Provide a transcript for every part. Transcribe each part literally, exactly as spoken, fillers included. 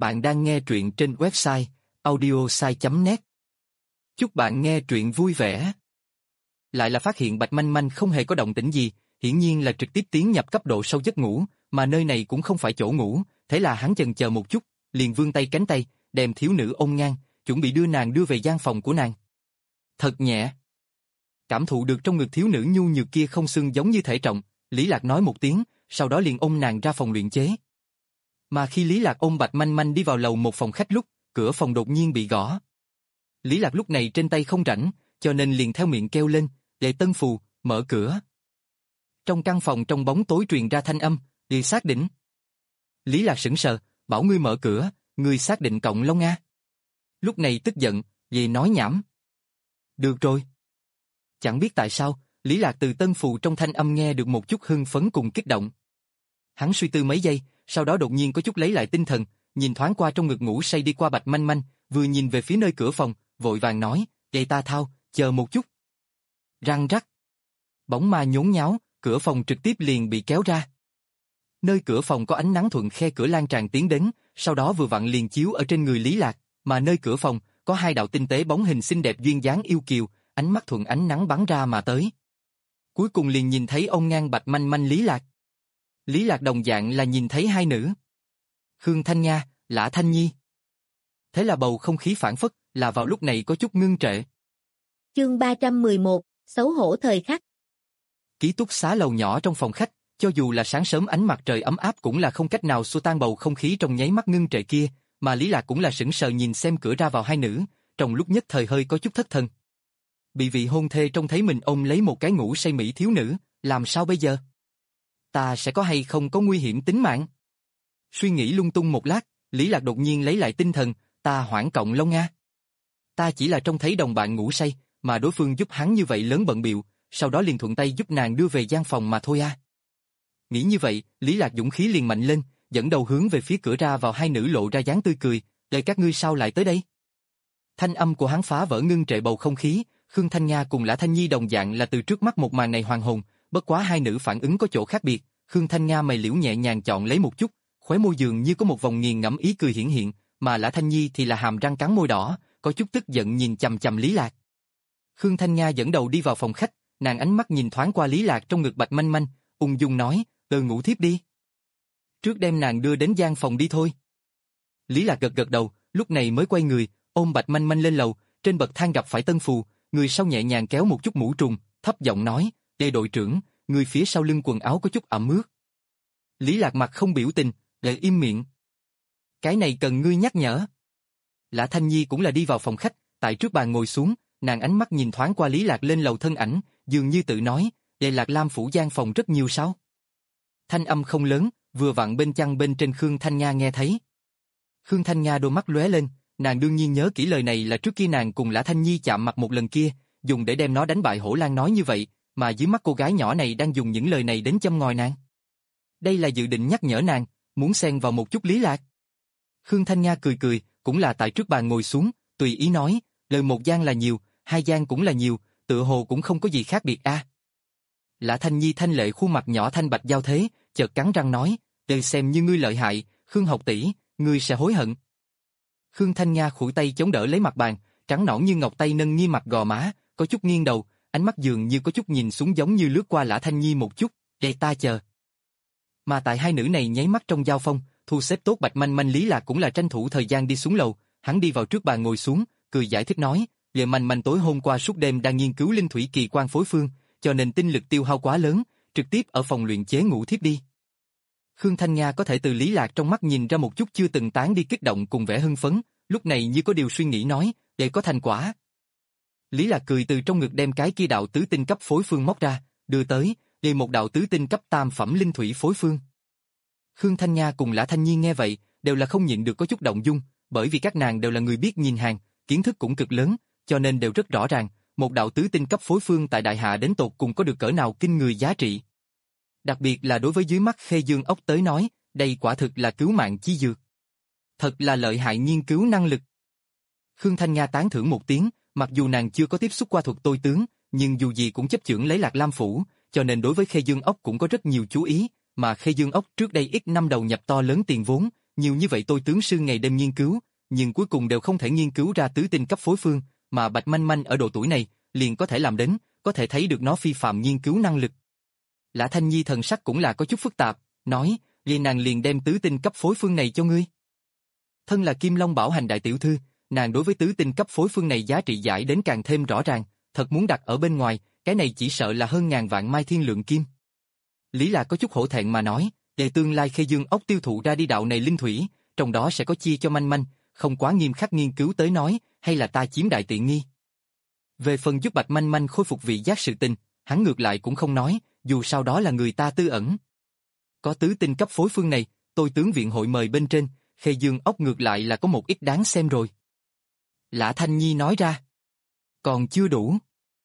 Bạn đang nghe truyện trên website audiosai chấm net. Chúc bạn nghe truyện vui vẻ. Lại là phát hiện Bạch Manh Manh không hề có động tĩnh gì, hiển nhiên là trực tiếp tiến nhập cấp độ sâu giấc ngủ, mà nơi này cũng không phải chỗ ngủ, thế là hắn chần chờ một chút, liền vươn tay cánh tay, đem thiếu nữ ôm ngang, chuẩn bị đưa nàng đưa về gian phòng của nàng. Thật nhẹ. Cảm thụ được trong ngực thiếu nữ nhu nhược kia không xương giống như thể trọng, Lý Lạc nói một tiếng, sau đó liền ôm nàng ra phòng luyện chế. Mà khi Lý Lạc ôm Bạch Manh Manh đi vào lầu một phòng khách lúc, cửa phòng đột nhiên bị gõ. Lý Lạc lúc này trên tay không rảnh, cho nên liền theo miệng kêu lên, "Lệ Tân Phù, mở cửa." Trong căn phòng trong bóng tối truyền ra thanh âm, "Ngươi xác định?" Lý Lạc sững sờ, "Bảo ngươi mở cửa, ngươi xác định Cộng Long a?" Lúc này tức giận, "Vậy nói nhảm." "Được rồi." Chẳng biết tại sao, Lý Lạc từ Tân Phù trong thanh âm nghe được một chút hưng phấn cùng kích động. Hắn suy tư mấy giây, sau đó đột nhiên có chút lấy lại tinh thần, nhìn thoáng qua trong ngực ngủ say đi qua Bạch Manh Manh, vừa nhìn về phía nơi cửa phòng, vội vàng nói, "Vậy ta thao, chờ một chút." Răng rắc. Bóng ma nhốn nháo, cửa phòng trực tiếp liền bị kéo ra. Nơi cửa phòng có ánh nắng thuận khe cửa lan tràn tiến đến, sau đó vừa vặn liền chiếu ở trên người Lý Lạc, mà nơi cửa phòng có hai đạo tinh tế bóng hình xinh đẹp duyên dáng yêu kiều, ánh mắt thuận ánh nắng bắn ra mà tới. Cuối cùng liền nhìn thấy ông ngang Bạch Manh Manh Lý Lạc. Lý Lạc đồng dạng là nhìn thấy hai nữ. Khương Thanh Nha, Lã Thanh Nhi. Thế là bầu không khí phảng phất, là vào lúc này có chút ngưng trệ. Chương ba trăm mười một, xấu hổ thời khắc. Ký túc xá lầu nhỏ trong phòng khách, cho dù là sáng sớm ánh mặt trời ấm áp cũng là không cách nào xua tan bầu không khí trong nháy mắt ngưng trệ kia, mà Lý Lạc cũng là sững sờ nhìn xem cửa ra vào hai nữ, trong lúc nhất thời hơi có chút thất thần. Bị vị hôn thê trông thấy mình ôm lấy một cái ngủ say mỹ thiếu nữ, làm sao bây giờ? Ta sẽ có hay không có nguy hiểm tính mạng? Suy nghĩ lung tung một lát, Lý Lạc đột nhiên lấy lại tinh thần, ta Hoảng Cộng Long Nga. Ta chỉ là trông thấy đồng bạn ngủ say, mà đối phương giúp hắn như vậy lớn bận bịu, sau đó liền thuận tay giúp nàng đưa về gian phòng mà thôi a. À. Nghĩ như vậy, Lý Lạc dũng khí liền mạnh lên, dẫn đầu hướng về phía cửa ra vào hai nữ lộ ra dáng tươi cười, "Đời các ngươi sao lại tới đây?" Thanh âm của hắn phá vỡ ngưng trệ bầu không khí, Khương Thanh Nha cùng Lã Thanh Nhi đồng dạng là từ trước mắt một màn này hoàng hồn, bất quá hai nữ phản ứng có chỗ khác biệt, Khương Thanh Nha mày liễu nhẹ nhàng chọn lấy một chút, khóe môi dường như có một vòng nghiền ngẫm ý cười hiển hiện, mà Lã Thanh Nhi thì là hàm răng cắn môi đỏ, có chút tức giận nhìn chằm chằm Lý Lạc. Khương Thanh Nha dẫn đầu đi vào phòng khách, nàng ánh mắt nhìn thoáng qua Lý Lạc trong ngực Bạch Manh Manh, ung dung nói, "Từ ngủ thiếp đi. Trước đem nàng đưa đến gian phòng đi thôi." Lý Lạc gật gật đầu, lúc này mới quay người, ôm Bạch Manh Manh lên lầu, trên bậc thang gặp phải Tân Phù, người sau nhẹ nhàng kéo một chút mũ trùng, thấp giọng nói, "Đề đội trưởng, người phía sau lưng quần áo có chút ẩm ướt." Lý Lạc mặt không biểu tình, để im miệng. "Cái này cần ngươi nhắc nhở." Lã Thanh Nhi cũng là đi vào phòng khách, tại trước bàn ngồi xuống, nàng ánh mắt nhìn thoáng qua Lý Lạc lên lầu thân ảnh, dường như tự nói, "Đề Lạc Lam phủ gian phòng rất nhiều sao?" Thanh âm không lớn, vừa vặn bên chăn bên trên Khương Thanh Nha nghe thấy. Khương Thanh Nha đôi mắt lóe lên, nàng đương nhiên nhớ kỹ lời này là trước kia nàng cùng Lã Thanh Nhi chạm mặt một lần kia, dùng để đem nó đánh bại Hổ Lan nói như vậy, mà dưới mắt cô gái nhỏ này đang dùng những lời này đến châm ngòi nàng. Đây là dự định nhắc nhở nàng, muốn xen vào một chút Lý Lạc. Khương Thanh Nha cười cười, cũng là tại trước bàn ngồi xuống, tùy ý nói, lời một gian là nhiều, hai gian cũng là nhiều, tựa hồ cũng không có gì khác biệt a. À. Lã Thanh Nhi thanh lệ khuôn mặt nhỏ thanh bạch giao thế, chợt cắn răng nói, "Đời xem như ngươi lợi hại, Khương học tỷ, ngươi sẽ hối hận." Khương Thanh Nha khuỷu tay chống đỡ lấy mặt bàn, trắng nõn như ngọc tay nâng nghiêm mặt gò má, có chút nghiêng đầu, ánh mắt dường như có chút nhìn xuống giống như lướt qua Lã Thanh Nhi một chút, "Để ta chờ." Mà tại hai nữ này nháy mắt trong giao phong, thu xếp tốt Bạch Manh Manh Lý Lạc cũng là tranh thủ thời gian đi xuống lầu, hắn đi vào trước bàn ngồi xuống, cười giải thích nói, "Lệ Manh Manh tối hôm qua suốt đêm đang nghiên cứu linh thủy kỳ quan phối phương, cho nên tinh lực tiêu hao quá lớn, trực tiếp ở phòng luyện chế ngủ thiếp đi." Khương Thanh Nha có thể từ Lý Lạc trong mắt nhìn ra một chút chưa từng tán đi kích động cùng vẻ hưng phấn, lúc này như có điều suy nghĩ nói, "Để có thành quả." Lý Lạc cười từ trong ngực đem cái kia đạo tứ tinh cấp phối phương móc ra, đưa tới, "Đây một đạo tứ tinh cấp tam phẩm linh thủy phối phương." Khương Thanh Nha cùng Lã Thanh Nhi nghe vậy, đều là không nhịn được có chút động dung, bởi vì các nàng đều là người biết nhìn hàng, kiến thức cũng cực lớn, cho nên đều rất rõ ràng, một đạo tứ tinh cấp phối phương tại đại hạ đến tột cùng có được cỡ nào kinh người giá trị. Đặc biệt là đối với dưới mắt Khê Dương ốc tới nói, đây quả thực là cứu mạng chi dược. Thật là lợi hại nghiên cứu năng lực. Khương Thanh Nha tán thưởng một tiếng, mặc dù nàng chưa có tiếp xúc qua thuật tôi tướng, nhưng dù gì cũng chấp chưởng lấy Lạc Lam phủ, cho nên đối với Khê Dương ốc cũng có rất nhiều chú ý, mà Khê Dương ốc trước đây ít năm đầu nhập to lớn tiền vốn, nhiều như vậy tôi tướng sư ngày đêm nghiên cứu, nhưng cuối cùng đều không thể nghiên cứu ra tứ tinh cấp phối phương, mà Bạch Manh Manh ở độ tuổi này, liền có thể làm đến, có thể thấy được nó phi phàm nghiên cứu năng lực. Lã Thanh Nhi thần sắc cũng là có chút phức tạp, nói, vì nàng liền đem tứ tinh cấp phối phương này cho ngươi. Thân là Kim Long Bảo Hành đại tiểu thư, nàng đối với tứ tinh cấp phối phương này giá trị giải đến càng thêm rõ ràng, thật muốn đặt ở bên ngoài, cái này chỉ sợ là hơn ngàn vạn mai thiên lượng kim. Lý Lạc có chút hổ thẹn mà nói, để tương lai Khê Dương ốc tiêu thụ ra đi đạo này linh thủy, trong đó sẽ có chia cho Manh Manh, không quá nghiêm khắc nghiên cứu tới nói, hay là ta chiếm đại tiện nghi. Về phần giúp Bạch Manh Manh khôi phục vị giác sự tình, hắn ngược lại cũng không nói, dù sao đó là người ta tư ẩn. Có tứ tinh cấp phối phương này, tôi tướng viện hội mời bên trên, Khê Dương ốc ngược lại là có một ít đáng xem rồi. Lã Thanh Nhi nói ra. Còn chưa đủ.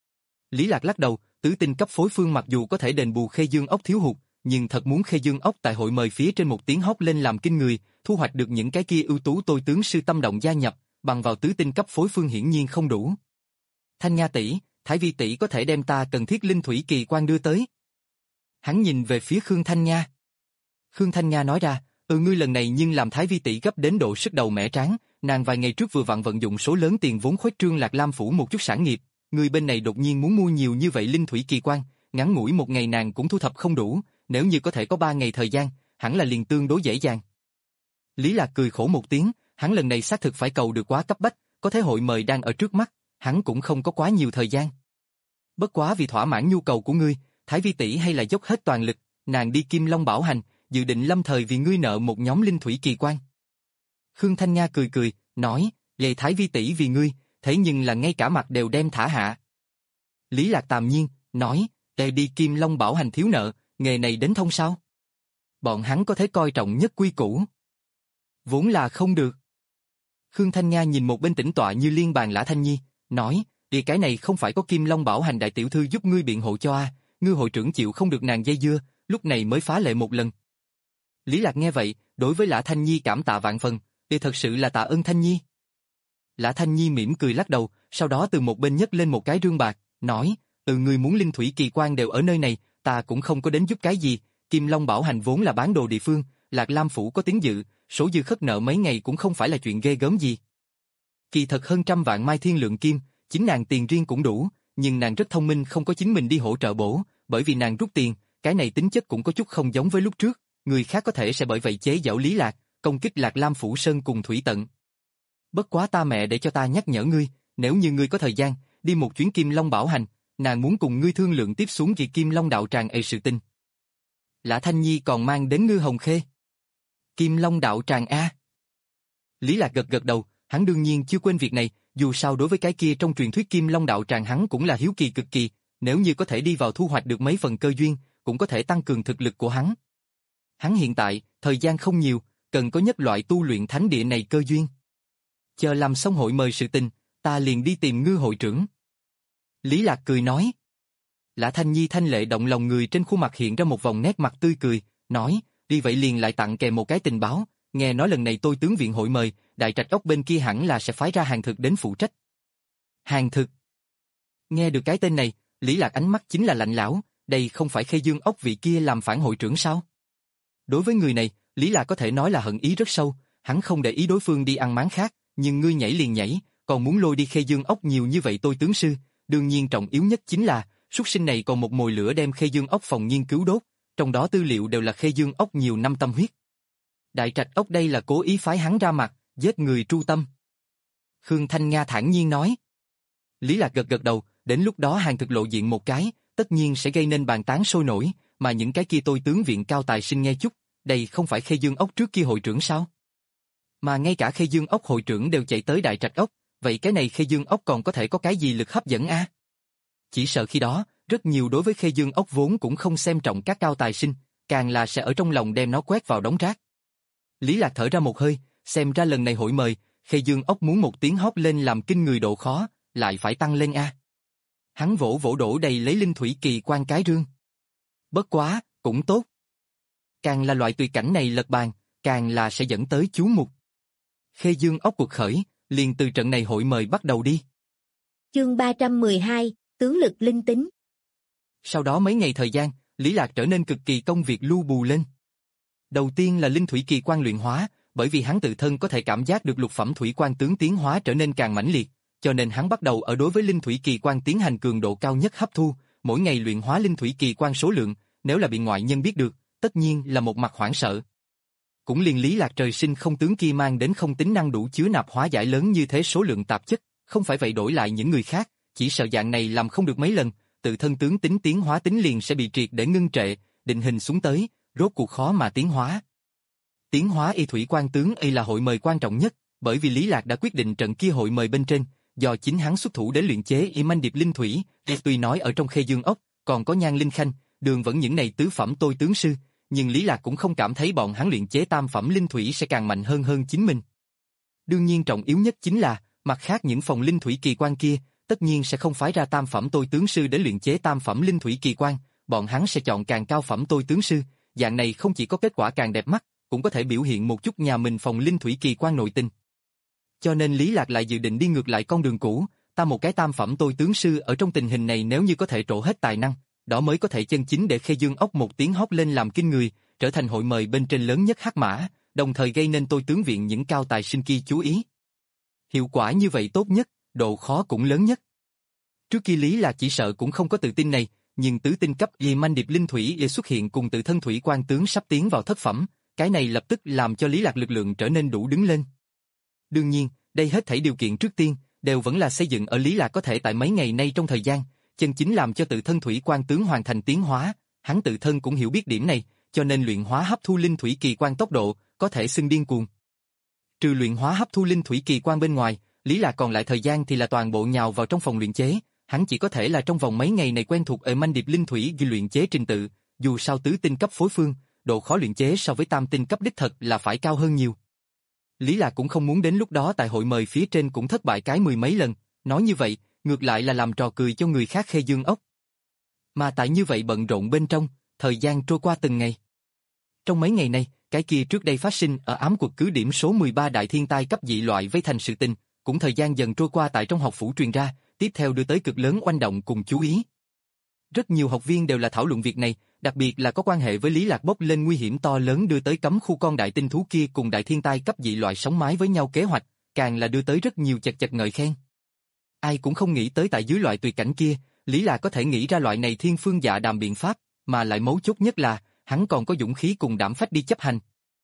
Lý Lạc lắc đầu, tứ tinh cấp phối phương mặc dù có thể đền bù Khê Dương ốc thiếu hụt, nhưng thật muốn Khê Dương ốc tại hội mời phía trên một tiếng hót lên làm kinh người, thu hoạch được những cái kia ưu tú tôi tướng sư tâm động gia nhập, bằng vào tứ tinh cấp phối phương hiển nhiên không đủ. Thanh Nha tỷ, Thái Vi tỷ có thể đem ta cần thiết linh thủy kỳ quan đưa tới. Hắn nhìn về phía Khương Thanh Nha. Khương Thanh Nha nói ra, ừ ngươi lần này nhưng làm Thái Vi tỷ gấp đến độ sức đầu mẻ trán, nàng vài ngày trước vừa vặn vận dụng số lớn tiền vốn khuếch trương Lạc Lam phủ một chút sản nghiệp, người bên này đột nhiên muốn mua nhiều như vậy linh thủy kỳ quan, ngắn ngủi một ngày nàng cũng thu thập không đủ, nếu như có thể có ba ngày thời gian, hẳn là liền tương đối dễ dàng. Lý Lạc cười khổ một tiếng, hắn lần này xác thực phải cầu được quá cấp bách, có thế hội mời đang ở trước mắt, hắn cũng không có quá nhiều thời gian. Bất quá vì thỏa mãn nhu cầu của ngươi, Thái Vi tỷ hay là dốc hết toàn lực, nàng đi Kim Long Bảo Hành, dự định lâm thời vì ngươi nợ một nhóm linh thủy kỳ quan. Khương Thanh Nha cười cười, nói, vậy Thái Vi tỷ vì ngươi, thế nhưng là ngay cả mặt đều đem thả hạ. Lý Lạc tạm nhiên, nói, để đi Kim Long Bảo Hành thiếu nợ, nghề này đến thông sao? Bọn hắn có thể coi trọng nhất quy củ. Vốn là không được. Khương Thanh Nha nhìn một bên tĩnh tọa như liên bàn Lã Thanh Nhi, nói, đi cái này không phải có Kim Long Bảo Hành đại tiểu thư giúp ngươi biện hộ cho a, ngươi hội trưởng chịu không được nàng dây dưa, lúc này mới phá lệ một lần. Lý Lạc nghe vậy, đối với Lã Thanh Nhi cảm tạ vạn phần, thì thật sự là tạ ơn Thanh Nhi. Lã Thanh Nhi mỉm cười lắc đầu, sau đó từ một bên nhấc lên một cái rương bạc, nói, từ người muốn linh thủy kỳ quan đều ở nơi này, ta cũng không có đến giúp cái gì, Kim Long Bảo Hành vốn là bán đồ địa phương, Lạc Lam phủ có tiếng dự, số dư khất nợ mấy ngày cũng không phải là chuyện ghê gớm gì. Kỳ thật hơn trăm vạn mai thiên lượng kim, chính nàng tiền riêng cũng đủ, nhưng nàng rất thông minh không có chính mình đi hỗ trợ bổ, bởi vì nàng rút tiền, cái này tính chất cũng có chút không giống với lúc trước, người khác có thể sẽ bởi vậy chế giễu Lý Lạc, công kích Lạc Lam phủ sơn cùng thủy tận. Bất quá ta mẹ để cho ta nhắc nhở ngươi, nếu như ngươi có thời gian, đi một chuyến Kim Long Bảo Hành, nàng muốn cùng ngươi thương lượng tiếp xuống vì Kim Long đạo tràng ấy sự tình. Lã Thanh Nhi còn mang đến Ngư Hồng Khê. Kim Long đạo tràng a. Lý Lạc gật gật đầu, hắn đương nhiên chưa quên việc này, dù sao đối với cái kia trong truyền thuyết Kim Long đạo tràng hắn cũng là hiếu kỳ cực kỳ, nếu như có thể đi vào thu hoạch được mấy phần cơ duyên, cũng có thể tăng cường thực lực của hắn. Hắn hiện tại, thời gian không nhiều, cần có nhất loại tu luyện thánh địa này cơ duyên. Chờ làm xong hội mời sự tình, ta liền đi tìm Ngư hội trưởng. Lý Lạc cười nói. Lã Thanh Nhi thanh lệ động lòng người trên khuôn mặt hiện ra một vòng nét mặt tươi cười, nói, đi vậy liền lại tặng kèm một cái tình báo, nghe nói lần này tôi tướng viện hội mời, đại trạch ốc bên kia hẳn là sẽ phái ra hàng thực đến phụ trách. Hàng thực. Nghe được cái tên này, Lý Lạc ánh mắt chính là lạnh lẽo, đây không phải Khê Dương ốc vị kia làm phản hội trưởng sao? Đối với người này, Lý Lạc có thể nói là hận ý rất sâu, hắn không để ý đối phương đi ăn máng khác, nhưng ngươi nhảy liền nhảy, còn muốn lôi đi Khê Dương ốc nhiều như vậy tôi tướng sư, đương nhiên trọng yếu nhất chính là, súc sinh này còn một mồi lửa đem Khê Dương ốc phòng nghiên cứu đốt, trong đó tư liệu đều là Khê Dương ốc nhiều năm tâm huyết. Đại trạch ốc đây là cố ý phái hắn ra mặt, giết người tru tâm. Khương Thanh Nga thản nhiên nói. Lý Lạc gật gật đầu, đến lúc đó hàng thực lộ diện một cái, tất nhiên sẽ gây nên bàn tán sôi nổi, mà những cái kia tôi tướng viện cao tài sinh nghe chút, đây không phải Khê Dương ốc trước kia hội trưởng sao? Mà ngay cả Khê Dương ốc hội trưởng đều chạy tới đại trạch ốc, vậy cái này Khê Dương ốc còn có thể có cái gì lực hấp dẫn a? Chỉ sợ khi đó, rất nhiều đối với Khê Dương ốc vốn cũng không xem trọng các cao tài sinh, càng là sẽ ở trong lòng đem nó quét vào đống rác. Lý Lạc thở ra một hơi, xem ra lần này hội mời, Khê Dương ốc muốn một tiếng hót lên làm kinh người độ khó, lại phải tăng lên a. Hắn vỗ vỗ đổ đầy lấy linh thủy kỳ quan cái rương. Bất quá, cũng tốt. Càng là loại tuyệt cảnh này lật bàn, càng là sẽ dẫn tới chú mục. Khê Dương ốc cuộc khởi, liền từ trận này hội mời bắt đầu đi. Chương ba trăm mười hai, tướng lực linh tính. Sau đó mấy ngày thời gian, Lý Lạc trở nên cực kỳ công việc lu bù lên. Đầu tiên là linh thủy kỳ quan luyện hóa, bởi vì hắn tự thân có thể cảm giác được lục phẩm thủy quan tướng tiến hóa trở nên càng mãnh liệt, cho nên hắn bắt đầu ở đối với linh thủy kỳ quan tiến hành cường độ cao nhất hấp thu, mỗi ngày luyện hóa linh thủy kỳ quan số lượng, nếu là bị ngoại nhân biết được, tất nhiên là một mặt hoảng sợ. Cũng liền Lý Lạc trời sinh không tướng kia mang đến không tính năng đủ chứa nạp hóa giải lớn như thế số lượng tạp chất, không phải vậy đổi lại những người khác, chỉ sợ dạng này làm không được mấy lần, tự thân tướng tính tiến hóa tính liền sẽ bị triệt để ngưng trệ, định hình xuống tới, rốt cuộc khó mà tiến hóa. Tiến hóa y thủy quan tướng y là hội mời quan trọng nhất, bởi vì Lý Lạc đã quyết định trận kia hội mời bên trên, do chính hắn xuất thủ đến luyện chế y manh điệp linh thủy, tuy nói ở trong Khê Dương ốc, còn có Nhan Linh Khanh, Đường vẫn những này tứ phẩm tôi tướng sư, nhưng Lý Lạc cũng không cảm thấy bọn hắn luyện chế tam phẩm linh thủy sẽ càng mạnh hơn hơn chính mình. Đương nhiên trọng yếu nhất chính là, mặt khác những phòng linh thủy kỳ quan kia, tất nhiên sẽ không phái ra tam phẩm tôi tướng sư để luyện chế tam phẩm linh thủy kỳ quan, bọn hắn sẽ chọn càng cao phẩm tôi tướng sư, dạng này không chỉ có kết quả càng đẹp mắt, cũng có thể biểu hiện một chút nhà mình phòng linh thủy kỳ quan nội tình. Cho nên Lý Lạc lại dự định đi ngược lại con đường cũ, ta một cái tam phẩm tôi tướng sư ở trong tình hình này nếu như có thể trổ hết tài năng, đó mới có thể chân chính để Khê Dương ốc một tiếng hót lên làm kinh người, trở thành hội mời bên trên lớn nhất hắc mã, đồng thời gây nên tôi tướng viện những cao tài sinh kia chú ý. Hiệu quả như vậy tốt nhất, độ khó cũng lớn nhất. Trước kia Lý Lạc chỉ sợ cũng không có tự tin này, nhưng tứ tinh cấp y manh điệp linh thủy để xuất hiện cùng tự thân thủy quan tướng sắp tiến vào thất phẩm, cái này lập tức làm cho Lý Lạc lực lượng trở nên đủ đứng lên. Đương nhiên, đây hết thảy điều kiện trước tiên, đều vẫn là xây dựng ở Lý Lạc có thể tại mấy ngày nay trong thời gian, chân chính làm cho tự thân thủy quan tướng hoàn thành tiến hóa, hắn tự thân cũng hiểu biết điểm này, cho nên luyện hóa hấp thu linh thủy kỳ quan tốc độ, có thể xưng điên cuồng. Trừ luyện hóa hấp thu linh thủy kỳ quan bên ngoài, Lý Lạc còn lại thời gian thì là toàn bộ nhào vào trong phòng luyện chế, hắn chỉ có thể là trong vòng mấy ngày này quen thuộc ở manh điệp linh thủy ghi luyện chế trình tự, dù sao tứ tinh cấp phối phương, độ khó luyện chế so với tam tinh cấp đích thật là phải cao hơn nhiều. Lý Lạc cũng không muốn đến lúc đó tại hội mời phía trên cũng thất bại cái mười mấy lần, nói như vậy, ngược lại là làm trò cười cho người khác Khê Dương ốc. Mà tại như vậy bận rộn bên trong, thời gian trôi qua từng ngày. Trong mấy ngày này, cái kia trước đây phát sinh ở ám quật cứ điểm số mười ba đại thiên tai cấp dị loại vây thành sự tình, cũng thời gian dần trôi qua tại trong học phủ truyền ra, tiếp theo đưa tới cực lớn oanh động cùng chú ý. Rất nhiều học viên đều là thảo luận việc này, đặc biệt là có quan hệ với Lý Lạc bốc lên nguy hiểm to lớn đưa tới cấm khu con đại tinh thú kia cùng đại thiên tai cấp dị loại sống mái với nhau kế hoạch, càng là đưa tới rất nhiều chật chật ngợi khen. Ai cũng không nghĩ tới tại dưới loại tuyệt cảnh kia, Lý Lạc có thể nghĩ ra loại này thiên phương dạ đàm biện pháp, mà lại mấu chốt nhất là, hắn còn có dũng khí cùng đảm phách đi chấp hành.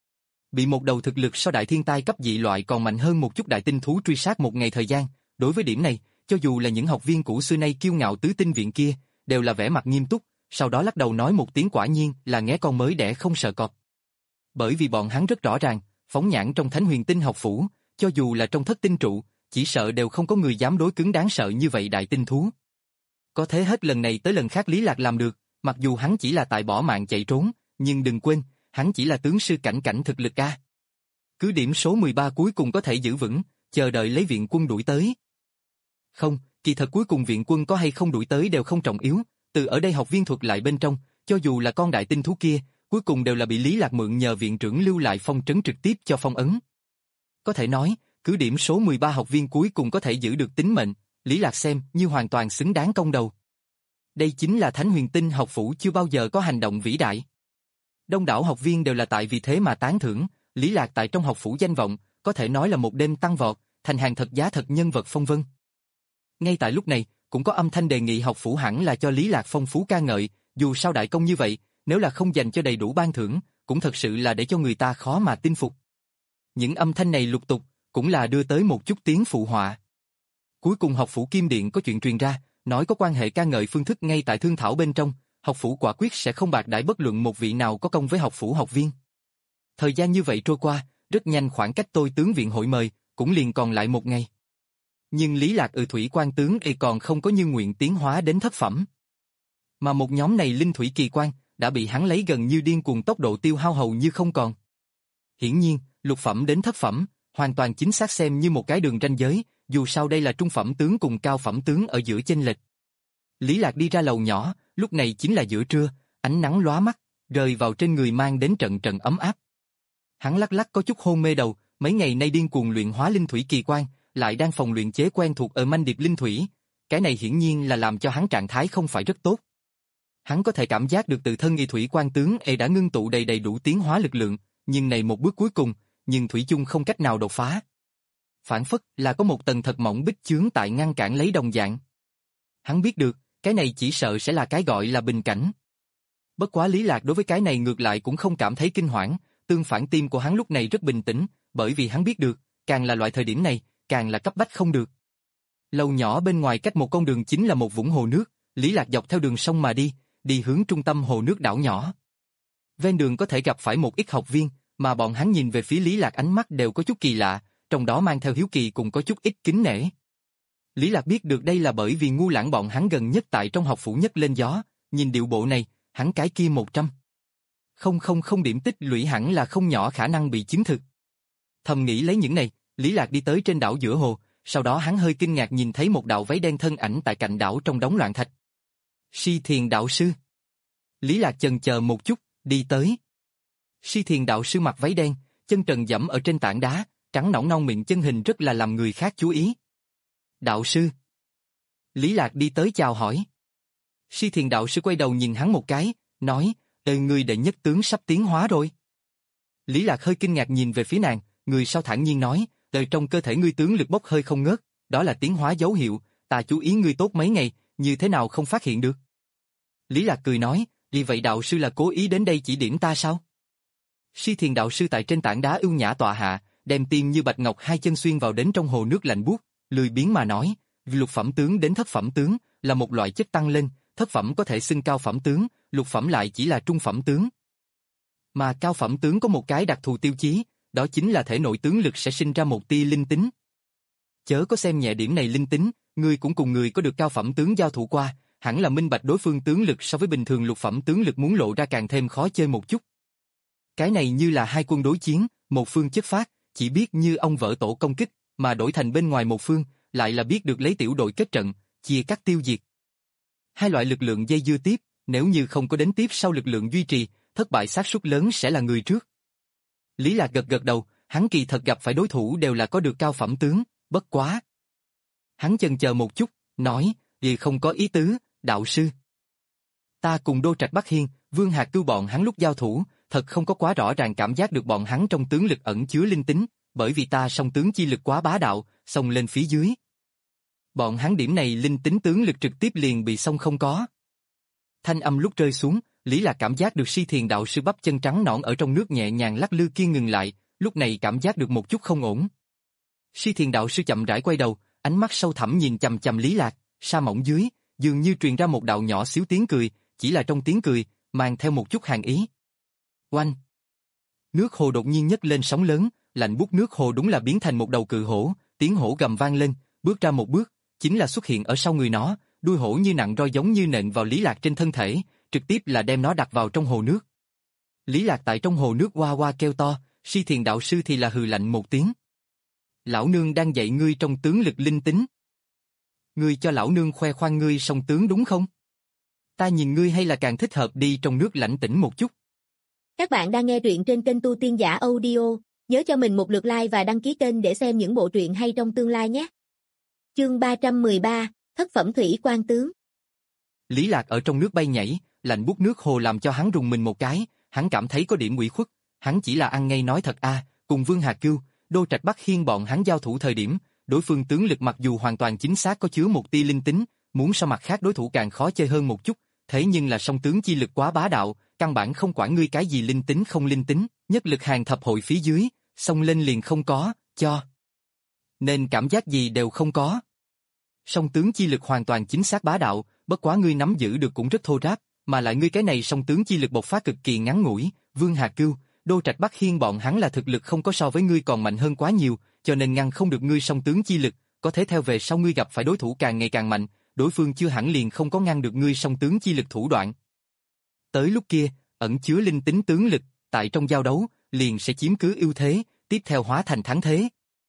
Bị một đầu thực lực so đại thiên tai cấp dị loại còn mạnh hơn một chút đại tinh thú truy sát một ngày thời gian, đối với điểm này, cho dù là những học viên cũ xưa nay kiêu ngạo tứ tinh viện kia, đều là vẻ mặt nghiêm túc, sau đó lắc đầu nói một tiếng quả nhiên là nghé con mới đẻ không sợ cọp. Bởi vì bọn hắn rất rõ ràng, phóng nhãn trong Thánh Huyền Tinh học phủ, cho dù là trong thất tinh trụ, chỉ sợ đều không có người dám đối cứng đáng sợ như vậy đại tinh thú. Có thế hết lần này tới lần khác Lý Lạc làm được, mặc dù hắn chỉ là tại bỏ mạng chạy trốn, nhưng đừng quên, hắn chỉ là tướng sư cảnh cảnh thực lực a. Cứ điểm số mười ba cuối cùng có thể giữ vững, chờ đợi lấy viện quân đuổi tới. Không, kỳ thật cuối cùng viện quân có hay không đuổi tới đều không trọng yếu, từ ở đây học viên thuật lại bên trong, cho dù là con đại tinh thú kia, cuối cùng đều là bị Lý Lạc mượn nhờ viện trưởng lưu lại phong trấn trực tiếp cho phong ấn. Có thể nói, cứ điểm số mười ba học viên cuối cùng có thể giữ được tính mệnh, Lý Lạc xem như hoàn toàn xứng đáng công đầu. Đây chính là Thánh Huyền Tinh học phủ chưa bao giờ có hành động vĩ đại. Đông đảo học viên đều là tại vì thế mà tán thưởng, Lý Lạc tại trong học phủ danh vọng, có thể nói là một đêm tăng vọt, thành hàng thật giá thật nhân vật phong vân. Ngay tại lúc này, cũng có âm thanh đề nghị học phủ hẳn là cho Lý Lạc phong phú ca ngợi, dù sao đại công như vậy, nếu là không dành cho đầy đủ ban thưởng, cũng thật sự là để cho người ta khó mà tin phục. Những âm thanh này lục tục, cũng là đưa tới một chút tiếng phụ họa. Cuối cùng học phủ Kim Điện có chuyện truyền ra, nói có quan hệ ca ngợi phương thức ngay tại thương thảo bên trong, học phủ quả quyết sẽ không bạc đãi bất luận một vị nào có công với học phủ học viên. Thời gian như vậy trôi qua, rất nhanh khoảng cách tôi tướng viện hội mời, cũng liền còn lại một ngày. Nhưng Lý Lạc ừ thủy quan tướng y còn không có như nguyện tiến hóa đến thất phẩm. Mà một nhóm này linh thủy kỳ quan, đã bị hắn lấy gần như điên cuồng tốc độ tiêu hao hầu như không còn. Hiển nhiên, lục phẩm đến thất phẩm, hoàn toàn chính xác xem như một cái đường ranh giới, dù sao đây là trung phẩm tướng cùng cao phẩm tướng ở giữa chênh lệch. Lý Lạc đi ra lầu nhỏ, lúc này chính là giữa trưa, ánh nắng lóa mắt, rơi vào trên người mang đến trận trận ấm áp. Hắn lắc lắc có chút hôn mê đầu, mấy ngày nay điên cuồng luyện hóa linh thủy kỳ quan, lại đang phòng luyện chế quen thuộc ở manh điệp linh thủy, cái này hiển nhiên là làm cho hắn trạng thái không phải rất tốt. Hắn có thể cảm giác được tự thân y thủy quan tướng e đã ngưng tụ đầy đầy đủ tiến hóa lực lượng, nhưng này một bước cuối cùng, nhưng thủy chung không cách nào đột phá. Phản phất là có một tầng thật mỏng bích chướng tại ngăn cản lấy đồng dạng. Hắn biết được, cái này chỉ sợ sẽ là cái gọi là bình cảnh. Bất quá Lý Lạc đối với cái này ngược lại cũng không cảm thấy kinh hoảng, tương phản tim của hắn lúc này rất bình tĩnh, bởi vì hắn biết được, càng là loại thời điểm này, càng là cấp bách không được. Lầu nhỏ bên ngoài cách một con đường chính là một vũng hồ nước, Lý Lạc dọc theo đường sông mà đi, đi hướng trung tâm hồ nước đảo nhỏ. Ven đường có thể gặp phải một ít học viên, mà bọn hắn nhìn về phía Lý Lạc ánh mắt đều có chút kỳ lạ, trong đó mang theo hiếu kỳ cùng có chút ít kính nể. Lý Lạc biết được đây là bởi vì ngu lãng bọn hắn gần nhất tại trong học phủ nhất lên gió, nhìn điệu bộ này, hắn cái kia một trăm. Không không không điểm tích lũy hẳn là không nhỏ khả năng bị chứng thực. Thầm nghĩ lấy những này, Lý Lạc đi tới trên đảo giữa hồ, sau đó hắn hơi kinh ngạc nhìn thấy một đạo váy đen thân ảnh tại cạnh đảo trong đống loạn thạch. Si Thiền đạo sư. Lý Lạc chần chờ một chút, đi tới. Si Thiền đạo sư mặc váy đen, chân trần dẫm ở trên tảng đá, trắng nõn non miệng chân hình rất là làm người khác chú ý. Đạo sư. Lý Lạc đi tới chào hỏi. Si Thiền đạo sư quay đầu nhìn hắn một cái, nói, đời ngươi đệ nhất tướng sắp tiến hóa rồi. Lý Lạc hơi kinh ngạc nhìn về phía nàng, người sau thản nhiên nói, đời trong cơ thể ngươi tướng lực bốc hơi không ngớt, đó là tiến hóa dấu hiệu, ta chú ý ngươi tốt mấy ngày, như thế nào không phát hiện được. Lý Lạc cười nói, vì vậy đạo sư là cố ý đến đây chỉ điểm ta sao? Si Thiền đạo sư tại trên tảng đá ưu nhã tọa hạ, đem tim như bạch ngọc hai chân xuyên vào đến trong hồ nước lạnh buốt, lười biếng mà nói, lục phẩm tướng đến thất phẩm tướng, là một loại chất tăng lên, thất phẩm có thể xưng cao phẩm tướng, lục phẩm lại chỉ là trung phẩm tướng. Mà cao phẩm tướng có một cái đặc thù tiêu chí, đó chính là thể nội tướng lực sẽ sinh ra một tia linh tính. Chớ có xem nhẹ điểm này linh tính, ngươi cũng cùng người có được cao phẩm tướng giao thủ qua, hẳn là minh bạch đối phương tướng lực so với bình thường lục phẩm tướng lực muốn lộ ra càng thêm khó chơi một chút. Cái này như là hai quân đối chiến, một phương chất phát, chỉ biết như ông vỡ tổ công kích, mà đổi thành bên ngoài một phương, lại là biết được lấy tiểu đội kết trận, chia cắt tiêu diệt. Hai loại lực lượng dây dưa tiếp, nếu như không có đến tiếp sau lực lượng duy trì, thất bại xác suất lớn sẽ là người trước. Lý Lạc gật gật đầu, hắn kỳ thật gặp phải đối thủ đều là có được cao phẩm tướng, bất quá. Hắn chần chờ một chút, nói, vì không có ý tứ, đạo sư. Ta cùng Đô Trạch Bắc Hiên, Vương Hạc Cưu bọn hắn lúc giao thủ, thật không có quá rõ ràng cảm giác được bọn hắn trong tướng lực ẩn chứa linh tính, bởi vì ta song tướng chi lực quá bá đạo, xông lên phía dưới. Bọn hắn điểm này linh tính tướng lực trực tiếp liền bị xông không có. Thanh âm lúc rơi xuống, Lý Lạc cảm giác được Si Thiền đạo sư bắp chân trắng nõn ở trong nước nhẹ nhàng lắc lư kia ngừng lại, lúc này cảm giác được một chút không ổn. Si Thiền đạo sư chậm rãi quay đầu, ánh mắt sâu thẳm nhìn chằm chằm Lý Lạc, sa mỏng dưới, dường như truyền ra một đạo nhỏ xíu tiếng cười, chỉ là trong tiếng cười, mang theo một chút hàn ý. Oanh! Nước hồ đột nhiên nhấc lên sóng lớn, lạnh buốt nước hồ đúng là biến thành một đầu cự hổ, tiếng hổ gầm vang lên, bước ra một bước, chính là xuất hiện ở sau người nó, đuôi hổ như nặng roi giống như nện vào Lý Lạc trên thân thể, trực tiếp là đem nó đặt vào trong hồ nước. Lý Lạc tại trong hồ nước hoa hoa kêu to, Si Thiền đạo sư thì là hừ lạnh một tiếng. Lão nương đang dạy ngươi trong tướng lực linh tính. Ngươi cho lão nương khoe khoang ngươi song tướng đúng không? Ta nhìn ngươi hay là càng thích hợp đi trong nước lãnh tĩnh một chút. Các bạn đang nghe truyện trên kênh Tu Tiên Giả Audio, nhớ cho mình một lượt like và đăng ký kênh để xem những bộ truyện hay trong tương lai nhé. Chương ba trăm mười ba, Thất phẩm thủy quan tướng. Lý Lạc ở trong nước bay nhảy, lạnh buốt nước hồ làm cho hắn rùng mình một cái, hắn cảm thấy có điểm ủy khuất, hắn chỉ là ăn ngay nói thật a, à, cùng Vương Hà Cưu, Đô Trạch Bắc Hiên bọn hắn giao thủ thời điểm, đối phương tướng lực mặc dù hoàn toàn chính xác có chứa một tia linh tính, muốn so mặt khác đối thủ càng khó chơi hơn một chút, thế nhưng là song tướng chi lực quá bá đạo, căn bản không quản ngươi cái gì linh tính không linh tính, nhất lực hàng thập hội phía dưới, xông lên liền không có, cho. Nên cảm giác gì đều không có. Song tướng chi lực hoàn toàn chính xác bá đạo, bất quá ngươi nắm giữ được cũng rất thô ráp, mà lại ngươi cái này song tướng chi lực bộc phát cực kỳ ngắn ngủi, Vương Hà Cưu, Đô Trạch Bắc Hiên bọn hắn là thực lực không có so với ngươi còn mạnh hơn quá nhiều, cho nên ngăn không được ngươi song tướng chi lực, có thể theo về sau ngươi gặp phải đối thủ càng ngày càng mạnh, đối phương chưa hẳn liền không có ngăn được ngươi song tướng chi lực thủ đoạn. Tới lúc kia, ẩn chứa linh tính tướng lực, tại trong giao đấu, liền sẽ chiếm cứ ưu thế, tiếp theo hóa thành thắng thế.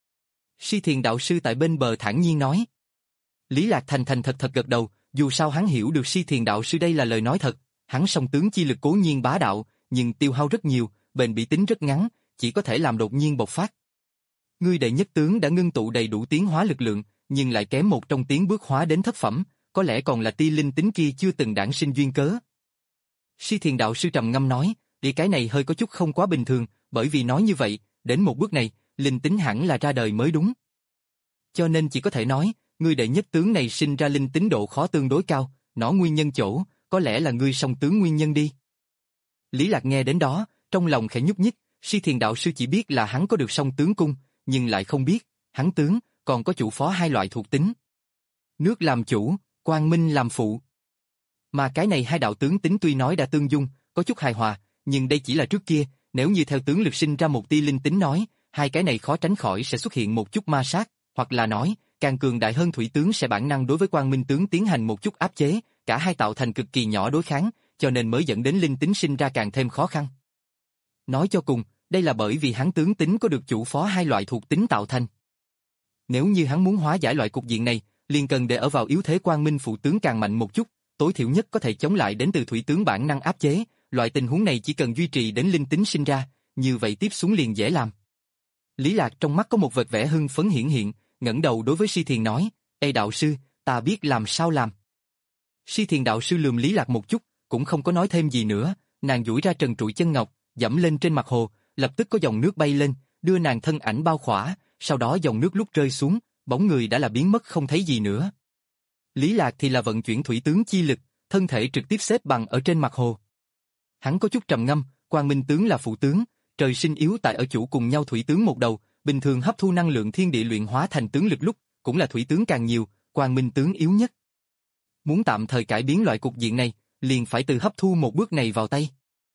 Si Thiền đạo sư tại bên bờ thản nhiên nói. Lý Lạc thành thành thật thật gật đầu, dù sao hắn hiểu được Si Thiền đạo sư đây là lời nói thật, hắn song tướng chi lực cố nhiên bá đạo, nhưng tiêu hao rất nhiều, bền bỉ tính rất ngắn, chỉ có thể làm đột nhiên bộc phát. Ngươi đệ nhất tướng đã ngưng tụ đầy đủ tiến hóa lực lượng, nhưng lại kém một trong tiến bước hóa đến thất phẩm, có lẽ còn là tia linh tính kia chưa từng đản sinh duyên cớ. Si Thiền đạo sư trầm ngâm nói, đi cái này hơi có chút không quá bình thường, bởi vì nói như vậy, Đến một bước này, linh tính hẳn là ra đời mới đúng. Cho nên chỉ có thể nói, ngươi đệ nhất tướng này sinh ra linh tính độ khó tương đối cao, nó nguyên nhân chỗ, có lẽ là ngươi song tướng nguyên nhân đi. Lý Lạc nghe đến đó, trong lòng khẽ nhúc nhích, Si Thiền đạo sư chỉ biết là hắn có được song tướng cung, nhưng lại không biết, hắn tướng, còn có chủ phó hai loại thuộc tính. Nước làm chủ, quang minh làm phụ. Mà cái này hai đạo tướng tính tuy nói đã tương dung, có chút hài hòa, nhưng đây chỉ là trước kia, nếu như theo tướng lực sinh ra một tia linh tính nói, hai cái này khó tránh khỏi sẽ xuất hiện một chút ma sát, hoặc là nói, càng cường đại hơn thủy tướng sẽ bản năng đối với quang minh tướng tiến hành một chút áp chế, cả hai tạo thành cực kỳ nhỏ đối kháng, cho nên mới dẫn đến linh tính sinh ra càng thêm khó khăn. Nói cho cùng, đây là bởi vì hắn tướng tính có được chủ phó hai loại thuộc tính tạo thành. Nếu như hắn muốn hóa giải loại cục diện này, liền cần để ở vào yếu thế quang minh phụ tướng càng mạnh một chút, tối thiểu nhất có thể chống lại đến từ thủy tướng bản năng áp chế, loại tình huống này chỉ cần duy trì đến linh tính sinh ra, như vậy tiếp xuống liền dễ làm. Lý Lạc trong mắt có một vệt vẻ hưng phấn hiển hiện, ngẩng đầu đối với Si Thiền nói, "Ê đạo sư, ta biết làm sao làm." Si Thiền đạo sư lườm Lý Lạc một chút, cũng không có nói thêm gì nữa, nàng duỗi ra trần trụi chân ngọc, dẫm lên trên mặt hồ, lập tức có dòng nước bay lên, đưa nàng thân ảnh bao khỏa, sau đó dòng nước lúc rơi xuống, bóng người đã là biến mất không thấy gì nữa. Lý Lạc thì là vận chuyển thủy tướng chi lực, thân thể trực tiếp xếp bằng ở trên mặt hồ. Hắn có chút trầm ngâm, quang minh tướng là phụ tướng, trời sinh yếu tại ở chủ cùng nhau thủy tướng một đầu, bình thường hấp thu năng lượng thiên địa luyện hóa thành tướng lực lúc, cũng là thủy tướng càng nhiều, quang minh tướng yếu nhất. Muốn tạm thời cải biến loại cục diện này, liền phải từ hấp thu một bước này vào tay.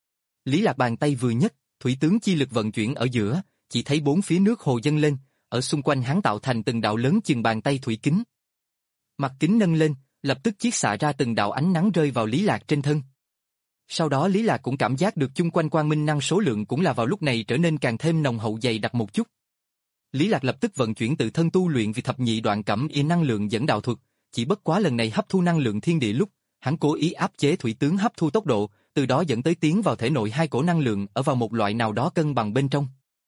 Lý Lạc bàn tay vừa nhấc, thủy tướng chi lực vận chuyển ở giữa, chỉ thấy bốn phía nước hồ dâng lên, ở xung quanh hắn tạo thành từng đạo lớn chừng bàn tay thủy kính. Mặt kính nâng lên, lập tức chiết xạ ra từng đạo ánh nắng rơi vào Lý Lạc trên thân. Sau đó Lý Lạc cũng cảm giác được chung quanh quang minh năng số lượng cũng là vào lúc này trở nên càng thêm nồng hậu dày đặc một chút. Lý Lạc lập tức vận chuyển tự thân tu luyện vì thập nhị đoạn cẩm y năng lượng dẫn đạo thuật, chỉ bất quá lần này hấp thu năng lượng thiên địa lúc, hắn cố ý áp chế thủy tướng hấp thu tốc độ, từ đó dẫn tới tiến vào thể nội hai cổ năng lượng ở vào một loại nào đó cân bằng bên trong.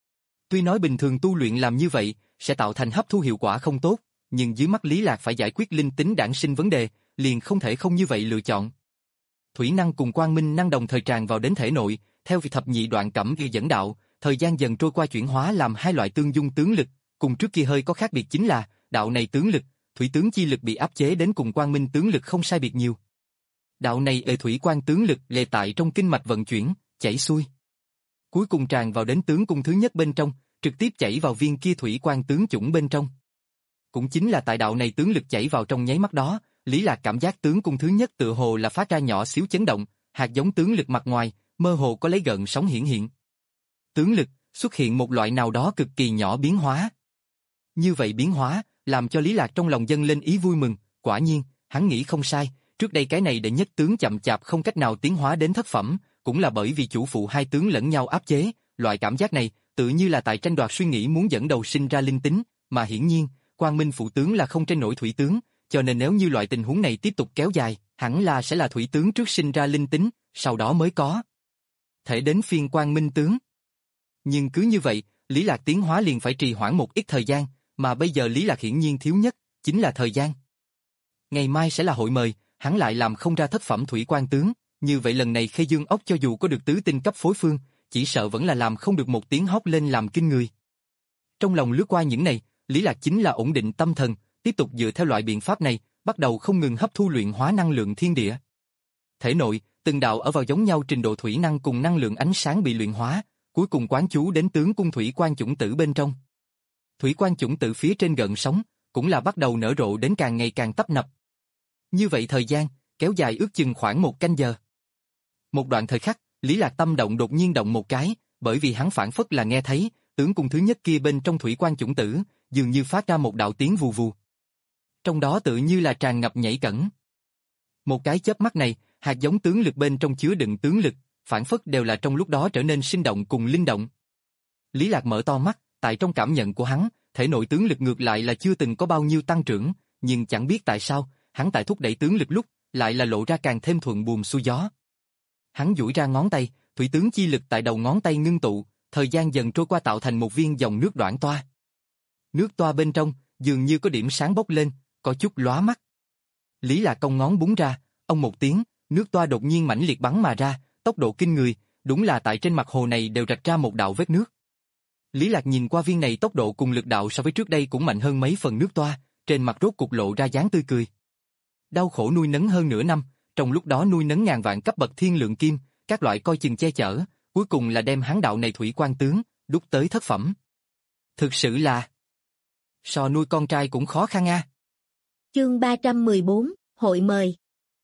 Tuy nói bình thường tu luyện làm như vậy sẽ tạo thành hấp thu hiệu quả không tốt, nhưng dưới mắt Lý Lạc phải giải quyết linh tính đản sinh vấn đề, liền không thể không như vậy lựa chọn. Thủy năng cùng quang minh năng đồng thời tràn vào đến thể nội, theo việc thập nhị đoạn cẩm y dẫn đạo, thời gian dần trôi qua chuyển hóa làm hai loại tương dung tướng lực, cùng trước kia hơi có khác biệt chính là, đạo này tướng lực, thủy tướng chi lực bị áp chế đến cùng quang minh tướng lực không sai biệt nhiều. Đạo này ề thủy quang tướng lực lệ tại trong kinh mạch vận chuyển, chảy xuôi. Cuối cùng tràn vào đến tướng cung thứ nhất bên trong, trực tiếp chảy vào viên kia thủy quang tướng chủng bên trong. Cũng chính là tại đạo này tướng lực chảy vào trong nháy mắt đó, Lý Lạc cảm giác tướng cung thứ nhất tựa hồ là phát ra nhỏ xíu chấn động, hạt giống tướng lực mặt ngoài, mơ hồ có lấy gợn sóng hiển hiện. Tướng lực, xuất hiện một loại nào đó cực kỳ nhỏ biến hóa. Như vậy biến hóa, làm cho Lý Lạc trong lòng dâng lên ý vui mừng, quả nhiên, hắn nghĩ không sai, trước đây cái này đệ nhất tướng chậm chạp không cách nào tiến hóa đến thất phẩm, cũng là bởi vì chủ phụ hai tướng lẫn nhau áp chế, loại cảm giác này, tự như là tại tranh đoạt suy nghĩ muốn dẫn đầu sinh ra linh tính, mà hiển nhiên, quang minh phụ tướng là không trên nổi thủy tướng, cho nên nếu như loại tình huống này tiếp tục kéo dài, hẳn là sẽ là thủy tướng trước sinh ra linh tính, sau đó mới có thể đến phiên quang minh tướng. Nhưng cứ như vậy, Lý Lạc tiến hóa liền phải trì hoãn một ít thời gian, mà bây giờ Lý Lạc hiển nhiên thiếu nhất, chính là thời gian. Ngày mai sẽ là hội mời, hắn lại làm không ra thất phẩm thủy quang tướng, như vậy lần này Khê Dương ốc cho dù có được tứ tinh cấp phối phương, chỉ sợ vẫn là làm không được một tiếng hót lên làm kinh người. Trong lòng lướt qua những này, Lý Lạc chính là ổn định tâm thần, tiếp tục dựa theo loại biện pháp này, bắt đầu không ngừng hấp thu luyện hóa năng lượng thiên địa. Thể nội, từng đạo ở vào giống nhau trình độ thủy năng cùng năng lượng ánh sáng bị luyện hóa, cuối cùng quán chú đến tướng cung thủy quan chủng tử bên trong. Thủy quan chủng tử phía trên gợn sóng, cũng là bắt đầu nở rộ đến càng ngày càng tấp nập. Như vậy thời gian, kéo dài ước chừng khoảng một canh giờ. Một đoạn thời khắc, Lý Lạc tâm động đột nhiên động một cái, bởi vì hắn phản phất là nghe thấy, tướng cung thứ nhất kia bên trong thủy quan chủng tử, dường như phát ra một đạo tiếng vù vù. Trong đó tự như là tràn ngập nhảy cẫng. Một cái chớp mắt này, hạt giống tướng lực bên trong chứa đựng tướng lực, phản phất đều là trong lúc đó trở nên sinh động cùng linh động. Lý Lạc mở to mắt, tại trong cảm nhận của hắn, thể nội tướng lực ngược lại là chưa từng có bao nhiêu tăng trưởng, nhưng chẳng biết tại sao, hắn tại thúc đẩy tướng lực lúc, lại là lộ ra càng thêm thuận buồm xuôi gió. Hắn duỗi ra ngón tay, thủy tướng chi lực tại đầu ngón tay ngưng tụ, thời gian dần trôi qua tạo thành một viên dòng nước đoản toa. Nước toa bên trong, dường như có điểm sáng bốc lên, có chút lóa mắt. Lý Lạc cong ngón búng ra, ông một tiếng, nước toa đột nhiên mãnh liệt bắn mà ra, tốc độ kinh người, đúng là tại trên mặt hồ này đều rạch ra một đạo vết nước. Lý Lạc nhìn qua viên này tốc độ cùng lực đạo so với trước đây cũng mạnh hơn mấy phần nước toa, trên mặt rốt cục lộ ra dáng tươi cười. Đau khổ nuôi nấng hơn nửa năm, trong lúc đó nuôi nấng ngàn vạn cấp bậc thiên lượng kim, các loại coi chừng che chở, cuối cùng là đem hắn đạo này thủy quan tướng, đúc tới thất phẩm. Thực sự là so nuôi con trai cũng khó khăn a. Chương ba trăm mười bốn, hội mời.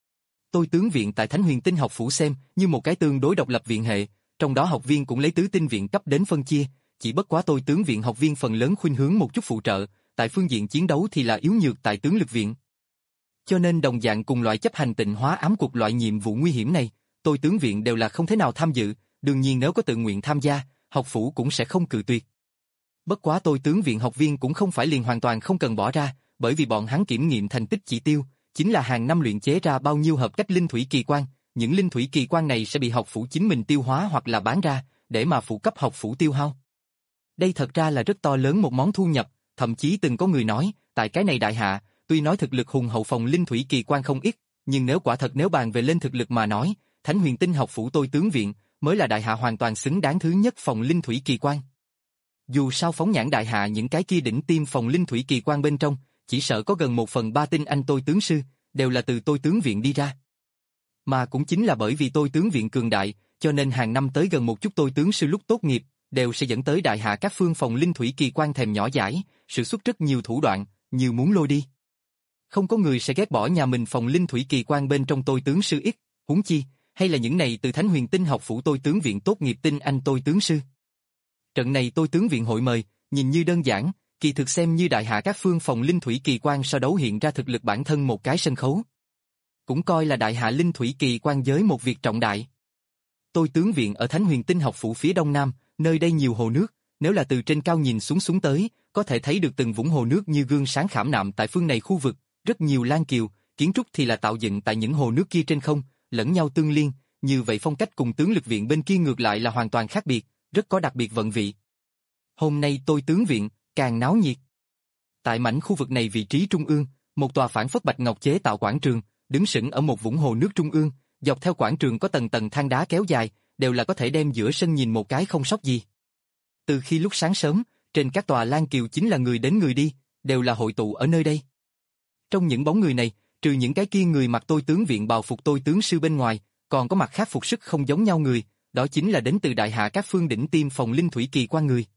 Tôi tướng viện tại Thánh Huyền Tinh học phủ xem như một cái tương đối độc lập viện hệ, trong đó học viên cũng lấy tứ tinh viện cấp đến phân chia, chỉ bất quá tôi tướng viện học viên phần lớn khuynh hướng một chút phụ trợ, tại phương diện chiến đấu thì là yếu nhược tại tướng lực viện. Cho nên đồng dạng cùng loại chấp hành tịnh hóa ám cuộc loại nhiệm vụ nguy hiểm này, tôi tướng viện đều là không thể nào tham dự, đương nhiên nếu có tự nguyện tham gia, học phủ cũng sẽ không cự tuyệt. Bất quá tôi tướng viện học viên cũng không phải liền hoàn toàn không cần bỏ ra, bởi vì bọn hắn kiểm nghiệm thành tích chỉ tiêu, chính là hàng năm luyện chế ra bao nhiêu hợp cách linh thủy kỳ quan, những linh thủy kỳ quan này sẽ bị học phủ chính mình tiêu hóa hoặc là bán ra, để mà phụ cấp học phủ tiêu hao. Đây thật ra là rất to lớn một món thu nhập, thậm chí từng có người nói, tại cái này đại hạ, tuy nói thực lực hùng hậu phòng linh thủy kỳ quan không ít, nhưng nếu quả thật nếu bàn về lên thực lực mà nói, Thánh Huyền Tinh học phủ tôi tướng viện mới là đại hạ hoàn toàn xứng đáng thứ nhất phòng linh thủy kỳ quan. Dù sao phóng nhãn đại hạ những cái kia đỉnh tiêm phòng linh thủy kỳ quan bên trong, chỉ sợ có gần một phần ba tinh anh tôi tướng sư, đều là từ tôi tướng viện đi ra. Mà cũng chính là bởi vì tôi tướng viện cường đại, cho nên hàng năm tới gần một chút tôi tướng sư lúc tốt nghiệp, đều sẽ dẫn tới đại hạ các phương phòng linh thủy kỳ quan thèm nhỏ dãi, sử xuất rất nhiều thủ đoạn, nhiều muốn lôi đi. Không có người sẽ ghét bỏ nhà mình phòng linh thủy kỳ quan bên trong tôi tướng sư ít, huống chi, hay là những này từ Thánh Huyền Tinh học phủ tôi tướng viện tốt nghiệp tinh anh tôi tướng sư. Trận này tôi tướng viện hội mời, nhìn như đơn giản, kỳ thực xem như đại hạ các phương phòng linh thủy kỳ quan so đấu hiện ra thực lực bản thân một cái sân khấu. Cũng coi là đại hạ linh thủy kỳ quan giới một việc trọng đại. Tôi tướng viện ở Thánh Huyền Tinh học phủ phía đông nam, nơi đây nhiều hồ nước, nếu là từ trên cao nhìn xuống xuống tới, có thể thấy được từng vũng hồ nước như gương sáng khảm nạm tại phương này khu vực, rất nhiều lan kiều, kiến trúc thì là tạo dựng tại những hồ nước kia trên không, lẫn nhau tương liên, như vậy phong cách cùng tướng lực viện bên kia ngược lại là hoàn toàn khác biệt, rất có đặc biệt vận vị. Hôm nay tôi tướng viện, càng náo nhiệt. Tại mảnh khu vực này vị trí trung ương, một tòa phản phất bạch ngọc chế tạo quảng trường, đứng sững ở một vũng hồ nước trung ương, dọc theo quảng trường có tầng tầng thang đá kéo dài, đều là có thể đem giữa sân nhìn một cái không sót gì. Từ khi lúc sáng sớm, trên các tòa lan kiều chính là người đến người đi, đều là hội tụ ở nơi đây. Trong những bóng người này, trừ những cái kia người mặc tôi tướng viện bào phục tôi tướng sư bên ngoài, còn có mặt khác phục sức không giống nhau người, đó chính là đến từ đại hạ các phương đỉnh tiêm phòng linh thủy kỳ quan người.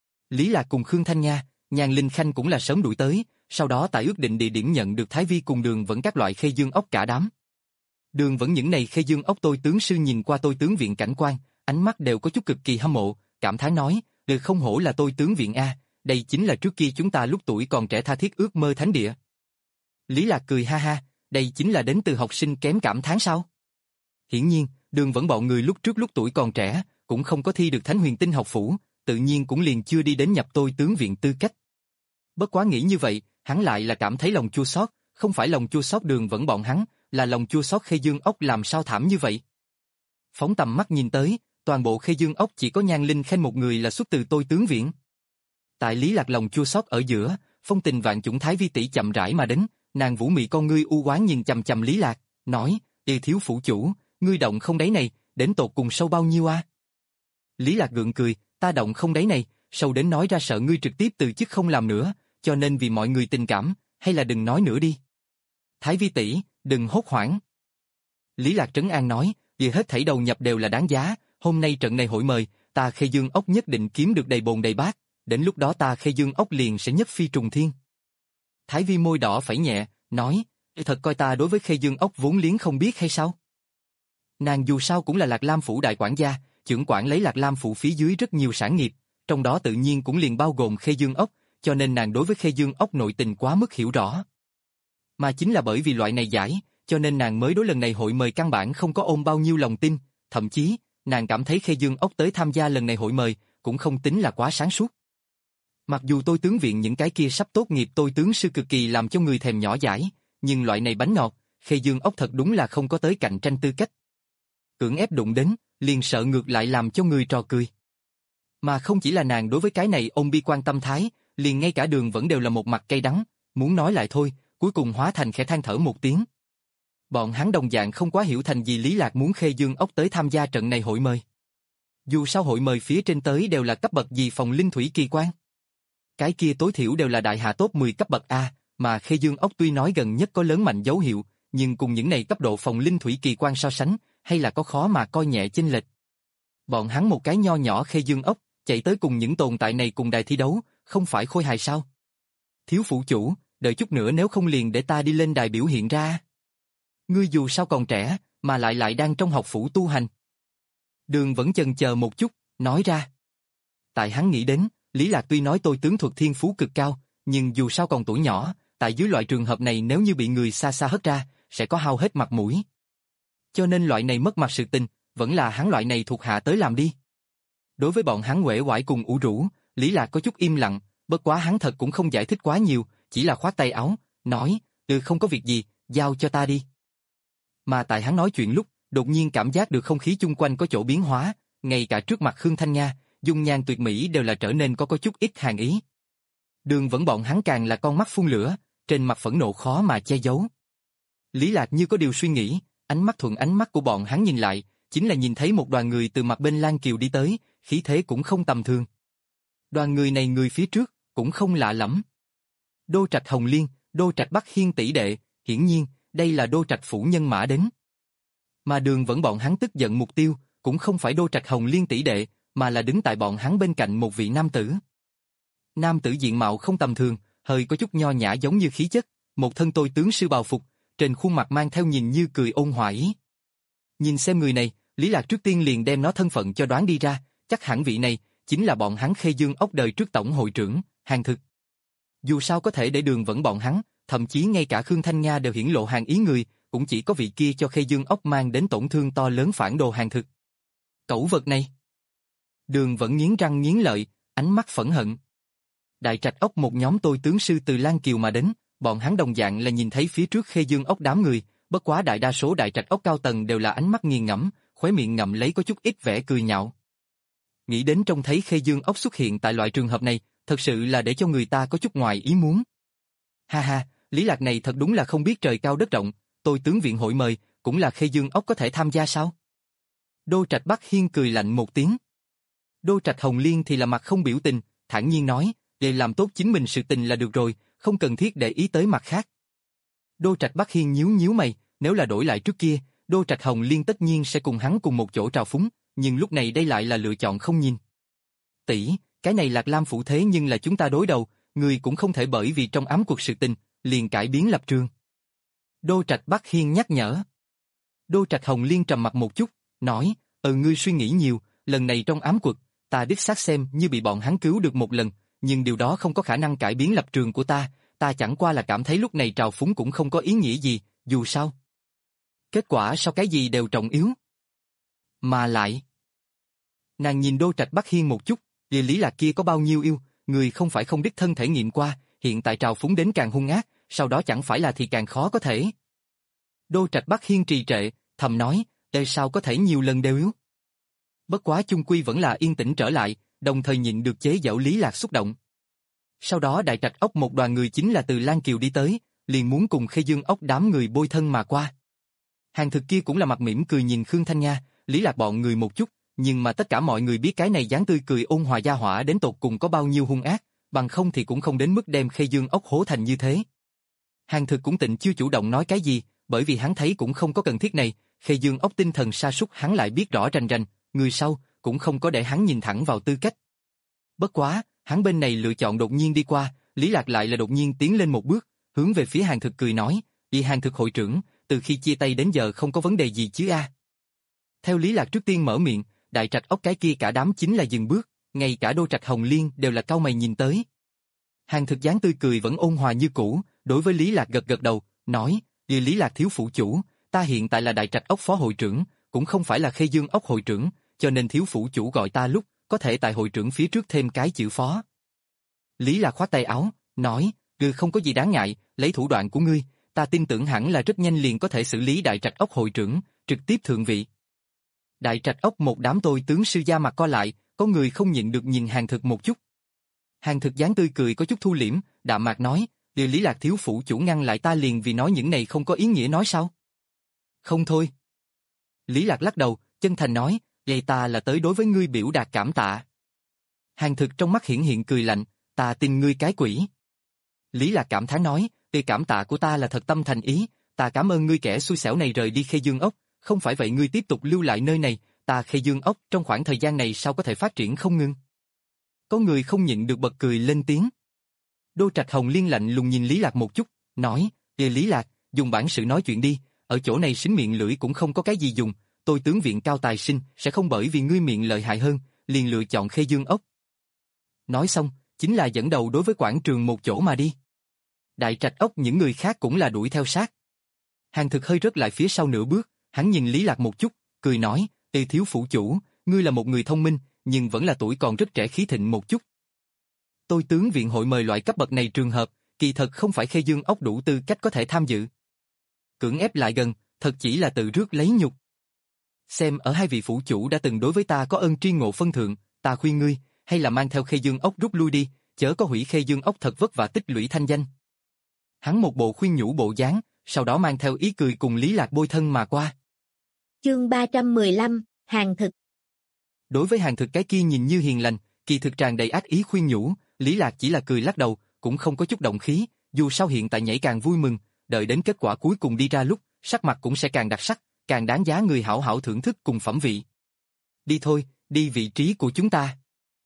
Lý Lạc cùng Khương Thanh Nha, Nhan Linh Khanh cũng là sớm đuổi tới, sau đó tại ước định địa điểm nhận được Thái Vi cùng Đường Vẫn các loại khê dương ốc cả đám. Đường Vẫn những này khê dương ốc tôi tướng sư nhìn qua tôi tướng viện cảnh quan, ánh mắt đều có chút cực kỳ hâm mộ, cảm thán nói, được không hổ là tôi tướng viện a, đây chính là trước kia chúng ta lúc tuổi còn trẻ tha thiết ước mơ thánh địa. Lý Lạc cười ha ha, đây chính là đến từ học sinh kém cảm thán sao? Hiển nhiên, Đường Vẫn bọn người lúc trước lúc tuổi còn trẻ, cũng không có thi được Thánh Huyền Tinh học phủ, tự nhiên cũng liền chưa đi đến nhập tôi tướng viện tư cách. Bất quá nghĩ như vậy, hắn lại là cảm thấy lòng chua xót, không phải lòng chua xót Đường Vẫn bọn hắn, là lòng chua xót khê dương ốc làm sao thảm như vậy. Phóng tầm mắt nhìn tới, toàn bộ khê dương ốc chỉ có Nhan Linh Khanh một người là xuất từ tôi tướng viện. Tại Lý Lạc lòng chua xót ở giữa, phong tình vạn chủng Thái Vi tỷ chậm rãi mà đến, nàng vũ mị con ngươi u oán nhìn chằm chằm Lý Lạc, nói, "Yêu thiếu phủ chủ, ngươi động không đáy này, đến tột cùng sâu bao nhiêu a?" Lý Lạc gượng cười, "Ta động không đáy này, sâu đến nói ra sợ ngươi trực tiếp từ chức không làm nữa, cho nên vì mọi người tình cảm, hay là đừng nói nữa đi." "Thái Vi tỷ, đừng hốt hoảng." Lý Lạc trấn an nói, "Vì hết thảy đầu nhập đều là đáng giá, hôm nay trận này hội mời, ta Khê Dương ốc nhất định kiếm được đầy bồn đầy bát, đến lúc đó ta Khê Dương ốc liền sẽ nhất phi trùng thiên." Thái Vi môi đỏ phẩy nhẹ, nói, "Thật coi ta đối với Khê Dương ốc vốn liếng không biết hay sao?" Nàng dù sao cũng là Lạc Lam phủ đại quản gia, trưởng quản lấy Lạc Lam phủ phía dưới rất nhiều sản nghiệp, trong đó tự nhiên cũng liền bao gồm Khê Dương ốc, cho nên nàng đối với Khê Dương ốc nội tình quá mức hiểu rõ. Mà chính là bởi vì loại này giải, cho nên nàng mới đối lần này hội mời căn bản không có ôm bao nhiêu lòng tin, thậm chí, nàng cảm thấy Khê Dương ốc tới tham gia lần này hội mời, cũng không tính là quá sáng suốt. Mặc dù tôi tướng viện những cái kia sắp tốt nghiệp tôi tướng sư cực kỳ làm cho người thèm nhỏ dãi, nhưng loại này bánh ngọt, Khê Dương ốc thật đúng là không có tới cạnh tranh tư cách. Cưỡng ép đụng đến, liền sợ ngược lại làm cho người trò cười. Mà không chỉ là nàng đối với cái này ôm bi quan tâm thái, liền ngay cả Đường Vẫn đều là một mặt cay đắng, muốn nói lại thôi, cuối cùng hóa thành khẽ than thở một tiếng. Bọn hắn đồng dạng không quá hiểu thành gì Lý Lạc muốn Khê Dương ốc tới tham gia trận này hội mời. Dù sao hội mời phía trên tới đều là cấp bậc gì phòng linh thủy kỳ quan. Cái kia tối thiểu đều là đại hạ top mười cấp bậc A, mà Khê Dương ốc tuy nói gần nhất có lớn mạnh dấu hiệu, nhưng cùng những này cấp độ phòng linh thủy kỳ quan so sánh, hay là có khó mà coi nhẹ chênh lệch. Bọn hắn một cái nho nhỏ Khê Dương ốc, chạy tới cùng những tồn tại này cùng đài thi đấu, không phải khôi hài sao? Thiếu phụ chủ, đợi chút nữa nếu không liền để ta đi lên đài biểu hiện ra. Ngươi dù sao còn trẻ, mà lại lại đang trong học phủ tu hành. Đường vẫn chần chờ một chút, nói ra. Tại hắn nghĩ đến, Lý Lạc tuy nói tôi tướng thuật thiên phú cực cao, nhưng dù sao còn tuổi nhỏ, tại dưới loại trường hợp này nếu như bị người xa xa hất ra, sẽ có hao hết mặt mũi. Cho nên loại này mất mặt sự tình, vẫn là hắn loại này thuộc hạ tới làm đi. Đối với bọn hắn uể oải cùng ủ rũ, Lý Lạc có chút im lặng, bất quá hắn thật cũng không giải thích quá nhiều, chỉ là khoát tay áo, nói, ừ không có việc gì, giao cho ta đi. Mà tại hắn nói chuyện lúc, đột nhiên cảm giác được không khí chung quanh có chỗ biến hóa, ngay cả trước mặt Khương Thanh Nga, dung nhan tuyệt mỹ đều là trở nên có có chút ít hàn ý. Đường vẫn bọn hắn càng là con mắt phun lửa, trên mặt phẫn nộ khó mà che giấu. Lý Lạc như có điều suy nghĩ, ánh mắt thuận ánh mắt của bọn hắn nhìn lại, chính là nhìn thấy một đoàn người từ mặt bên Lan Kiều đi tới, khí thế cũng không tầm thường. Đoàn người này người phía trước, cũng không lạ lẫm. Đô Trạch Hồng Liên, Đô Trạch Bắc Hiên tỷ đệ, hiển nhiên, đây là Đô Trạch phủ nhân mã đến. Mà đường vẫn bọn hắn tức giận mục tiêu, cũng không phải Đô Trạch Hồng Liên tỷ đệ, mà là đứng tại bọn hắn bên cạnh một vị nam tử. Nam tử diện mạo không tầm thường, hơi có chút nho nhã giống như khí chất, một thân tôi tướng sư bào phục, trên khuôn mặt mang theo nhìn như cười ôn hòa ý. Nhìn xem người này, Lý Lạc trước tiên liền đem nó thân phận cho đoán đi ra, chắc hẳn vị này chính là bọn hắn Khê Dương ốc đời trước tổng hội trưởng, Hàn Thực. Dù sao có thể để đường vẫn bọn hắn, thậm chí ngay cả Khương Thanh Nga đều hiển lộ hàng ý người, cũng chỉ có vị kia cho Khê Dương ốc mang đến tổn thương to lớn phản đồ Hàn Thực. Cẩu vật này. Đường vẫn nghiến răng nghiến lợi, ánh mắt phẫn hận. Đại Trạch ốc một nhóm tôi tướng sư từ Lan Kiều mà đến, bọn hắn đồng dạng là nhìn thấy phía trước Khê Dương ốc đám người, bất quá đại đa số Đại Trạch ốc cao tầng đều là ánh mắt nghiền ngẫm, khóe miệng ngậm lấy có chút ít vẻ cười nhạo. Nghĩ đến trông thấy Khê Dương ốc xuất hiện tại loại trường hợp này, thật sự là để cho người ta có chút ngoài ý muốn. Ha ha, Lý Lạc này thật đúng là không biết trời cao đất rộng, tôi tướng viện hội mời, cũng là Khê Dương ốc có thể tham gia sao? Đô Trạch Bắc Hiên cười lạnh một tiếng. Đô Trạch Hồng Liên thì là mặt không biểu tình, thản nhiên nói, để làm tốt chính mình sự tình là được rồi, không cần thiết để ý tới mặt khác. Đô Trạch Bắc Hiên nhíu nhíu mày, nếu là đổi lại trước kia, Đô Trạch Hồng Liên tất nhiên sẽ cùng hắn cùng một chỗ trào phúng, nhưng lúc này đây lại là lựa chọn không nhìn. Tỷ, cái này Lạc Lam phủ thế nhưng là chúng ta đối đầu, người cũng không thể bởi vì trong ám cuộc sự tình, liền cải biến lập trường. Đô Trạch Bắc Hiên nhắc nhở. Đô Trạch Hồng Liên trầm mặt một chút, nói, ừ ngươi suy nghĩ nhiều, lần này trong ám cuộc, ta đích xác xem như bị bọn hắn cứu được một lần, nhưng điều đó không có khả năng cải biến lập trường của ta, ta chẳng qua là cảm thấy lúc này trào phúng cũng không có ý nghĩa gì, dù sao. Kết quả sau cái gì đều trọng yếu. Mà lại. Nàng nhìn Đô Trạch Bắc Hiên một chút, địa Lý Lạc kia có bao nhiêu yêu, người không phải không đích thân thể nghiệm qua, hiện tại trào phúng đến càng hung ác, sau đó chẳng phải là thì càng khó có thể. Đô Trạch Bắc Hiên trì trệ, thầm nói, tại sao có thể nhiều lần đều yếu. Bất quá chung quy vẫn là yên tĩnh trở lại, đồng thời nhịn được chế giễu Lý Lạc xúc động. Sau đó Đại Trạch ốc một đoàn người chính là từ Lan Kiều đi tới, liền muốn cùng Khê Dương ốc đám người bôi thân mà qua. Hàng Thực kia cũng là mặt mỉm cười nhìn Khương Thanh Nga, Lý Lạc bọn người một chút, nhưng mà tất cả mọi người biết cái này dáng tươi cười ôn hòa gia hỏa đến tột cùng có bao nhiêu hung ác, bằng không thì cũng không đến mức đem Khê Dương ốc hố thành như thế. Hàng Thực cũng tịnh chưa chủ động nói cái gì, bởi vì hắn thấy cũng không có cần thiết này, Khê Dương ốc tinh thần sa sút hắn lại biết rõ rành rành, người sau cũng không có để hắn nhìn thẳng vào tư cách. Bất quá, hắn bên này lựa chọn đột nhiên đi qua, Lý Lạc lại là đột nhiên tiến lên một bước, hướng về phía Hàng Thực cười nói, "Đi Hàng Thực hội trưởng, từ khi chia tay đến giờ không có vấn đề gì chứ a?" Theo Lý Lạc trước tiên mở miệng, Đại Trạch ốc cái kia cả đám chính là dừng bước, ngay cả Đô Trạch Hồng Liên đều là cau mày nhìn tới. Hàng Thực dáng tươi cười vẫn ôn hòa như cũ, đối với Lý Lạc gật gật đầu, nói, "Đi Lý Lạc thiếu phụ chủ, ta hiện tại là Đại Trạch ốc phó hội trưởng, cũng không phải là Khê Dương ốc hội trưởng, cho nên thiếu phụ chủ gọi ta lúc, có thể tại hội trưởng phía trước thêm cái chữ phó." Lý Lạc khoát tay áo, nói, "Ừ không có gì đáng ngại, lấy thủ đoạn của ngươi, ta tin tưởng hẳn là rất nhanh liền có thể xử lý Đại Trạch ốc hội trưởng, trực tiếp thượng vị." Đại Trạch ốc một đám tôi tướng sư da mặt co lại, có người không nhịn được nhìn Hàng Thực một chút. Hàng Thực dáng tươi cười có chút thu liễm, đạm mạc nói, "Điều Lý Lạc thiếu phụ chủ ngăn lại ta liền vì nói những này không có ý nghĩa nói sao?" "Không thôi." Lý Lạc lắc đầu, chân thành nói, Vậy ta là tới đối với ngươi biểu đạt cảm tạ. Hàng Thực trong mắt hiển hiện cười lạnh, ta tin ngươi cái quỷ. Lý Lạc cảm thán nói, "Ê, cảm tạ của ta là thật tâm thành ý, ta cảm ơn ngươi kẻ xui xẻo này rời đi Khê Dương Ốc, không phải vậy ngươi tiếp tục lưu lại nơi này, ta Khê Dương Ốc trong khoảng thời gian này sao có thể phát triển không ngừng?" Có người không nhịn được bật cười lên tiếng. Đô Trạch Hồng Liên lạnh lùng nhìn Lý Lạc một chút, nói, "Ê Lý Lạc, dùng bản sự nói chuyện đi, ở chỗ này xính miệng lưỡi cũng không có cái gì dùng, tôi tướng viện cao tài sinh sẽ không bởi vì ngươi miệng lợi hại hơn, liền lựa chọn Khê Dương Ốc." Nói xong, chính là dẫn đầu đối với quảng trường một chỗ mà đi. Đại Trạch Ốc những người khác cũng là đuổi theo sát. Hàng Thực hơi rớt lại phía sau nửa bước, hắn nhìn Lý Lạc một chút, cười nói, "Ê thiếu phủ chủ, ngươi là một người thông minh, nhưng vẫn là tuổi còn rất trẻ khí thịnh một chút. Tôi tướng viện hội mời loại cấp bậc này trường hợp, kỳ thật không phải Khê Dương Ốc đủ tư cách có thể tham dự. Cưỡng ép lại gần, thật chỉ là tự rước lấy nhục. Xem ở hai vị phủ chủ đã từng đối với ta có ơn tri ngộ phân thượng, ta khuyên ngươi, hay là mang theo Khê Dương Ốc rút lui đi, chớ có hủy Khê Dương Ốc thật vất vả tích lũy thanh danh." Hắn một bộ khuyên nhủ bộ dáng, sau đó mang theo ý cười cùng Lý Lạc bôi thân mà qua. Chương ba trăm mười lăm, Hàng Thực. Đối với Hàng Thực cái kia nhìn như hiền lành, kỳ thực tràn đầy ác ý khuyên nhủ, Lý Lạc chỉ là cười lắc đầu, cũng không có chút động khí, dù sao hiện tại nhảy càng vui mừng, đợi đến kết quả cuối cùng đi ra lúc, sắc mặt cũng sẽ càng đặc sắc, càng đáng giá người hảo hảo thưởng thức cùng phẩm vị. "Đi thôi, đi vị trí của chúng ta."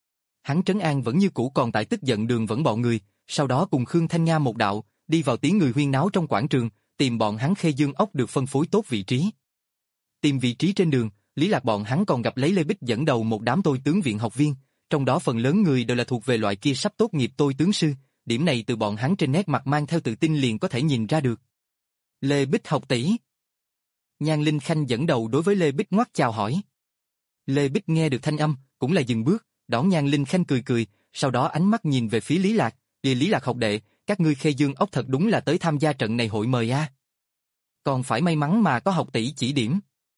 Hắn trấn an vẫn như cũ còn tại tức giận Đường Vẫn bọn người, sau đó cùng Khương Thanh Nga một đạo, đi vào tiếng người huyên náo trong quảng trường, tìm bọn hắn Khê Dương Ốc được phân phối tốt vị trí. Tìm vị trí trên đường, Lý Lạc bọn hắn còn gặp lấy Lê Bích dẫn đầu một đám tôi tướng viện học viên, trong đó phần lớn người đều là thuộc về loại kia sắp tốt nghiệp tôi tướng sư, điểm này từ bọn hắn trên nét mặt mang theo tự tin liền có thể nhìn ra được. "Lê Bích học tỷ." Nhan Linh Khanh dẫn đầu đối với Lê Bích ngoắc chào hỏi. Lê Bích nghe được thanh âm, cũng là dừng bước, đón Nhan Linh Khanh cười cười, sau đó ánh mắt nhìn về phía Lý Lạc, "Lý Lý Lạc học đệ, các ngươi Khê Dương Ốc thật đúng là tới tham gia trận này hội mời a. Còn phải may mắn mà có học tỷ chỉ điểm."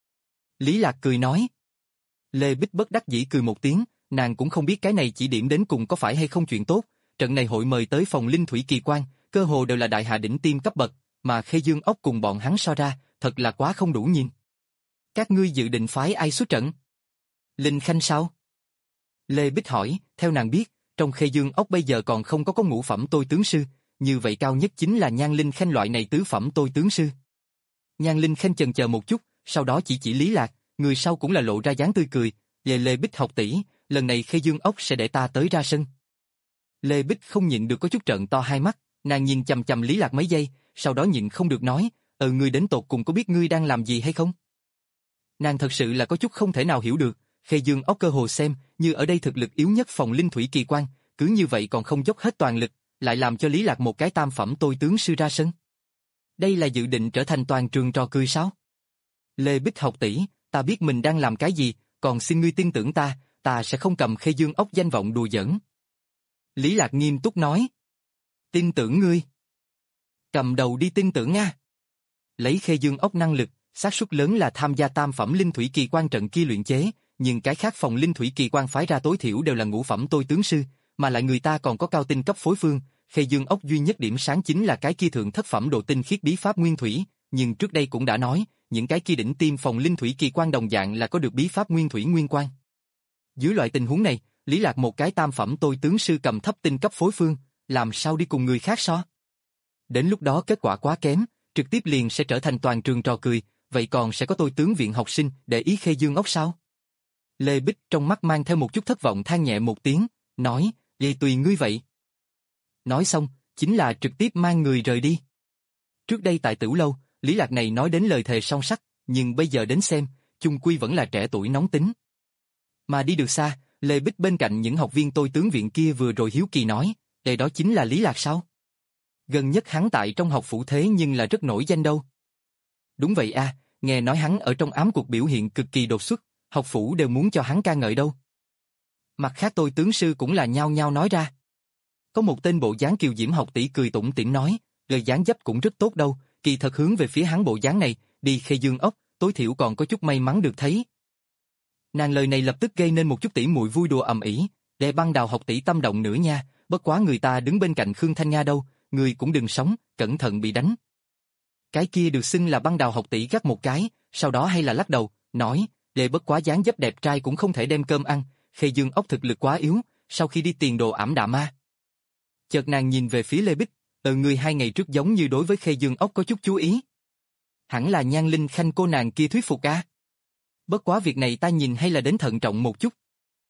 Lý Lạc cười nói. Lê Bích bất đắc dĩ cười một tiếng, nàng cũng không biết cái này chỉ điểm đến cùng có phải hay không chuyện tốt, trận này hội mời tới phòng Linh Thủy Kỳ Quan, cơ hồ đều là đại hạ đỉnh tiêm cấp bậc, mà Khê Dương Ốc cùng bọn hắn so ra, thật là quá không đủ nhìn. "Các ngươi dự định phái ai xuất trận?" "Linh Khanh sao?" Lê Bích hỏi, theo nàng biết, trong Khê Dương Ốc bây giờ còn không có có ngũ phẩm tôi tướng sư, như vậy cao nhất chính là Nhan Linh Khanh loại này tứ phẩm tôi tướng sư. Nhan Linh Khanh chần chờ một chút, sau đó chỉ chỉ Lý Lạc, người sau cũng là lộ ra dáng tươi cười, "Về Lê Bích học tỷ, lần này Khê Dương Ốc sẽ để ta tới ra sân." Lê Bích không nhịn được có chút trợn to hai mắt, nàng nhìn chằm chằm Lý Lạc mấy giây, sau đó nhịn không được nói, "Ờ ngươi đến tột cùng có biết ngươi đang làm gì hay không?" Nàng thật sự là có chút không thể nào hiểu được, Khê Dương Ốc cơ hồ xem như ở đây thực lực yếu nhất phòng Linh Thủy Kỳ Quan, cứ như vậy còn không dốc hết toàn lực, lại làm cho Lý Lạc một cái tam phẩm tôi tướng sư ra sân. Đây là dự định trở thành toàn trường trò cười sao? "Lê Bích học tỷ, ta biết mình đang làm cái gì, còn xin ngươi tin tưởng ta, ta sẽ không cầm Khê Dương Ốc danh vọng đùa giỡn." Lý Lạc nghiêm túc nói. "Tin tưởng ngươi? Cầm đầu đi tin tưởng nga." Lấy Khê Dương Ốc năng lực, xác suất lớn là tham gia tam phẩm Linh Thủy Kỳ Quan trận kia luyện chế, nhưng cái khác phòng Linh Thủy Kỳ Quan phái ra tối thiểu đều là ngũ phẩm tôi tướng sư, mà lại người ta còn có cao tinh cấp phối phương. Khê Dương Ốc duy nhất điểm sáng chính là cái kia thượng thất phẩm độ tinh khiết bí pháp nguyên thủy, nhưng trước đây cũng đã nói, những cái kia đỉnh tiêm phòng Linh Thủy Kỳ Quan đồng dạng là có được bí pháp nguyên thủy nguyên quan. Dưới loại tình huống này, Lý Lạc một cái tam phẩm tôi tướng sư cầm thấp tinh cấp phối phương, làm sao đi cùng người khác so? Đến lúc đó kết quả quá kém, trực tiếp liền sẽ trở thành toàn trường trò cười, vậy còn sẽ có tôi tướng viện học sinh để ý Khê Dương Ốc sao? Lê Bích trong mắt mang theo một chút thất vọng than nhẹ một tiếng, nói, "Vậy tùy ngươi vậy." Nói xong, chính là trực tiếp mang người rời đi. Trước đây tại Tửu Lâu, Lý Lạc này nói đến lời thề song sắt, nhưng bây giờ đến xem, chung quy vẫn là trẻ tuổi nóng tính. Mà đi được xa, Lê Bích bên cạnh những học viên tôi tướng viện kia vừa rồi hiếu kỳ nói, "Đây đó chính là Lý Lạc sao? Gần nhất hắn tại trong học phủ thế nhưng là rất nổi danh đâu." "Đúng vậy a, nghe nói hắn ở trong ám cuộc biểu hiện cực kỳ đột xuất, học phủ đều muốn cho hắn ca ngợi đâu." Mặt khác tôi tướng sư cũng là nhao nhao nói ra. Có một tên bộ dáng kiều diễm học tỷ cười tủm tỉm nói, "Lời dáng dấp cũng rất tốt đâu, kỳ thật hướng về phía hắn bộ dáng này, đi Khê Dương Ốc, tối thiểu còn có chút may mắn được thấy." Nàng lời này lập tức gây nên một chút tỉ muội vui đùa ầm ĩ, để Băng Đào học tỷ tâm động nữa nha, bất quá người ta đứng bên cạnh Khương Thanh Nga đâu, người cũng đừng sống, cẩn thận bị đánh. Cái kia được xưng là Băng Đào học tỷ gắt một cái, sau đó hay là lắc đầu, nói, Lê bất quá dáng dấp đẹp trai cũng không thể đem cơm ăn, Khê Dương ốc thực lực quá yếu, sau khi đi tiền đồ ảm đạm ma. Chợt nàng nhìn về phía Lê Bích, từ người hai ngày trước giống như đối với Khê Dương ốc có chút chú ý. Hẳn là Nhan Linh Khanh cô nàng kia thuyết phục a. Bất quá việc này ta nhìn hay là đến thận trọng một chút.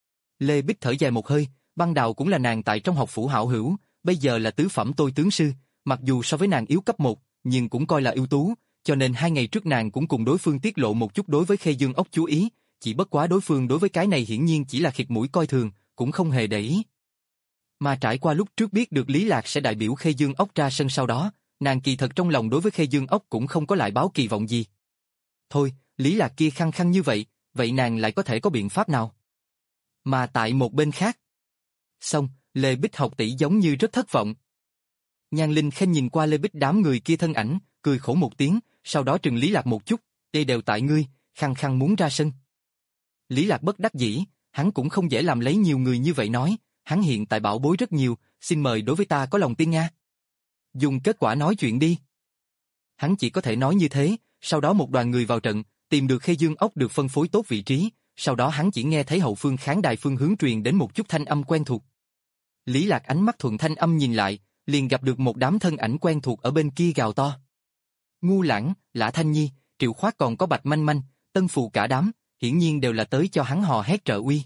Lê Bích thở dài một hơi, Băng Đào cũng là nàng tại trong học phủ hảo hữu, bây giờ là tứ phẩm tôi tướng sư, mặc dù so với nàng yếu cấp một, nhưng cũng coi là ưu tú, cho nên hai ngày trước nàng cũng cùng đối phương tiết lộ một chút đối với Khê Dương ốc chú ý, chỉ bất quá đối phương đối với cái này hiển nhiên chỉ là khịt mũi coi thường, cũng không hề để ý. Mà trải qua lúc trước biết được Lý Lạc sẽ đại biểu Khê Dương ốc ra sân sau đó, nàng kỳ thật trong lòng đối với Khê Dương ốc cũng không có lại báo kỳ vọng gì. Thôi, Lý Lạc kia khăng khăng như vậy, vậy nàng lại có thể có biện pháp nào? Mà tại một bên khác. Xong, Lê Bích học tỷ giống như rất thất vọng. Nhan Linh Khanh nhìn qua Lê Bích đám người kia thân ảnh, cười khổ một tiếng, sau đó trừng Lý Lạc một chút, đây đều tại ngươi, khăng khăng muốn ra sân. Lý Lạc bất đắc dĩ, hắn cũng không dễ làm lấy nhiều người như vậy nói, hắn hiện tại bảo bối rất nhiều, xin mời đối với ta có lòng tin nha. Dùng kết quả nói chuyện đi. Hắn chỉ có thể nói như thế, sau đó một đoàn người vào trận, tìm được Khê Dương ốc được phân phối tốt vị trí, sau đó hắn chỉ nghe thấy hậu phương khán đài phương hướng truyền đến một chút thanh âm quen thuộc. Lý Lạc ánh mắt thuận thanh âm nhìn lại, liền gặp được một đám thân ảnh quen thuộc ở bên kia gào to. Ngu Lãng, Lã Thanh Nhi, Triệu Khoát còn có Bạch Manh Manh, Tân Phù cả đám, hiển nhiên đều là tới cho hắn hò hét trợ uy.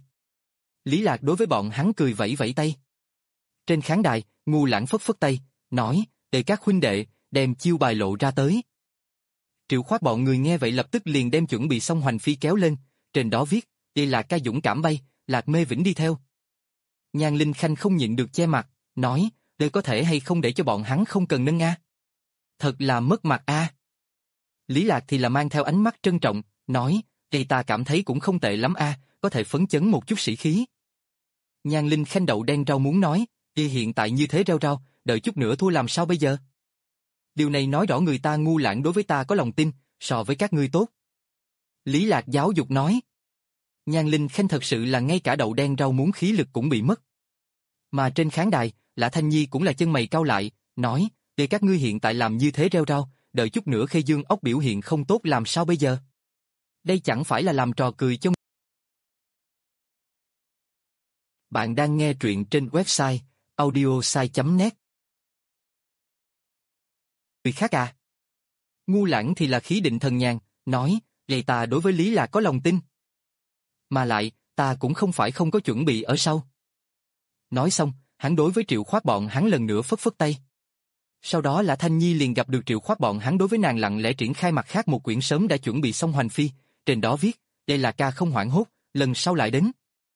Lý Lạc đối với bọn hắn cười vẫy vẫy tay. Trên khán đài, Ngu Lãng phất phất tay, nói, để các huynh đệ, đem chiêu bài lộ ra tới. Triệu Khoát bọn người nghe vậy lập tức liền đem chuẩn bị xong hoành phi kéo lên, trên đó viết, đây là ca dũng cảm bay, Lạc Mê Vĩnh đi theo. Nhan Linh Khanh không nhịn được che mặt, nói, đây có thể hay không để cho bọn hắn không cần nâng a? Thật là mất mặt a. Lý Lạc thì là mang theo ánh mắt trân trọng, nói, đây ta cảm thấy cũng không tệ lắm a, có thể phấn chấn một chút sĩ khí. Nhan Linh Khanh đậu đen rau muốn nói, y hiện tại như thế rau rau, đợi chút nữa thua làm sao bây giờ? Điều này nói rõ người ta Ngu Lãng đối với ta có lòng tin, so với các ngươi tốt. Lý Lạc giáo dục nói. Nhan Linh Khanh thật sự là ngay cả đậu đen rau muốn khí lực cũng bị mất. Mà trên khán đài, Lã Thanh Nhi cũng là chân mày cau lại, nói, để các ngươi hiện tại làm như thế rêu rao, đợi chút nữa Khê Dương ốc biểu hiện không tốt làm sao bây giờ? Đây chẳng phải là làm trò cười cho. Bạn đang nghe truyện trên website audiosai chấm net. Người khác à? Ngu Lãng thì là khí định thần nhàn, nói, vậy ta đối với Lý Lạc có lòng tin. Mà lại, ta cũng không phải không có chuẩn bị ở sau. Nói xong, hắn đối với Triệu Khoát bọn hắn lần nữa phất phất tay. Sau đó Lã Thanh Nhi liền gặp được Triệu Khoát bọn hắn đối với nàng lặng lẽ triển khai mặt khác một quyển sớm đã chuẩn bị xong hoành phi, trên đó viết, đây là ca không hoảng hốt, lần sau lại đến.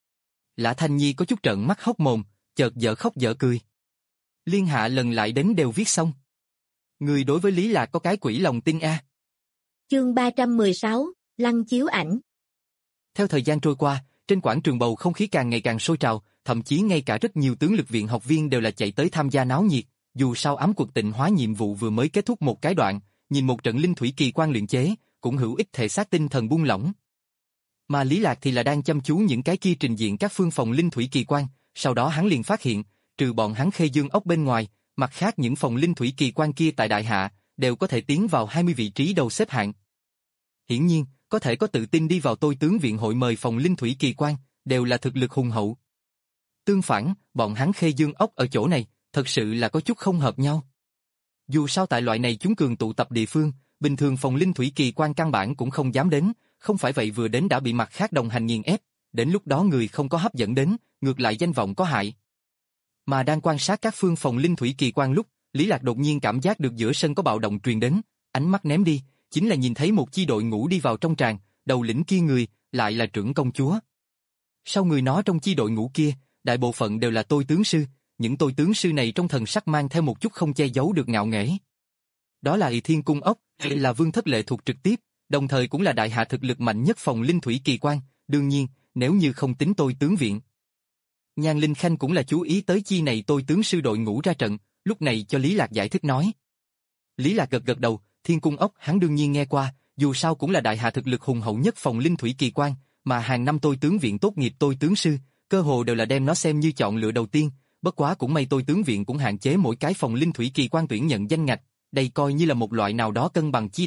Lã Thanh Nhi có chút trợn mắt hốc mồm, chợt dở khóc dở cười. Liên hạ lần lại đến đều viết xong. Người đối với Lý Lạc có cái quỷ lòng tin a. Chương ba trăm mười sáu, Lăng chiếu ảnh. Theo thời gian trôi qua, trên quảng trường bầu không khí càng ngày càng sôi trào, thậm chí ngay cả rất nhiều tướng lực viện học viên đều là chạy tới tham gia náo nhiệt, dù sao ám quật tịnh hóa nhiệm vụ vừa mới kết thúc một cái đoạn, nhìn một trận linh thủy kỳ quan luyện chế, cũng hữu ích thể xác tinh thần buông lỏng. Mà Lý Lạc thì là đang chăm chú những cái kia trình diện các phương phòng linh thủy kỳ quan, sau đó hắn liền phát hiện, trừ bọn hắn Khê Dương ốc bên ngoài, mặt khác những phòng linh thủy kỳ quan kia tại đại hạ đều có thể tiến vào hai mươi vị trí đầu xếp hạng. Hiển nhiên, có thể có tự tin đi vào tôi tướng viện hội mời phòng linh thủy kỳ quan, đều là thực lực hùng hậu. Tương phản, bọn hắn Khê Dương ốc ở chỗ này, thật sự là có chút không hợp nhau. Dù sao tại loại này chúng cường tụ tập địa phương, bình thường phòng linh thủy kỳ quan căn bản cũng không dám đến, không phải vậy vừa đến đã bị mặt khác đồng hành nghiền ép, đến lúc đó người không có hấp dẫn đến, ngược lại danh vọng có hại. Mà đang quan sát các phương phòng linh thủy kỳ quan lúc, Lý Lạc đột nhiên cảm giác được giữa sân có bạo động truyền đến, ánh mắt ném đi, chính là nhìn thấy một chi đội ngũ đi vào trong tràng, đầu lĩnh kia người, lại là trưởng công chúa. Sau người nó trong chi đội ngũ kia, đại bộ phận đều là tôi tướng sư, những tôi tướng sư này trong thần sắc mang theo một chút không che giấu được ngạo nghễ. Đó là Ỷ Thiên Cung ốc, là vương thất lệ thuộc trực tiếp, đồng thời cũng là đại hạ thực lực mạnh nhất phòng linh thủy kỳ quan, đương nhiên, nếu như không tính tôi tướng viện. Nhan Linh Khanh cũng là chú ý tới chi này tôi tướng sư đội ngũ ra trận, lúc này cho Lý Lạc giải thích nói. Lý Lạc gật gật đầu, Thiên Cung ốc hắn đương nhiên nghe qua, dù sao cũng là đại hạ thực lực hùng hậu nhất phòng linh thủy kỳ quan, mà hàng năm tôi tướng viện tốt nghiệp tôi tướng sư, cơ hồ đều là đem nó xem như chọn lựa đầu tiên, bất quá cũng may tôi tướng viện cũng hạn chế mỗi cái phòng linh thủy kỳ quan tuyển nhận danh ngạch, đây coi như là một loại nào đó cân bằng chi đạo,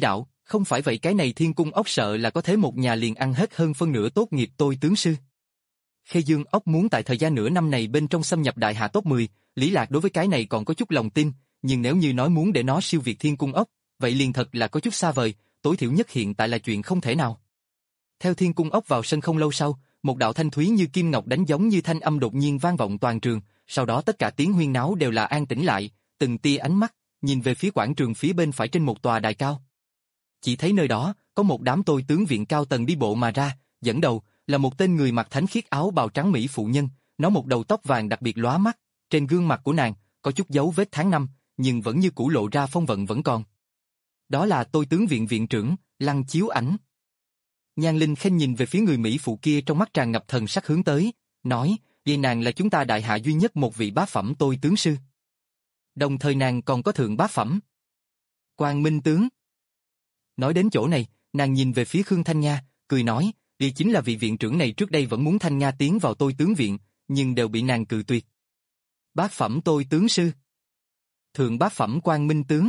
Không phải vậy cái này thiên cung ốc sợ là có thế một nhà liền ăn hết hơn phân nửa tốt nghiệp tôi tướng sư. Khê Dương ốc muốn tại thời gian nửa năm này bên trong xâm nhập đại hạ top mười, Lý Lạc đối với cái này còn có chút lòng tin, nhưng nếu như nói muốn để nó siêu việt thiên cung ốc, vậy liền thật là có chút xa vời, tối thiểu nhất hiện tại là chuyện không thể nào. Theo thiên cung ốc vào sân không lâu sau, một đạo thanh thúy như kim ngọc đánh giống như thanh âm đột nhiên vang vọng toàn trường, sau đó tất cả tiếng huyên náo đều là an tĩnh lại, từng tia ánh mắt nhìn về phía quảng trường phía bên phải trên một tòa đài cao. Chỉ thấy nơi đó có một đám tôi tướng viện cao tầng đi bộ mà ra, dẫn đầu là một tên người mặc thánh khiết áo bào trắng mỹ phụ nhân, nó một đầu tóc vàng đặc biệt lóa mắt, trên gương mặt của nàng có chút dấu vết tháng năm, nhưng vẫn như cũ lộ ra phong vận vẫn còn. Đó là tôi tướng viện viện trưởng, Lăng Chiếu Ảnh. Nhan Linh Khanh nhìn về phía người mỹ phụ kia trong mắt tràn ngập thần sắc hướng tới, nói, vì nàng là chúng ta đại hạ duy nhất một vị bá phẩm tôi tướng sư. Đồng thời nàng còn có thượng bá phẩm Quang Minh tướng. Nói đến chỗ này, nàng nhìn về phía Khương Thanh Nga, cười nói, đây chính là vị viện trưởng này trước đây vẫn muốn Thanh Nga tiến vào tôi tướng viện, nhưng đều bị nàng cự tuyệt. Bát phẩm tôi tướng sư. Thượng bát phẩm Quang Minh tướng.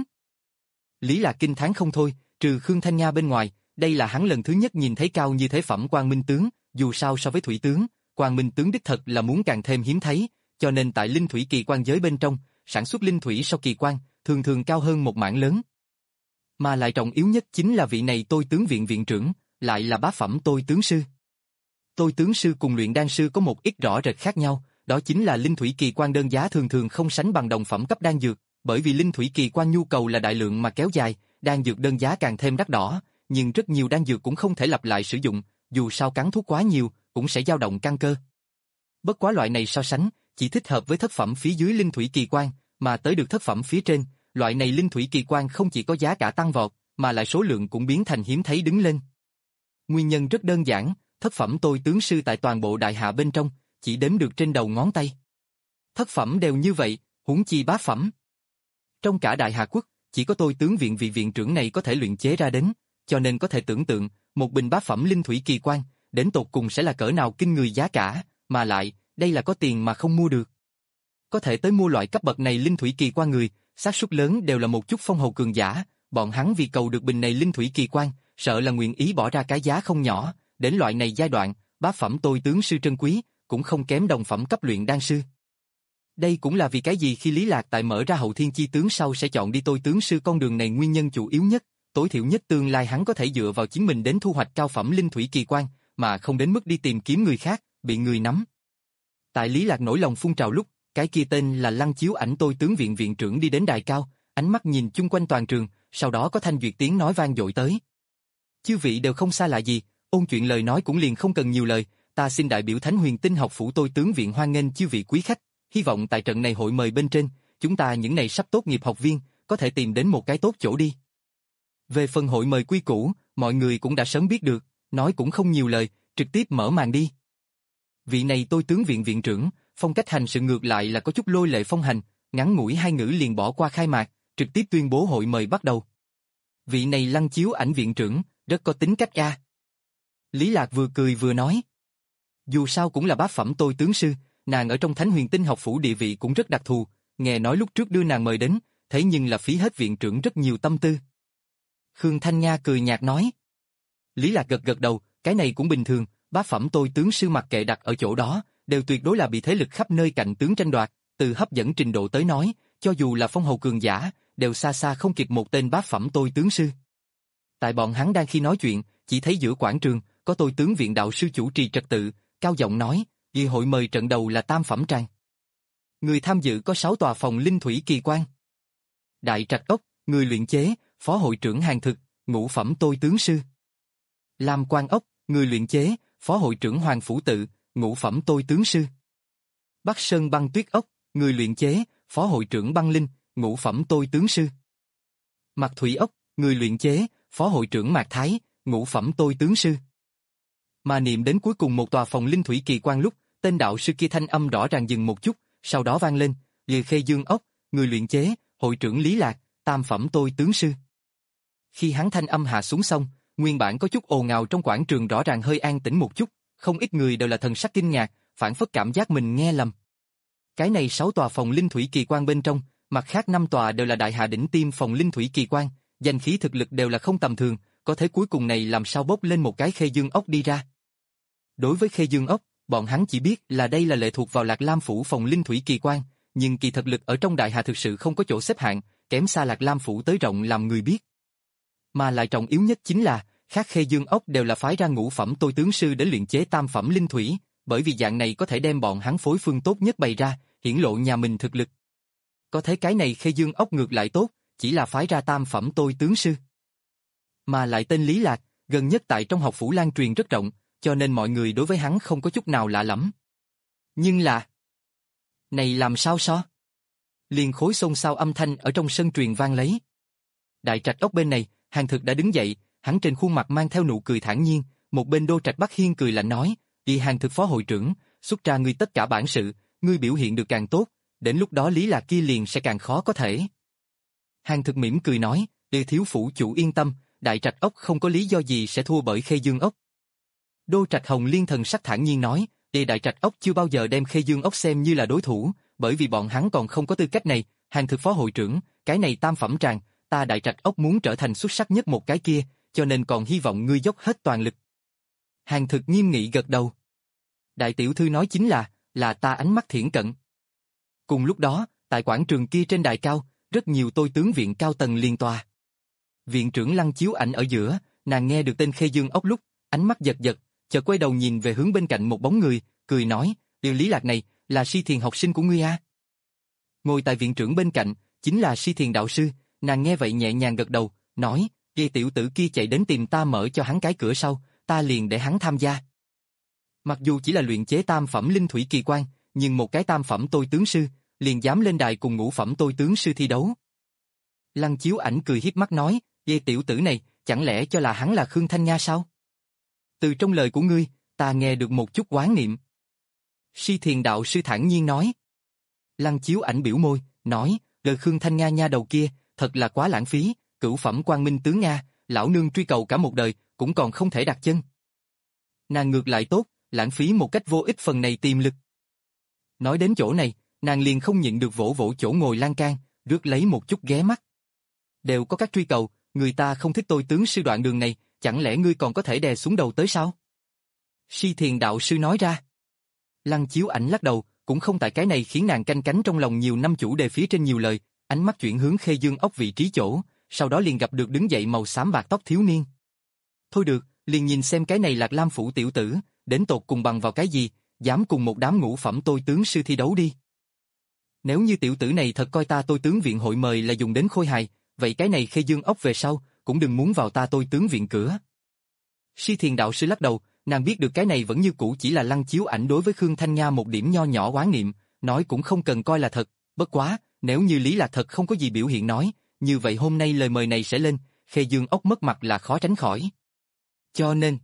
Lý Lạc kinh thán không thôi, trừ Khương Thanh Nga bên ngoài, đây là hắn lần thứ nhất nhìn thấy cao như thế phẩm Quang Minh tướng, dù sao so với thủy tướng, Quang Minh tướng đích thật là muốn càng thêm hiếm thấy, cho nên tại linh thủy kỳ quan giới bên trong, sản xuất linh thủy sau kỳ quan, thường thường cao hơn một mảng lớn. Mà lại trọng yếu nhất chính là vị này tôi tướng viện viện trưởng, lại là bá phẩm tôi tướng sư. Tôi tướng sư cùng luyện đan sư có một ít rõ rệt khác nhau, đó chính là linh thủy kỳ quan đơn giá thường thường không sánh bằng đồng phẩm cấp đan dược, bởi vì linh thủy kỳ quan nhu cầu là đại lượng mà kéo dài, đan dược đơn giá càng thêm đắt đỏ, nhưng rất nhiều đan dược cũng không thể lặp lại sử dụng, dù sao cắn thuốc quá nhiều, cũng sẽ dao động căn cơ. Bất quá loại này so sánh, chỉ thích hợp với thất phẩm phía dưới linh thủy kỳ quan, mà tới được thất phẩm phía trên, loại này linh thủy kỳ quan không chỉ có giá cả tăng vọt, mà lại số lượng cũng biến thành hiếm thấy đứng lên. Nguyên nhân rất đơn giản, thất phẩm tôi tướng sư tại toàn bộ đại hạ bên trong, chỉ đếm được trên đầu ngón tay. Thất phẩm đều như vậy, huống chi bá phẩm. Trong cả đại hạ quốc, chỉ có tôi tướng viện vị viện trưởng này có thể luyện chế ra đến, cho nên có thể tưởng tượng, một bình bá phẩm linh thủy kỳ quan, đến tột cùng sẽ là cỡ nào kinh người giá cả, mà lại, đây là có tiền mà không mua được. Có thể tới mua loại cấp bậc này linh thủy kỳ quan người, xác suất lớn đều là một chút phong hầu cường giả, bọn hắn vì cầu được bình này linh thủy kỳ quan, sợ là nguyện ý bỏ ra cái giá không nhỏ, đến loại này giai đoạn, bá phẩm tôi tướng sư trân quý, cũng không kém đồng phẩm cấp luyện đan sư. Đây cũng là vì cái gì khi Lý Lạc tại mở ra hậu thiên chi tướng sau sẽ chọn đi tôi tướng sư con đường này nguyên nhân chủ yếu nhất, tối thiểu nhất tương lai hắn có thể dựa vào chính mình đến thu hoạch cao phẩm linh thủy kỳ quan, mà không đến mức đi tìm kiếm người khác, bị người nắm. Tại Lý Lạc nổi lòng phun trào lúc, cái kia tên là Lăng Chiếu Ảnh tôi tướng viện viện trưởng đi đến đài cao, ánh mắt nhìn chung quanh toàn trường, sau đó có thanh duyệt tiếng nói vang dội tới. Chư vị đều không xa lạ gì, ôn chuyện lời nói cũng liền không cần nhiều lời, ta xin đại biểu Thánh Huyền Tinh học phủ tôi tướng viện hoan nghênh chư vị quý khách, hy vọng tại trận này hội mời bên trên, chúng ta những này sắp tốt nghiệp học viên, có thể tìm đến một cái tốt chỗ đi. Về phần hội mời quy củ, mọi người cũng đã sớm biết được, nói cũng không nhiều lời, trực tiếp mở màn đi. Vị này tôi tướng viện viện trưởng, phong cách hành sự ngược lại là có chút lôi lệ phong hành, ngắn ngủi hai ngữ liền bỏ qua khai mạc, trực tiếp tuyên bố hội mời bắt đầu. Vị này Lăng Chiếu Ảnh viện trưởng, rất có tính cách a. Lý Lạc vừa cười vừa nói. Dù sao cũng là bá phẩm tôi tướng sư, nàng ở trong Thánh Huyền Tinh học phủ địa vị cũng rất đặc thù, nghe nói lúc trước đưa nàng mời đến, thế nhưng là phí hết viện trưởng rất nhiều tâm tư. Khương Thanh Nga cười nhạt nói. Lý Lạc gật gật đầu, cái này cũng bình thường, bá phẩm tôi tướng sư mặc kệ đặt ở chỗ đó, đều tuyệt đối là bị thế lực khắp nơi cạnh tướng tranh đoạt, từ hấp dẫn trình độ tới nói, cho dù là phong hầu cường giả, đều xa xa không kịp một tên bá phẩm tôi tướng sư. Tại bọn hắn đang khi nói chuyện, chỉ thấy giữa quảng trường, có tôi tướng viện đạo sư chủ trì trật tự, cao giọng nói, vì hội mời trận đầu là tam phẩm tràng. Người tham dự có sáu tòa phòng linh thủy kỳ quan. Đại Trạch Ốc, người luyện chế, phó hội trưởng hàng thực, ngũ phẩm tôi tướng sư. Lam Quan Ốc, người luyện chế, phó hội trưởng Hoàng Phủ Tự, ngũ phẩm tôi tướng sư. Bắc Sơn Băng Tuyết Ốc, người luyện chế, phó hội trưởng Băng Linh, ngũ phẩm tôi tướng sư. Mạc Thủy Ốc, người luyện chế, phó hội trưởng Mạc Thái, ngũ phẩm tôi tướng sư. Mà niệm đến cuối cùng một tòa phòng linh thủy kỳ quan lúc, tên đạo sư kia thanh âm rõ ràng dừng một chút, sau đó vang lên, Lìa Khê Dương Ốc, người luyện chế, hội trưởng Lý Lạc, tam phẩm tôi tướng sư. Khi hắn thanh âm hạ xuống xong, nguyên bản có chút ồn ào trong quảng trường rõ ràng hơi an tĩnh một chút, không ít người đều là thần sắc kinh ngạc, phản phất cảm giác mình nghe lầm. Cái này sáu tòa phòng linh thủy kỳ quan bên trong, mặt khác năm tòa đều là đại hạ đỉnh tiêm phòng linh thủy kỳ quan, danh khí thực lực đều là không tầm thường, có thế cuối cùng này làm sao bốc lên một cái Khê Dương ốc đi ra. Đối với Khê Dương ốc, bọn hắn chỉ biết là đây là lệ thuộc vào Lạc Lam phủ phòng linh thủy kỳ quan, nhưng kỳ thực lực ở trong đại hà thực sự không có chỗ xếp hạng, kém xa Lạc Lam phủ tới rộng làm người biết. Mà lại trọng yếu nhất chính là, khác Khê Dương ốc đều là phái ra ngũ phẩm tôi tướng sư để luyện chế tam phẩm linh thủy, bởi vì dạng này có thể đem bọn hắn phối phương tốt nhất bày ra, hiển lộ nhà mình thực lực. Có thế cái này Khê Dương ốc ngược lại tốt, chỉ là phái ra tam phẩm tôi tướng sư. Mà lại tên Lý Lạc, gần nhất tại trong học phủ lan truyền rất rộng, cho nên mọi người đối với hắn không có chút nào lạ lẫm. Nhưng là... này làm sao so? Liền khối xôn xao âm thanh ở trong sân truyền vang lấy. Đại trạch ốc bên này, Hàn Thực đã đứng dậy, hắn trên khuôn mặt mang theo nụ cười thản nhiên, một bên Đô Trạch Bắc Hiên cười lạnh nói, "Đi Hàn Thực phó hội trưởng, xuất ra ngươi tất cả bản sự, ngươi biểu hiện được càng tốt, đến lúc đó Lý Lạc kia liền sẽ càng khó có thể." Hàn Thực mỉm cười nói, "Để thiếu phủ chủ yên tâm, đại trạch ốc không có lý do gì sẽ thua bởi Khê Dương ốc." Đô Trạch Hồng Liên thần sắc thản nhiên nói, "Để đại trạch ốc chưa bao giờ đem Khê Dương ốc xem như là đối thủ, bởi vì bọn hắn còn không có tư cách này. Hàn Thực phó hội trưởng, cái này tam phẩm tràng, ta đại trạch ốc muốn trở thành xuất sắc nhất một cái kia, cho nên còn hy vọng ngươi dốc hết toàn lực." Hàn Thực nghiêm nghị gật đầu. "Đại tiểu thư nói chính là, là ta ánh mắt thiển cận." Cùng lúc đó, tại quảng trường kia trên đài cao, rất nhiều tôi tướng viện cao tầng liên tòa. Viện trưởng Lăng Chiếu Ảnh ở giữa, nàng nghe được tên Khê Dương ốc lúc, ánh mắt giật giật, chợt quay đầu nhìn về hướng bên cạnh một bóng người, cười nói, "Điều Lý Lạc này, là Si Thiền học sinh của ngươi à?" Ngồi tại viện trưởng bên cạnh, chính là Si Thiền đạo sư, nàng nghe vậy nhẹ nhàng gật đầu, nói, "Kia tiểu tử kia chạy đến tìm ta mở cho hắn cái cửa sau, ta liền để hắn tham gia." Mặc dù chỉ là luyện chế tam phẩm linh thủy kỳ quan, nhưng một cái tam phẩm tôi tướng sư, liền dám lên đài cùng ngũ phẩm tôi tướng sư thi đấu. Lăng Chiếu Ảnh cười hiếp mắt nói, "Ê tiểu tử này, chẳng lẽ cho là hắn là Khương Thanh Nha sao? Từ trong lời của ngươi, ta nghe được một chút oán niệm." Si Thiền đạo sư thản nhiên nói. Lăng Chiếu Ảnh biểu môi, nói, "Lời Khương Thanh Nha nha đầu kia, thật là quá lãng phí, cửu phẩm quang minh tướng Nga, lão nương truy cầu cả một đời, cũng còn không thể đặt chân. Nàng ngược lại tốt, lãng phí một cách vô ích phần này tiềm lực." Nói đến chỗ này, nàng liền không nhịn được vỗ vỗ chỗ ngồi lan can, rước lấy một chút ghé mắt. Đều có các truy cầu, người ta không thích tôi tướng sư đoạn đường này, chẳng lẽ ngươi còn có thể đè xuống đầu tới sao? Si Thiền đạo sư nói ra. Lăng Chiếu Ảnh lắc đầu, cũng không tại cái này khiến nàng canh cánh trong lòng nhiều năm chủ đề phía trên nhiều lời, ánh mắt chuyển hướng Khê Dương ốc vị trí chỗ, sau đó liền gặp được đứng dậy màu xám bạc tóc thiếu niên. "Thôi được, liền nhìn xem cái này Lạc Lam phủ tiểu tử, đến tột cùng bằng vào cái gì, dám cùng một đám ngũ phẩm tôi tướng sư thi đấu đi. Nếu như tiểu tử này thật coi ta tôi tướng viện hội mời là dùng đến khôi hài, vậy cái này Khê Dương ốc về sau, cũng đừng muốn vào ta tôi tướng viện cửa." Si Thiền đạo sư lắc đầu, nàng biết được cái này vẫn như cũ chỉ là Lăng Chiếu Ảnh đối với Khương Thanh Nha một điểm nho nhỏ oán niệm, nói cũng không cần coi là thật, bất quá, nếu như Lý Lạc thật không có gì biểu hiện nói, như vậy hôm nay lời mời này sẽ lên, Khê Dương ốc mất mặt là khó tránh khỏi. Cho nên,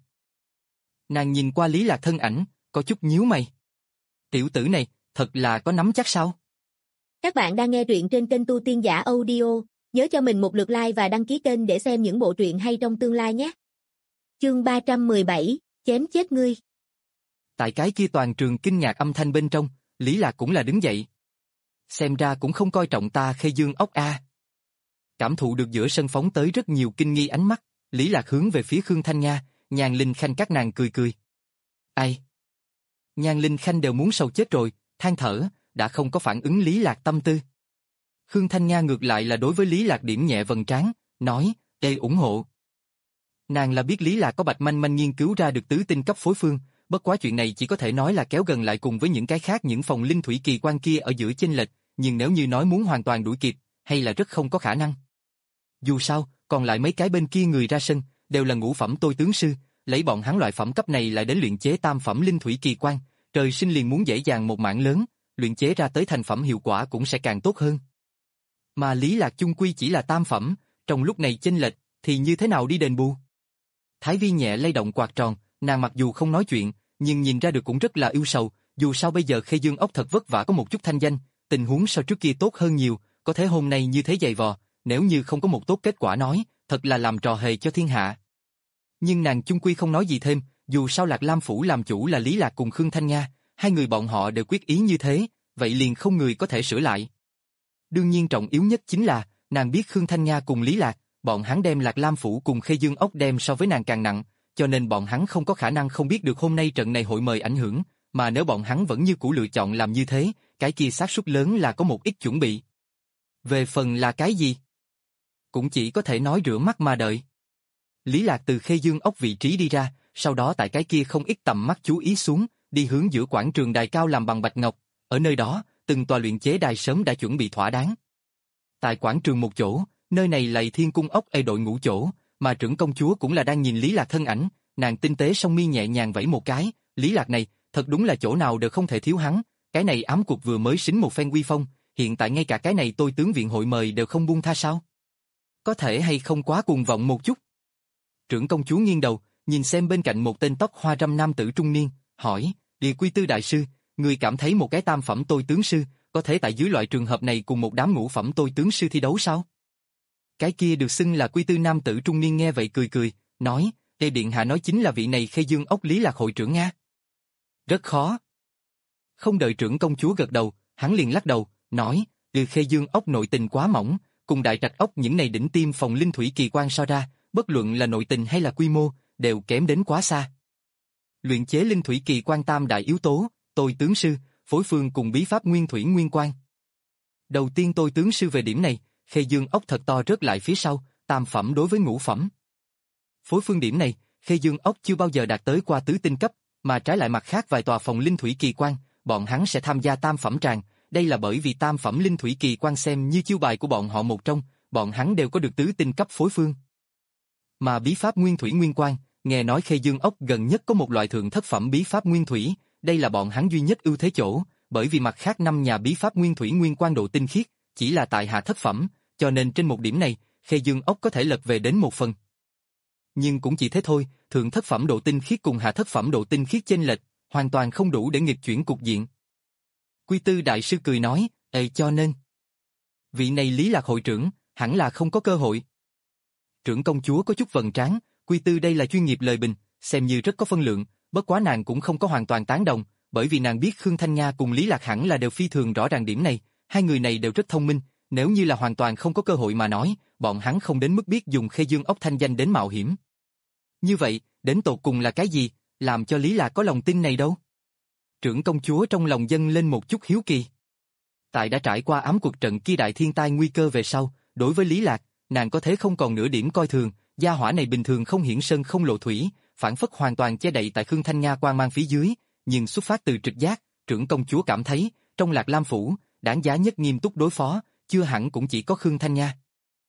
nàng nhìn qua Lý Lạc thân ảnh, có chút nhíu mày. Tiểu tử này, thật là có nắm chắc sao? Các bạn đang nghe truyện trên kênh Tu Tiên Giả Audio, nhớ cho mình một lượt like và đăng ký kênh để xem những bộ truyện hay trong tương lai nhé. Chương ba trăm mười bảy, chém chết ngươi. Tại cái kia toàn trường kinh ngạc âm thanh bên trong, Lý Lạc cũng là đứng dậy. Xem ra cũng không coi trọng ta Khê Dương ốc a. Cảm thụ được giữa sân phóng tới rất nhiều kinh nghi ánh mắt, Lý Lạc hướng về phía Khương Thanh Nha, Nhan Linh Khanh các nàng cười cười. Ai? Nhan Linh Khanh đều muốn sầu chết rồi, than thở, đã không có phản ứng Lý Lạc tâm tư. Khương Thanh Nha ngược lại là đối với Lý Lạc điểm nhẹ vầng trán, nói, "Ê ủng hộ." Nàng là biết Lý Lạc có bạch manh manh nghiên cứu ra được tứ tinh cấp phối phương, bất quá chuyện này chỉ có thể nói là kéo gần lại cùng với những cái khác những phòng linh thủy kỳ quan kia ở giữa chênh lệch, nhưng nếu như nói muốn hoàn toàn đuổi kịp, hay là rất không có khả năng. Dù sao, còn lại mấy cái bên kia người ra sân, đều là ngũ phẩm tôi tướng sư, lấy bọn hắn loại phẩm cấp này lại đến luyện chế tam phẩm linh thủy kỳ quan, trời sinh liền muốn dễ dàng một mảng lớn, luyện chế ra tới thành phẩm hiệu quả cũng sẽ càng tốt hơn. Mà Lý Lạc chung quy chỉ là tam phẩm, trong lúc này chênh lệch, thì như thế nào đi đền bù? Thái Vi nhẹ lay động quạt tròn, nàng mặc dù không nói chuyện, nhưng nhìn ra được cũng rất là ưu sầu, dù sao bây giờ Khê Dương ốc thật vất vả có một chút thanh danh, tình huống so trước kia tốt hơn nhiều, có thể hôm nay như thế dày vò, nếu như không có một tốt kết quả nói, thật là làm trò hề cho thiên hạ. Nhưng nàng chung quy không nói gì thêm, dù sao Lạc Lam phủ làm chủ là Lý Lạc cùng Khương Thanh Nha, hai người bọn họ đều quyết ý như thế, vậy liền không người có thể sửa lại. Đương nhiên trọng yếu nhất chính là, nàng biết Khương Thanh Nha cùng Lý Lạc, bọn hắn đem Lạc Lam Phủ cùng Khê Dương ốc đem so với nàng càng nặng, cho nên bọn hắn không có khả năng không biết được hôm nay trận này hội mời ảnh hưởng, mà nếu bọn hắn vẫn như cũ lựa chọn làm như thế, cái kia xác suất lớn là có một ít chuẩn bị. Về phần là cái gì? Cũng chỉ có thể nói rửa mắt mà đợi. Lý Lạc từ Khê Dương ốc vị trí đi ra, sau đó tại cái kia không ít tầm mắt chú ý xuống, đi hướng giữa quảng trường đài cao làm bằng bạch ngọc, ở nơi đó, từng tòa luyện chế đài sớm đã chuẩn bị thỏa đáng. Tại quảng trường một chỗ, nơi này là Thiên Cung ốc e đội ngũ chỗ, mà trưởng công chúa cũng là đang nhìn Lý Lạc thân ảnh, nàng tinh tế song mi nhẹ nhàng vẫy một cái, Lý Lạc này, thật đúng là chỗ nào đều không thể thiếu hắn, cái này ám cuộc vừa mới xính một phen uy phong, hiện tại ngay cả cái này tôi tướng viện hội mời đều không buông tha sao? Có thể hay không quá cuồng vọng một chút? Trưởng công chúa nghiêng đầu, nhìn xem bên cạnh một tên tóc hoa râm nam tử trung niên, hỏi, Địa Quy Tư đại sư, người cảm thấy một cái tam phẩm tôi tướng sư, có thể tại dưới loại trường hợp này cùng một đám ngũ phẩm tôi tướng sư thi đấu sao? Cái kia được xưng là Quy Tư nam tử trung niên nghe vậy cười cười, nói, Ê Điện Hạ nói chính là vị này Khê Dương ốc Lý Lạc hội trưởng Nga. Rất khó. Không đợi trưởng công chúa gật đầu, hắn liền lắc đầu, nói, từ Khê Dương ốc nội tình quá mỏng, cùng Đại Trạch ốc những này đỉnh tiêm phòng linh thủy kỳ quan so ra, bất luận là nội tình hay là quy mô, đều kém đến quá xa. Luyện chế linh thủy kỳ quan tam đại yếu tố, tôi tướng sư, phối phương cùng bí pháp nguyên thủy nguyên quan. Đầu tiên tôi tướng sư về điểm này, Khê Dương ốc thật to rớt lại phía sau, tam phẩm đối với ngũ phẩm. Phối phương điểm này, Khê Dương ốc chưa bao giờ đạt tới qua tứ tinh cấp, mà trái lại mặt khác vài tòa phòng linh thủy kỳ quan, bọn hắn sẽ tham gia tam phẩm tràng, đây là bởi vì tam phẩm linh thủy kỳ quan xem như chiêu bài của bọn họ một trong, bọn hắn đều có được tứ tinh cấp phối phương. Mà bí pháp nguyên thủy nguyên quan, nghe nói Khê Dương ốc gần nhất có một loại thượng thất phẩm bí pháp nguyên thủy, đây là bọn hắn duy nhất ưu thế chỗ, bởi vì mặt khác năm nhà bí pháp nguyên thủy nguyên quan độ tinh khiết, chỉ là tại hạ thất phẩm, cho nên trên một điểm này, Khê Dương ốc có thể lật về đến một phần. Nhưng cũng chỉ thế thôi, thượng thất phẩm độ tinh khiết cùng hạ thất phẩm độ tinh khiết chênh lệch, hoàn toàn không đủ để nghịch chuyển cục diện. Quy Tư đại sư cười nói, Ê cho nên, vị này Lý Lạc hội trưởng, hẳn là không có cơ hội. Trưởng công chúa có chút vầng trán, Quy Tư đây là chuyên nghiệp lời bình, xem như rất có phân lượng, bất quá nàng cũng không có hoàn toàn tán đồng, bởi vì nàng biết Khương Thanh Nga cùng Lý Lạc hẳn là đều phi thường rõ ràng điểm này, hai người này đều rất thông minh, nếu như là hoàn toàn không có cơ hội mà nói, bọn hắn không đến mức biết dùng Khê Dương ốc thanh danh đến mạo hiểm. Như vậy, đến tột cùng là cái gì, làm cho Lý Lạc có lòng tin này đâu? Trưởng công chúa trong lòng dâng lên một chút hiếu kỳ. Tại đã trải qua ám cuộc trận kia đại thiên tai nguy cơ về sau, đối với Lý Lạc, nàng có thể không còn nửa điểm coi thường, gia hỏa này bình thường không hiển sơn không lộ thủy, phản phất hoàn toàn che đậy tại Khương Thanh Nga quan mang phía dưới, nhưng xuất phát từ trực giác, trưởng công chúa cảm thấy, trong Lạc Lam phủ, đáng giá nhất nghiêm túc đối phó, chưa hẳn cũng chỉ có Khương Thanh Nga.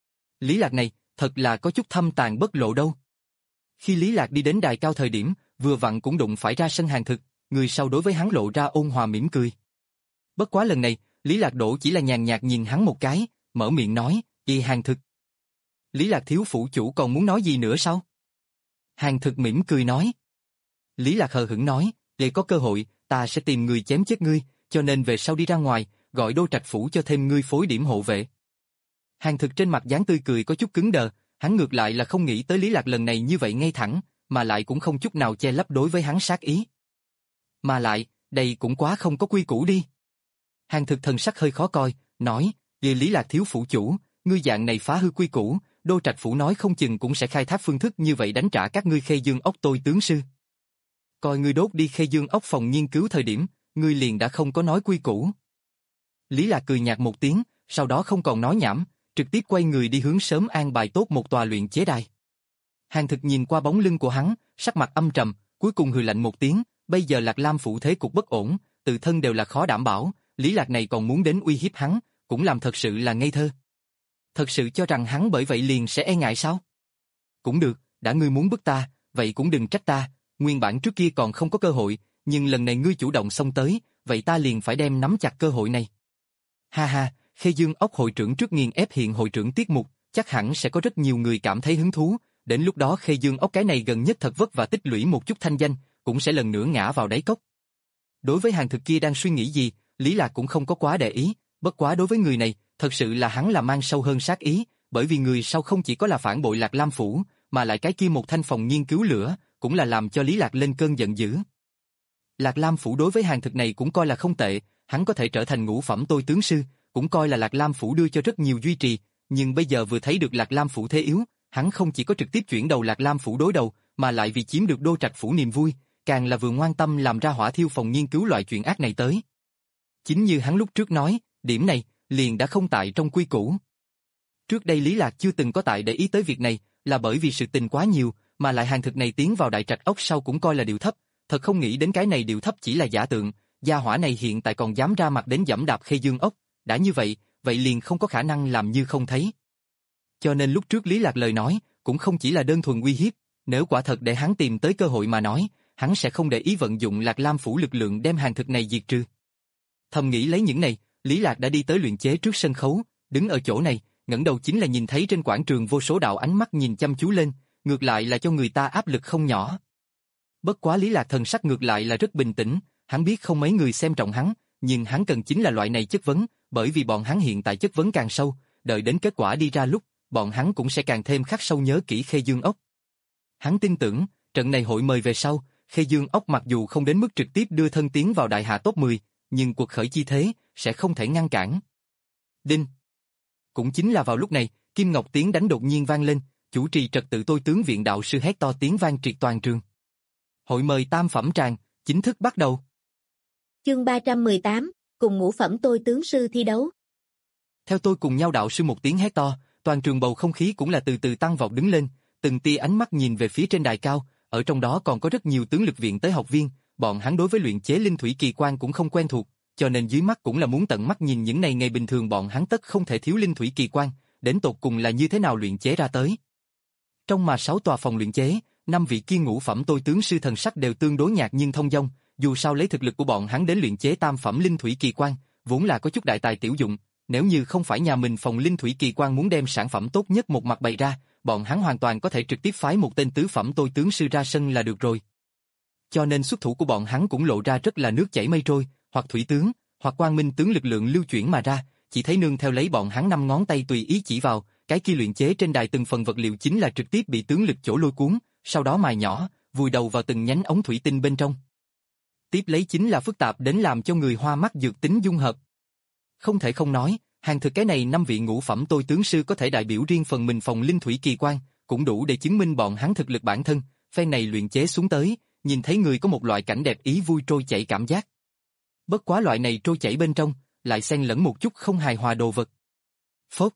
Lý Lạc này, thật là có chút thâm tàn bất lộ đâu. Khi Lý Lạc đi đến đài cao thời điểm, vừa vặn cũng đụng phải ra sân hàng thực, người sau đối với hắn lộ ra ôn hòa mỉm cười. Bất quá lần này, Lý Lạc Đỗ chỉ là nhàn nhạt nhìn hắn một cái, mở miệng nói, y hàng thực. Lý Lạc thiếu phủ chủ còn muốn nói gì nữa sao? Hàng thực mỉm cười nói. Lý Lạc hờ hững nói, để có cơ hội, ta sẽ tìm người chém chết ngươi, cho nên về sau đi ra ngoài, gọi Đô Trạch phủ cho thêm ngươi phối điểm hộ vệ. Hàng thực trên mặt dáng tươi cười có chút cứng đờ, hắn ngược lại là không nghĩ tới Lý Lạc lần này như vậy ngay thẳng, mà lại cũng không chút nào che lấp đối với hắn sát ý. Mà lại, đây cũng quá không có quy củ đi. Hàng thực thần sắc hơi khó coi, nói, vì Lý Lạc thiếu phủ chủ, ngươi dạng này phá hư quy củ, Đô Trạch phủ nói không chừng cũng sẽ khai thác phương thức như vậy đánh trả các ngươi Khê Dương ốc tôi tướng sư. Coi ngươi đốt đi Khê Dương ốc phòng nghiên cứu thời điểm, ngươi liền đã không có nói quy củ. Lý Lạc cười nhạt một tiếng, sau đó không còn nói nhảm, trực tiếp quay người đi hướng sớm an bài tốt một tòa luyện chế đài. Hàng thực nhìn qua bóng lưng của hắn, sắc mặt âm trầm, cuối cùng hừ lạnh một tiếng, bây giờ Lạc Lam phủ thế cục bất ổn, tự thân đều là khó đảm bảo, Lý Lạc này còn muốn đến uy hiếp hắn, cũng làm thật sự là ngây thơ. Thật sự cho rằng hắn bởi vậy liền sẽ e ngại sao? Cũng được, đã ngươi muốn bức ta, vậy cũng đừng trách ta, nguyên bản trước kia còn không có cơ hội, nhưng lần này ngươi chủ động xông tới, vậy ta liền phải đem nắm chặt cơ hội này. Ha ha, Khê Dương ốc hội trưởng trước nghiền ép hiện hội trưởng tiết mục, chắc hẳn sẽ có rất nhiều người cảm thấy hứng thú, đến lúc đó Khê Dương ốc cái này gần nhất thật vất và tích lũy một chút thanh danh, cũng sẽ lần nữa ngã vào đáy cốc. Đối với hàng thực kia đang suy nghĩ gì, Lý Lạc cũng không có quá để ý, bất quá đối với người này, thật sự là hắn là mang sâu hơn sát ý, bởi vì người sau không chỉ có là phản bội Lạc Lam phủ, mà lại cái kia một thanh phòng nghiên cứu lửa, cũng là làm cho Lý Lạc lên cơn giận dữ. Lạc Lam phủ đối với hàng thực này cũng coi là không tệ, hắn có thể trở thành ngũ phẩm tôi tướng sư, cũng coi là Lạc Lam phủ đưa cho rất nhiều duy trì, nhưng bây giờ vừa thấy được Lạc Lam phủ thế yếu, hắn không chỉ có trực tiếp chuyển đầu Lạc Lam phủ đối đầu, mà lại vì chiếm được Đô Trạch phủ niềm vui, càng là vừa ngoan tâm làm ra hỏa thiêu phòng nghiên cứu loại chuyện ác này tới. Chính như hắn lúc trước nói, điểm này liền đã không tại trong quy củ. Trước đây Lý Lạc chưa từng có tại để ý tới việc này, là bởi vì sự tình quá nhiều, mà lại hàng thực này tiến vào đại trạch ốc sau cũng coi là điều thấp, thật không nghĩ đến cái này điều thấp chỉ là giả tượng, gia hỏa này hiện tại còn dám ra mặt đến giẫm đạp Khê Dương ốc, đã như vậy, vậy liền không có khả năng làm như không thấy. Cho nên lúc trước Lý Lạc lời nói, cũng không chỉ là đơn thuần uy hiếp, nếu quả thật để hắn tìm tới cơ hội mà nói, hắn sẽ không để ý vận dụng Lạc Lam phủ lực lượng đem hàng thực này diệt trừ. Thầm nghĩ lấy những này, Lý Lạc đã đi tới luyện chế trước sân khấu, đứng ở chỗ này, ngẩng đầu chính là nhìn thấy trên quảng trường vô số đạo ánh mắt nhìn chăm chú lên, ngược lại là cho người ta áp lực không nhỏ. Bất quá Lý Lạc thần sắc ngược lại là rất bình tĩnh, hắn biết không mấy người xem trọng hắn, nhưng hắn cần chính là loại này chất vấn, bởi vì bọn hắn hiện tại chất vấn càng sâu, đợi đến kết quả đi ra lúc, bọn hắn cũng sẽ càng thêm khắc sâu nhớ kỹ Khê Dương ốc. Hắn tin tưởng, trận này hội mời về sau, Khê Dương ốc mặc dù không đến mức trực tiếp đưa thân tiến vào đại hạ top mười, nhưng cuộc khởi chi thế sẽ không thể ngăn cản. Đinh. Cũng chính là vào lúc này, Kim Ngọc tiếng đánh đột nhiên vang lên, chủ trì trật tự Tôi tướng viện đạo sư hét to tiếng vang triệt toàn trường. Hội mời tam phẩm tràng chính thức bắt đầu. Chương ba trăm mười tám, cùng ngũ phẩm Tôi tướng sư thi đấu. Theo tôi cùng nhau đạo sư một tiếng hét to, toàn trường bầu không khí cũng là từ từ tăng vọt đứng lên, từng tia ánh mắt nhìn về phía trên đài cao, ở trong đó còn có rất nhiều tướng lực viện tới học viên, bọn hắn đối với luyện chế linh thủy kỳ quan cũng không quen thuộc, cho nên dưới mắt cũng là muốn tận mắt nhìn những này ngày bình thường bọn hắn tất không thể thiếu linh thủy kỳ quan, đến tột cùng là như thế nào luyện chế ra tới. Trong mà sáu tòa phòng luyện chế, năm vị kia ngũ phẩm Tôi tướng sư thần sắc đều tương đối nhạt nhưng thông dong, dù sao lấy thực lực của bọn hắn đến luyện chế tam phẩm linh thủy kỳ quan, vốn là có chút đại tài tiểu dụng, nếu như không phải nhà mình phòng linh thủy kỳ quan muốn đem sản phẩm tốt nhất một mặt bày ra, bọn hắn hoàn toàn có thể trực tiếp phái một tên tứ phẩm Tôi tướng sư ra sân là được rồi. Cho nên xuất thủ của bọn hắn cũng lộ ra rất là nước chảy mây trôi, hoặc thủy tướng, hoặc quang minh tướng lực lượng lưu chuyển mà ra, chỉ thấy nương theo lấy bọn hắn năm ngón tay tùy ý chỉ vào, cái kia luyện chế trên đài từng phần vật liệu chính là trực tiếp bị tướng lực chỗ lôi cuốn, sau đó mài nhỏ, vùi đầu vào từng nhánh ống thủy tinh bên trong. Tiếp lấy chính là phức tạp đến làm cho người hoa mắt dược tính dung hợp. Không thể không nói, hàng thực cái này năm vị ngũ phẩm Tôi tướng sư có thể đại biểu riêng phần mình phòng linh thủy kỳ quan, cũng đủ để chứng minh bọn hắn thực lực bản thân, phen này luyện chế xuống tới, nhìn thấy người có một loại cảnh đẹp ý vui trôi chảy cảm giác. Bất quá loại này trôi chảy bên trong, lại xen lẫn một chút không hài hòa đồ vật. Phốt.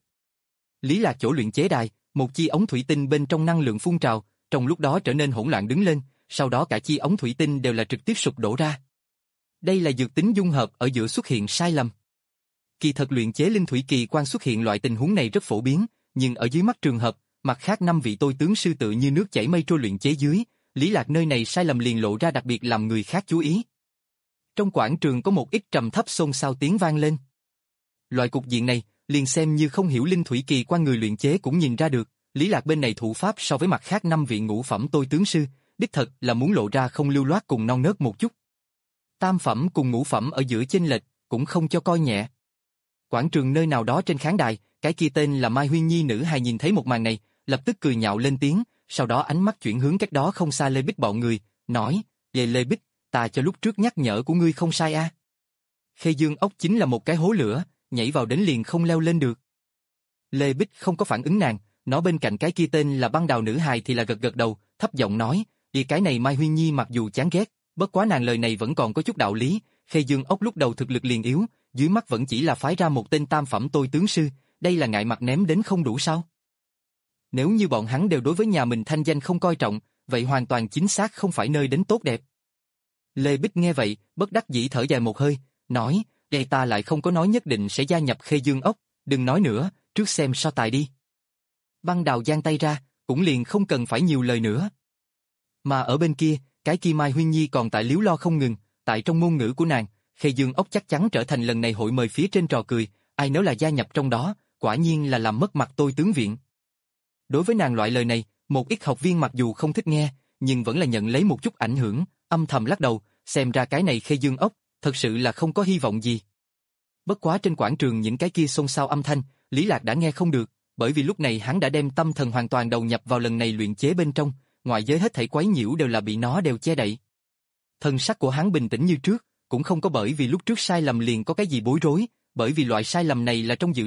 Lý Lạc chỗ luyện chế đài, một chi ống thủy tinh bên trong năng lượng phun trào, trong lúc đó trở nên hỗn loạn đứng lên, sau đó cả chi ống thủy tinh đều là trực tiếp sụp đổ ra. Đây là dược tính dung hợp ở giữa xuất hiện sai lầm. Kỳ thật luyện chế linh thủy kỳ quan xuất hiện loại tình huống này rất phổ biến, nhưng ở dưới mắt trường hợp, mặt khác năm vị Tôi tướng sư tự như nước chảy mây trôi luyện chế dưới, Lý Lạc nơi này sai lầm liền lộ ra đặc biệt làm người khác chú ý. Trong quảng trường có một ít trầm thấp xôn xao tiếng vang lên. Loại cục diện này, liền xem như không hiểu linh thủy kỳ quan người luyện chế cũng nhìn ra được, Lý Lạc bên này thủ pháp so với mặt khác năm vị ngũ phẩm Tôi tướng sư, đích thật là muốn lộ ra không lưu loát cùng non nớt một chút. Tam phẩm cùng ngũ phẩm ở giữa chênh lệch, cũng không cho coi nhẹ. Quảng trường nơi nào đó trên khán đài, cái kia tên là Mai Huyên Nhi nữ hài nhìn thấy một màn này, lập tức cười nhạo lên tiếng, sau đó ánh mắt chuyển hướng cách đó không xa Lê Bích bọn người, nói, về Lê Bích, ta cho lúc trước nhắc nhở của ngươi không sai a. À? Khê Dương ốc chính là một cái hố lửa, nhảy vào đến liền không leo lên được. Lê Bích không có phản ứng nàng, nó bên cạnh cái kia tên là băng đào nữ hài thì là gật gật đầu, thấp giọng nói, vì cái này Mai Huyên Nhi mặc dù chán ghét, bất quá nàng lời này vẫn còn có chút đạo lý, Khê Dương ốc lúc đầu thực lực liền yếu, dưới mắt vẫn chỉ là phái ra một tên tam phẩm Tôi tướng sư, đây là ngại mặt ném đến không đủ sao? Nếu như bọn hắn đều đối với nhà mình thanh danh không coi trọng, vậy hoàn toàn chính xác không phải nơi đến tốt đẹp. Lê Bích nghe vậy, bất đắc dĩ thở dài một hơi, nói, đây ta lại không có nói nhất định sẽ gia nhập Khê Dương ốc, đừng nói nữa, trước xem so tài đi. Băng đào giang tay ra, cũng liền không cần phải nhiều lời nữa. Mà ở bên kia, cái kia Mai Huyên Nhi còn tại liếu lo không ngừng, tại trong ngôn ngữ của nàng, Khê Dương ốc chắc chắn trở thành lần này hội mời phía trên trò cười, ai nếu là gia nhập trong đó, quả nhiên là làm mất mặt Tôi tướng viện. Đối với nàng loại lời này, một ít học viên mặc dù không thích nghe, nhưng vẫn là nhận lấy một chút ảnh hưởng, âm thầm lắc đầu, xem ra cái này Khê Dương ốc, thật sự là không có hy vọng gì. Bất quá trên quảng trường những cái kia xôn xao âm thanh, Lý Lạc đã nghe không được, bởi vì lúc này hắn đã đem tâm thần hoàn toàn đầu nhập vào lần này luyện chế bên trong, ngoại giới hết thảy quấy nhiễu đều là bị nó đều che đậy. Thân sắc của hắn bình tĩnh như trước, cũng không có bởi vì lúc trước sai lầm liền có cái gì bối rối, bởi vì loại sai lầm này là trong dự liệu,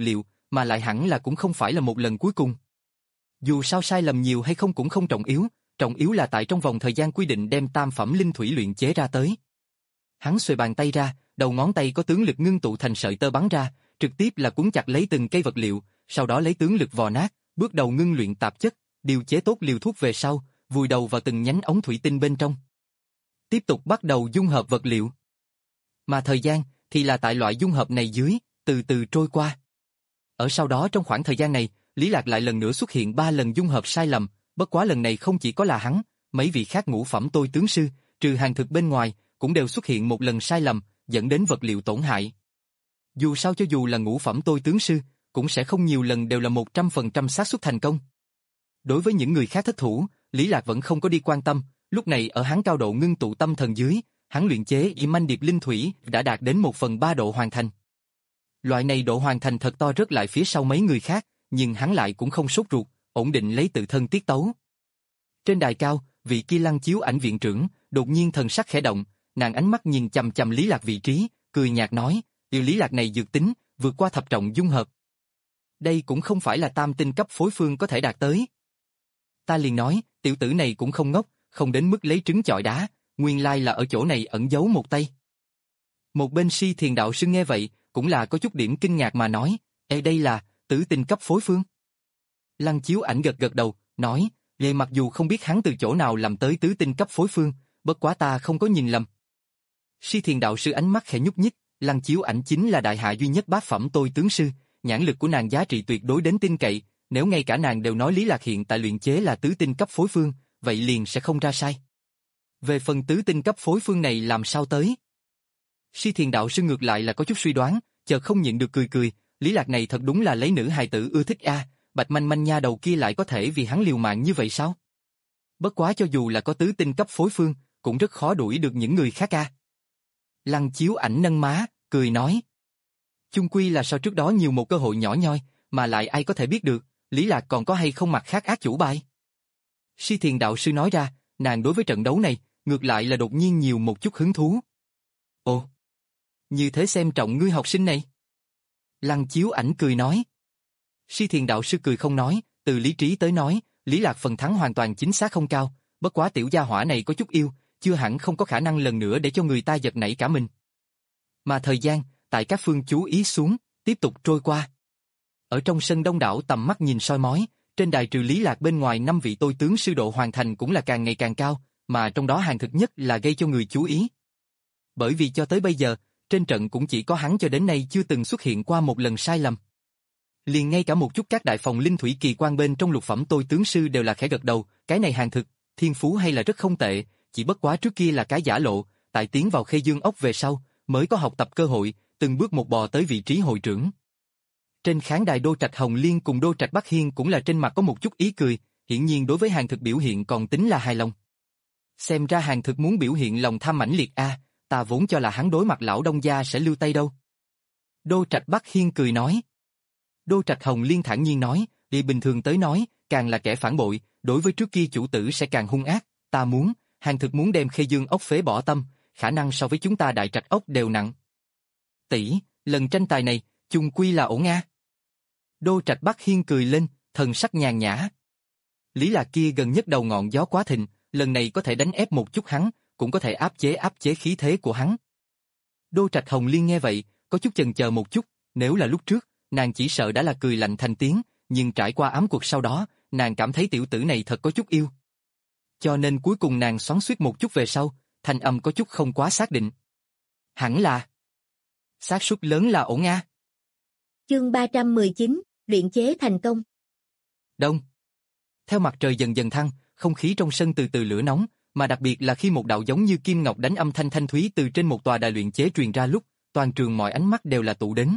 mà lại hẳn là cũng không phải là một lần cuối cùng. Dù sao sai lầm nhiều hay không cũng không trọng yếu, trọng yếu là tại trong vòng thời gian quy định đem tam phẩm linh thủy luyện chế ra tới. Hắn xuề bàn tay ra, đầu ngón tay có tướng lực ngưng tụ thành sợi tơ bắn ra, trực tiếp là cuốn chặt lấy từng cây vật liệu, sau đó lấy tướng lực vò nát, bước đầu ngưng luyện tạp chất, điều chế tốt liều thuốc về sau, vùi đầu vào từng nhánh ống thủy tinh bên trong. Tiếp tục bắt đầu dung hợp vật liệu. Mà thời gian thì là tại loại dung hợp này dưới, từ từ trôi qua. Ở sau đó trong khoảng thời gian này, Lý Lạc lại lần nữa xuất hiện ba lần dung hợp sai lầm, bất quá lần này không chỉ có là hắn, mấy vị khác ngũ phẩm tôi tướng sư, trừ hàng thực bên ngoài, cũng đều xuất hiện một lần sai lầm, dẫn đến vật liệu tổn hại. Dù sao cho dù là ngũ phẩm tôi tướng sư, cũng sẽ không nhiều lần đều là một trăm phần trăm xác suất thành công. Đối với những người khác thất thủ, Lý Lạc vẫn không có đi quan tâm, lúc này ở hắn cao độ ngưng tụ tâm thần dưới, hắn luyện chế Y Manh Điệp Linh Thủy đã đạt đến một phần ba độ hoàn thành. Loại này độ hoàn thành thật to rất lại phía sau mấy người khác, nhưng hắn lại cũng không sốt ruột, ổn định lấy tự thân tiết tấu. Trên đài cao, vị kia Lăng Chiếu Ảnh viện trưởng, đột nhiên thần sắc khẽ động, nàng ánh mắt nhìn chằm chằm Lý Lạc vị trí, cười nhạt nói, yêu Lý Lạc này dược tính, vượt qua thập trọng dung hợp. Đây cũng không phải là tam tinh cấp phối phương có thể đạt tới. Ta liền nói, tiểu tử này cũng không ngốc, không đến mức lấy trứng chọi đá, nguyên lai là ở chỗ này ẩn giấu một tay. Một bên Si Thiền đạo sư nghe vậy, cũng là có chút điểm kinh ngạc mà nói, ê đây là tử tinh cấp phối phương. Lăng Chiếu Ảnh gật gật đầu, nói, về mặc dù không biết hắn từ chỗ nào làm tới tứ tinh cấp phối phương, bất quá ta không có nhìn lầm. Si Thiền đạo sư ánh mắt khẽ nhúc nhích, Lăng Chiếu Ảnh chính là đại hạ duy nhất bát phẩm tôi tướng sư, nhãn lực của nàng giá trị tuyệt đối đến tin cậy, nếu ngay cả nàng đều nói Lý Lạc hiện tại luyện chế là tứ tinh cấp phối phương, vậy liền sẽ không ra sai. Về phần tứ tinh cấp phối phương này làm sao tới? Si Thiền đạo sư ngược lại là có chút suy đoán, chợt không nhịn được cười cười, Lý Lạc này thật đúng là lấy nữ hài tử ưa thích a, Bạch Manh Manh nha đầu kia lại có thể vì hắn liều mạng như vậy sao? Bất quá cho dù là có tứ tinh cấp phối phương, cũng rất khó đuổi được những người khác a. Lăng Chiếu Ảnh nâng má, cười nói. Chung quy là sau trước đó nhiều một cơ hội nhỏ nhoi, mà lại ai có thể biết được, Lý Lạc còn có hay không mặt khác ác chủ bài. Si Thiền đạo sư nói ra, nàng đối với trận đấu này, ngược lại là đột nhiên nhiều một chút hứng thú. Ồ, như thế xem trọng ngươi học sinh này. Lăng Chiếu Ảnh cười nói. Si Thiền đạo sư cười không nói, từ lý trí tới nói, Lý Lạc phần thắng hoàn toàn chính xác không cao, bất quá tiểu gia hỏa này có chút yêu, chưa hẳn không có khả năng lần nữa để cho người ta giật nảy cả mình. Mà thời gian, tại các phương chú ý xuống, tiếp tục trôi qua. Ở trong sân đông đảo tầm mắt nhìn soi mói, trên đài trừ Lý Lạc bên ngoài năm vị tôi tướng sư độ hoàn thành cũng là càng ngày càng cao, mà trong đó hàng thực nhất là gây cho người chú ý. Bởi vì cho tới bây giờ, trên trận cũng chỉ có hắn cho đến nay chưa từng xuất hiện qua một lần sai lầm. Liền ngay cả một chút các đại phòng linh thủy kỳ quan bên trong lục phẩm tôi tướng sư đều là khẽ gật đầu, cái này hàng thực, thiên phú hay là rất không tệ, chỉ bất quá trước kia là cái giả lộ, tại tiến vào Khê Dương ốc về sau, mới có học tập cơ hội, từng bước một bò tới vị trí hội trưởng. Trên khán đài Đô Trạch Hồng Liên cùng Đô Trạch Bắc Hiên cũng là trên mặt có một chút ý cười, hiển nhiên đối với hàng thực biểu hiện còn tính là hài lòng. Xem ra hàng thực muốn biểu hiện lòng tham mãnh liệt a, ta vốn cho là hắn đối mặt lão Đông gia sẽ lưu tay đâu. Đô Trạch Bắc Hiên cười nói. Đô Trạch Hồng Liên thản nhiên nói, đi bình thường tới nói, càng là kẻ phản bội, đối với trước kia chủ tử sẽ càng hung ác, ta muốn, hàng thực muốn đem Khê Dương ốc phế bỏ tâm, khả năng so với chúng ta Đại Trạch ốc đều nặng. Tỷ, lần tranh tài này, chung quy là ổn a. Đô Trạch Bắc Hiên cười lên, thần sắc nhàn nhã. Lý Lạc kia gần nhất đầu ngọn gió quá thịnh, lần này có thể đánh ép một chút hắn, cũng có thể áp chế áp chế khí thế của hắn. Đô Trạch Hồng Liên nghe vậy, có chút chần chờ một chút, nếu là lúc trước, nàng chỉ sợ đã là cười lạnh thành tiếng, nhưng trải qua ám cuộc sau đó, nàng cảm thấy tiểu tử này thật có chút yêu. Cho nên cuối cùng nàng xoắn xuýt một chút về sau, thanh âm có chút không quá xác định. Hẳn là xác suất lớn là ổn a. Chương ba trăm mười chín, luyện chế thành công. Đông. Theo mặt trời dần dần thăng, không khí trong sân từ từ lửa nóng, mà đặc biệt là khi một đạo giống như kim ngọc đánh âm thanh thanh thúy từ trên một tòa đài luyện chế truyền ra lúc, toàn trường mọi ánh mắt đều là tụ đến.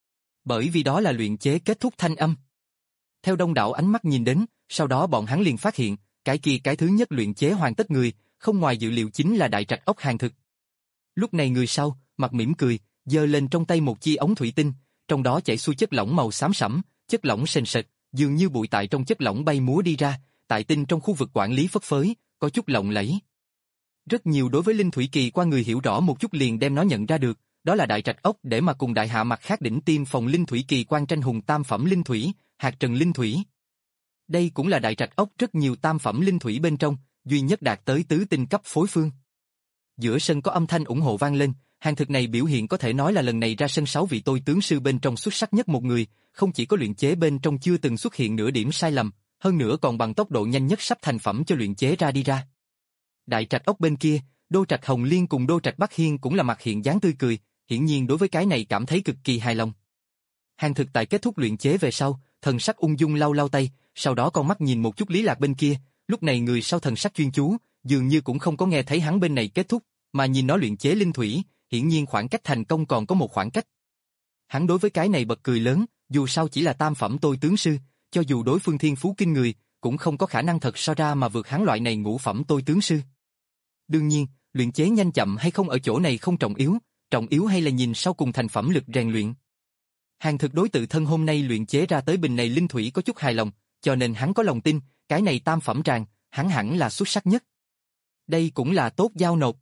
Bởi vì đó là luyện chế kết thúc thanh âm. Theo đông đảo ánh mắt nhìn đến, sau đó bọn hắn liền phát hiện, cái kia cái thứ nhất luyện chế hoàn tất người, không ngoài dự liệu chính là Đại Trạch ốc hàng thực. Lúc này người sau, mặt mỉm cười, giơ lên trong tay một chi ống thủy tinh, trong đó chảy xuôi chất lỏng màu xám sẫm, chất lỏng sền sệt, dường như bụi tại trong chất lỏng bay múa đi ra, tại tinh trong khu vực quản lý phất phới, có chút lộng lẫy. Rất nhiều đối với linh thủy kỳ qua người hiểu rõ một chút liền đem nó nhận ra được, đó là đại trạch ốc để mà cùng đại hạ mặt khác đỉnh tiêm phòng linh thủy kỳ quan tranh hùng tam phẩm linh thủy, hạt trần linh thủy. Đây cũng là đại trạch ốc rất nhiều tam phẩm linh thủy bên trong, duy nhất đạt tới tứ tinh cấp phối phương. Giữa sân có âm thanh ủng hộ vang lên, hàng thực này biểu hiện có thể nói là lần này ra sân sáu vị tôi tướng sư bên trong xuất sắc nhất một người, không chỉ có luyện chế bên trong chưa từng xuất hiện nửa điểm sai lầm, hơn nữa còn bằng tốc độ nhanh nhất sắp thành phẩm cho luyện chế ra đi ra. Đại trạch ốc bên kia, Đô Trạch Hồng Liên cùng Đô Trạch Bắc Hiên cũng là mặt hiện dáng tươi cười, hiển nhiên đối với cái này cảm thấy cực kỳ hài lòng. Hàng thực tại kết thúc luyện chế về sau, thần sắc ung dung lau lau tay, sau đó con mắt nhìn một chút Lý Lạc bên kia, lúc này người sau thần sắc chuyên chú, dường như cũng không có nghe thấy hắn bên này kết thúc, mà nhìn nó luyện chế linh thủy, hiển nhiên khoảng cách thành công còn có một khoảng cách. Hắn đối với cái này bật cười lớn, dù sao chỉ là tam phẩm tôi tướng sư, cho dù đối phương thiên phú kinh người, cũng không có khả năng thật so ra mà vượt hắn loại này ngũ phẩm tôi tướng sư. Đương nhiên, luyện chế nhanh chậm hay không ở chỗ này không trọng yếu, trọng yếu hay là nhìn sau cùng thành phẩm lực rèn luyện. Hàng thực đối tự thân hôm nay luyện chế ra tới bình này linh thủy có chút hài lòng, cho nên hắn có lòng tin, cái này tam phẩm tràng, hắn hẳn là xuất sắc nhất. Đây cũng là tốt giao nộp.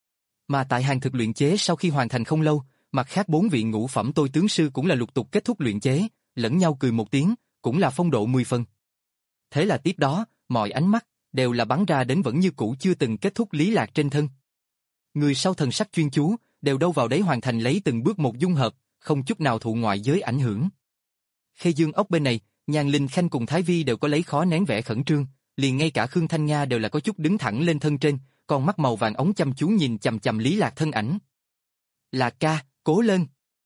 Mà tại hàng thực luyện chế sau khi hoàn thành không lâu, mặt khác bốn vị ngũ phẩm tôi tướng sư cũng là lục tục kết thúc luyện chế, lẫn nhau cười một tiếng, cũng là phong độ mười phần. Thế là tiếp đó, mọi ánh mắt đều là bắn ra đến vẫn như cũ chưa từng kết thúc Lý Lạc trên thân. Người sau thần sắc chuyên chú, đều đâu vào đấy hoàn thành lấy từng bước một dung hợp, không chút nào thụ ngoại giới ảnh hưởng. Khê Dương ốc bên này, Nhan Linh Khanh cùng Thái Vi đều có lấy khó nén vẻ khẩn trương, liền ngay cả Khương Thanh Nga đều là có chút đứng thẳng lên thân trên, con mắt màu vàng ống chăm chú nhìn chằm chằm Lý Lạc thân ảnh. Lạc ca, cố lên.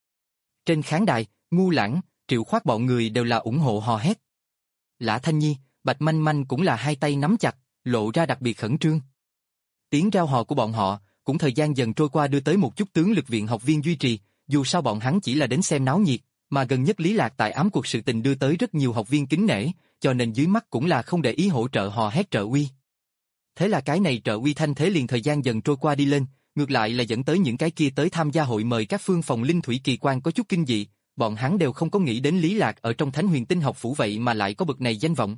Trên khán đài, Ngu Lãng, Triệu Khoát bọn người đều là ủng hộ hò hét. Lã Thanh Nhi, Bạch Manh Manh cũng là hai tay nắm chặt, lộ ra đặc biệt khẩn trương. Tiếng rao hò của bọn họ, cũng thời gian dần trôi qua đưa tới một chút tướng lực viện học viên duy trì, dù sao bọn hắn chỉ là đến xem náo nhiệt, mà gần nhất Lý Lạc tại ám cuộc sự tình đưa tới rất nhiều học viên kính nể, cho nên dưới mắt cũng là không để ý hỗ trợ hò hét trợ uy. Thế là cái này trợ uy thanh thế liền thời gian dần trôi qua đi lên, ngược lại là dẫn tới những cái kia tới tham gia hội mời các phương phòng linh thủy kỳ quan có chút kinh dị, bọn hắn đều không có nghĩ đến Lý Lạc ở trong Thánh Huyền Tinh học phủ vậy mà lại có bậc này danh vọng.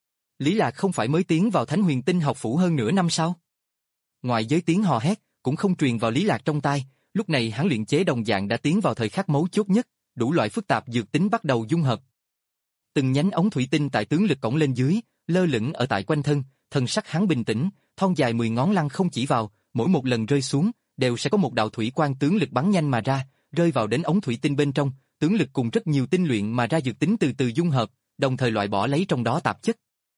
Lý Lạc không phải mới tiến vào Thánh Huyền Tinh học phủ hơn nửa năm sao? Ngoài giới tiếng hò hét, cũng không truyền vào Lý Lạc trong tai, lúc này hắn luyện chế đồng dạng đã tiến vào thời khắc mấu chốt nhất, đủ loại phức tạp dược tính bắt đầu dung hợp. Từng nhánh ống thủy tinh tại tướng lực cổng lên dưới, lơ lửng ở tại quanh thân, thân sắc hắn bình tĩnh, thon dài mười ngón lăng không chỉ vào, mỗi một lần rơi xuống, đều sẽ có một đạo thủy quang tướng lực bắn nhanh mà ra, rơi vào đến ống thủy tinh bên trong, tướng lực cùng rất nhiều tinh luyện mà ra dược tính từ từ dung hợp, đồng thời loại bỏ lấy trong đó tạp chất.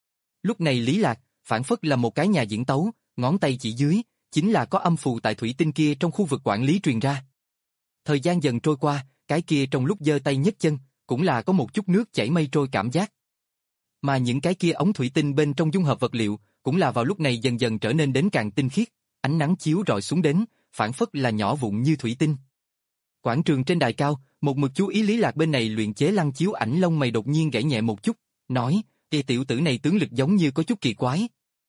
Lúc này Lý Lạc, phản phất là một cái nhà diễn tấu, ngón tay chỉ dưới, chính là có âm phù tại thủy tinh kia trong khu vực quản lý truyền ra. Thời gian dần trôi qua, cái kia trong lúc giơ tay nhấc chân, cũng là có một chút nước chảy mây trôi cảm giác. Mà những cái kia ống thủy tinh bên trong dung hợp vật liệu, cũng là vào lúc này dần dần trở nên đến càng tinh khiết, ánh nắng chiếu rọi xuống đến, phản phất là nhỏ vụn như thủy tinh. Quảng trường trên đài cao, một mực chú ý Lý Lạc bên này luyện chế lăng chiếu ảnh lông mày đột nhiên gãy nhẹ một chút, nói, "Ê tiểu tử này tướng lực giống như có chút kỳ quái."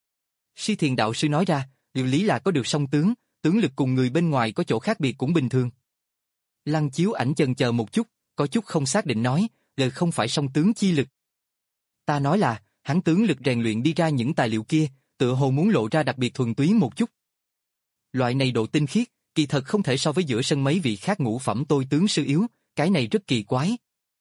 Si Thiền đạo sư nói ra, "Liệu Lý Lạc có được song tướng, tướng lực cùng người bên ngoài có chỗ khác biệt cũng bình thường." Lăng chiếu ảnh chần chờ một chút, có chút không xác định nói, "Lời không phải song tướng chi lực. Ta nói là, hắn tướng lực rèn luyện đi ra những tài liệu kia, tựa hồ muốn lộ ra đặc biệt thuần túy một chút. Loại này độ tinh khiết, kỳ thật không thể so với giữa sân mấy vị khác ngũ phẩm tôi tướng sư yếu, cái này rất kỳ quái."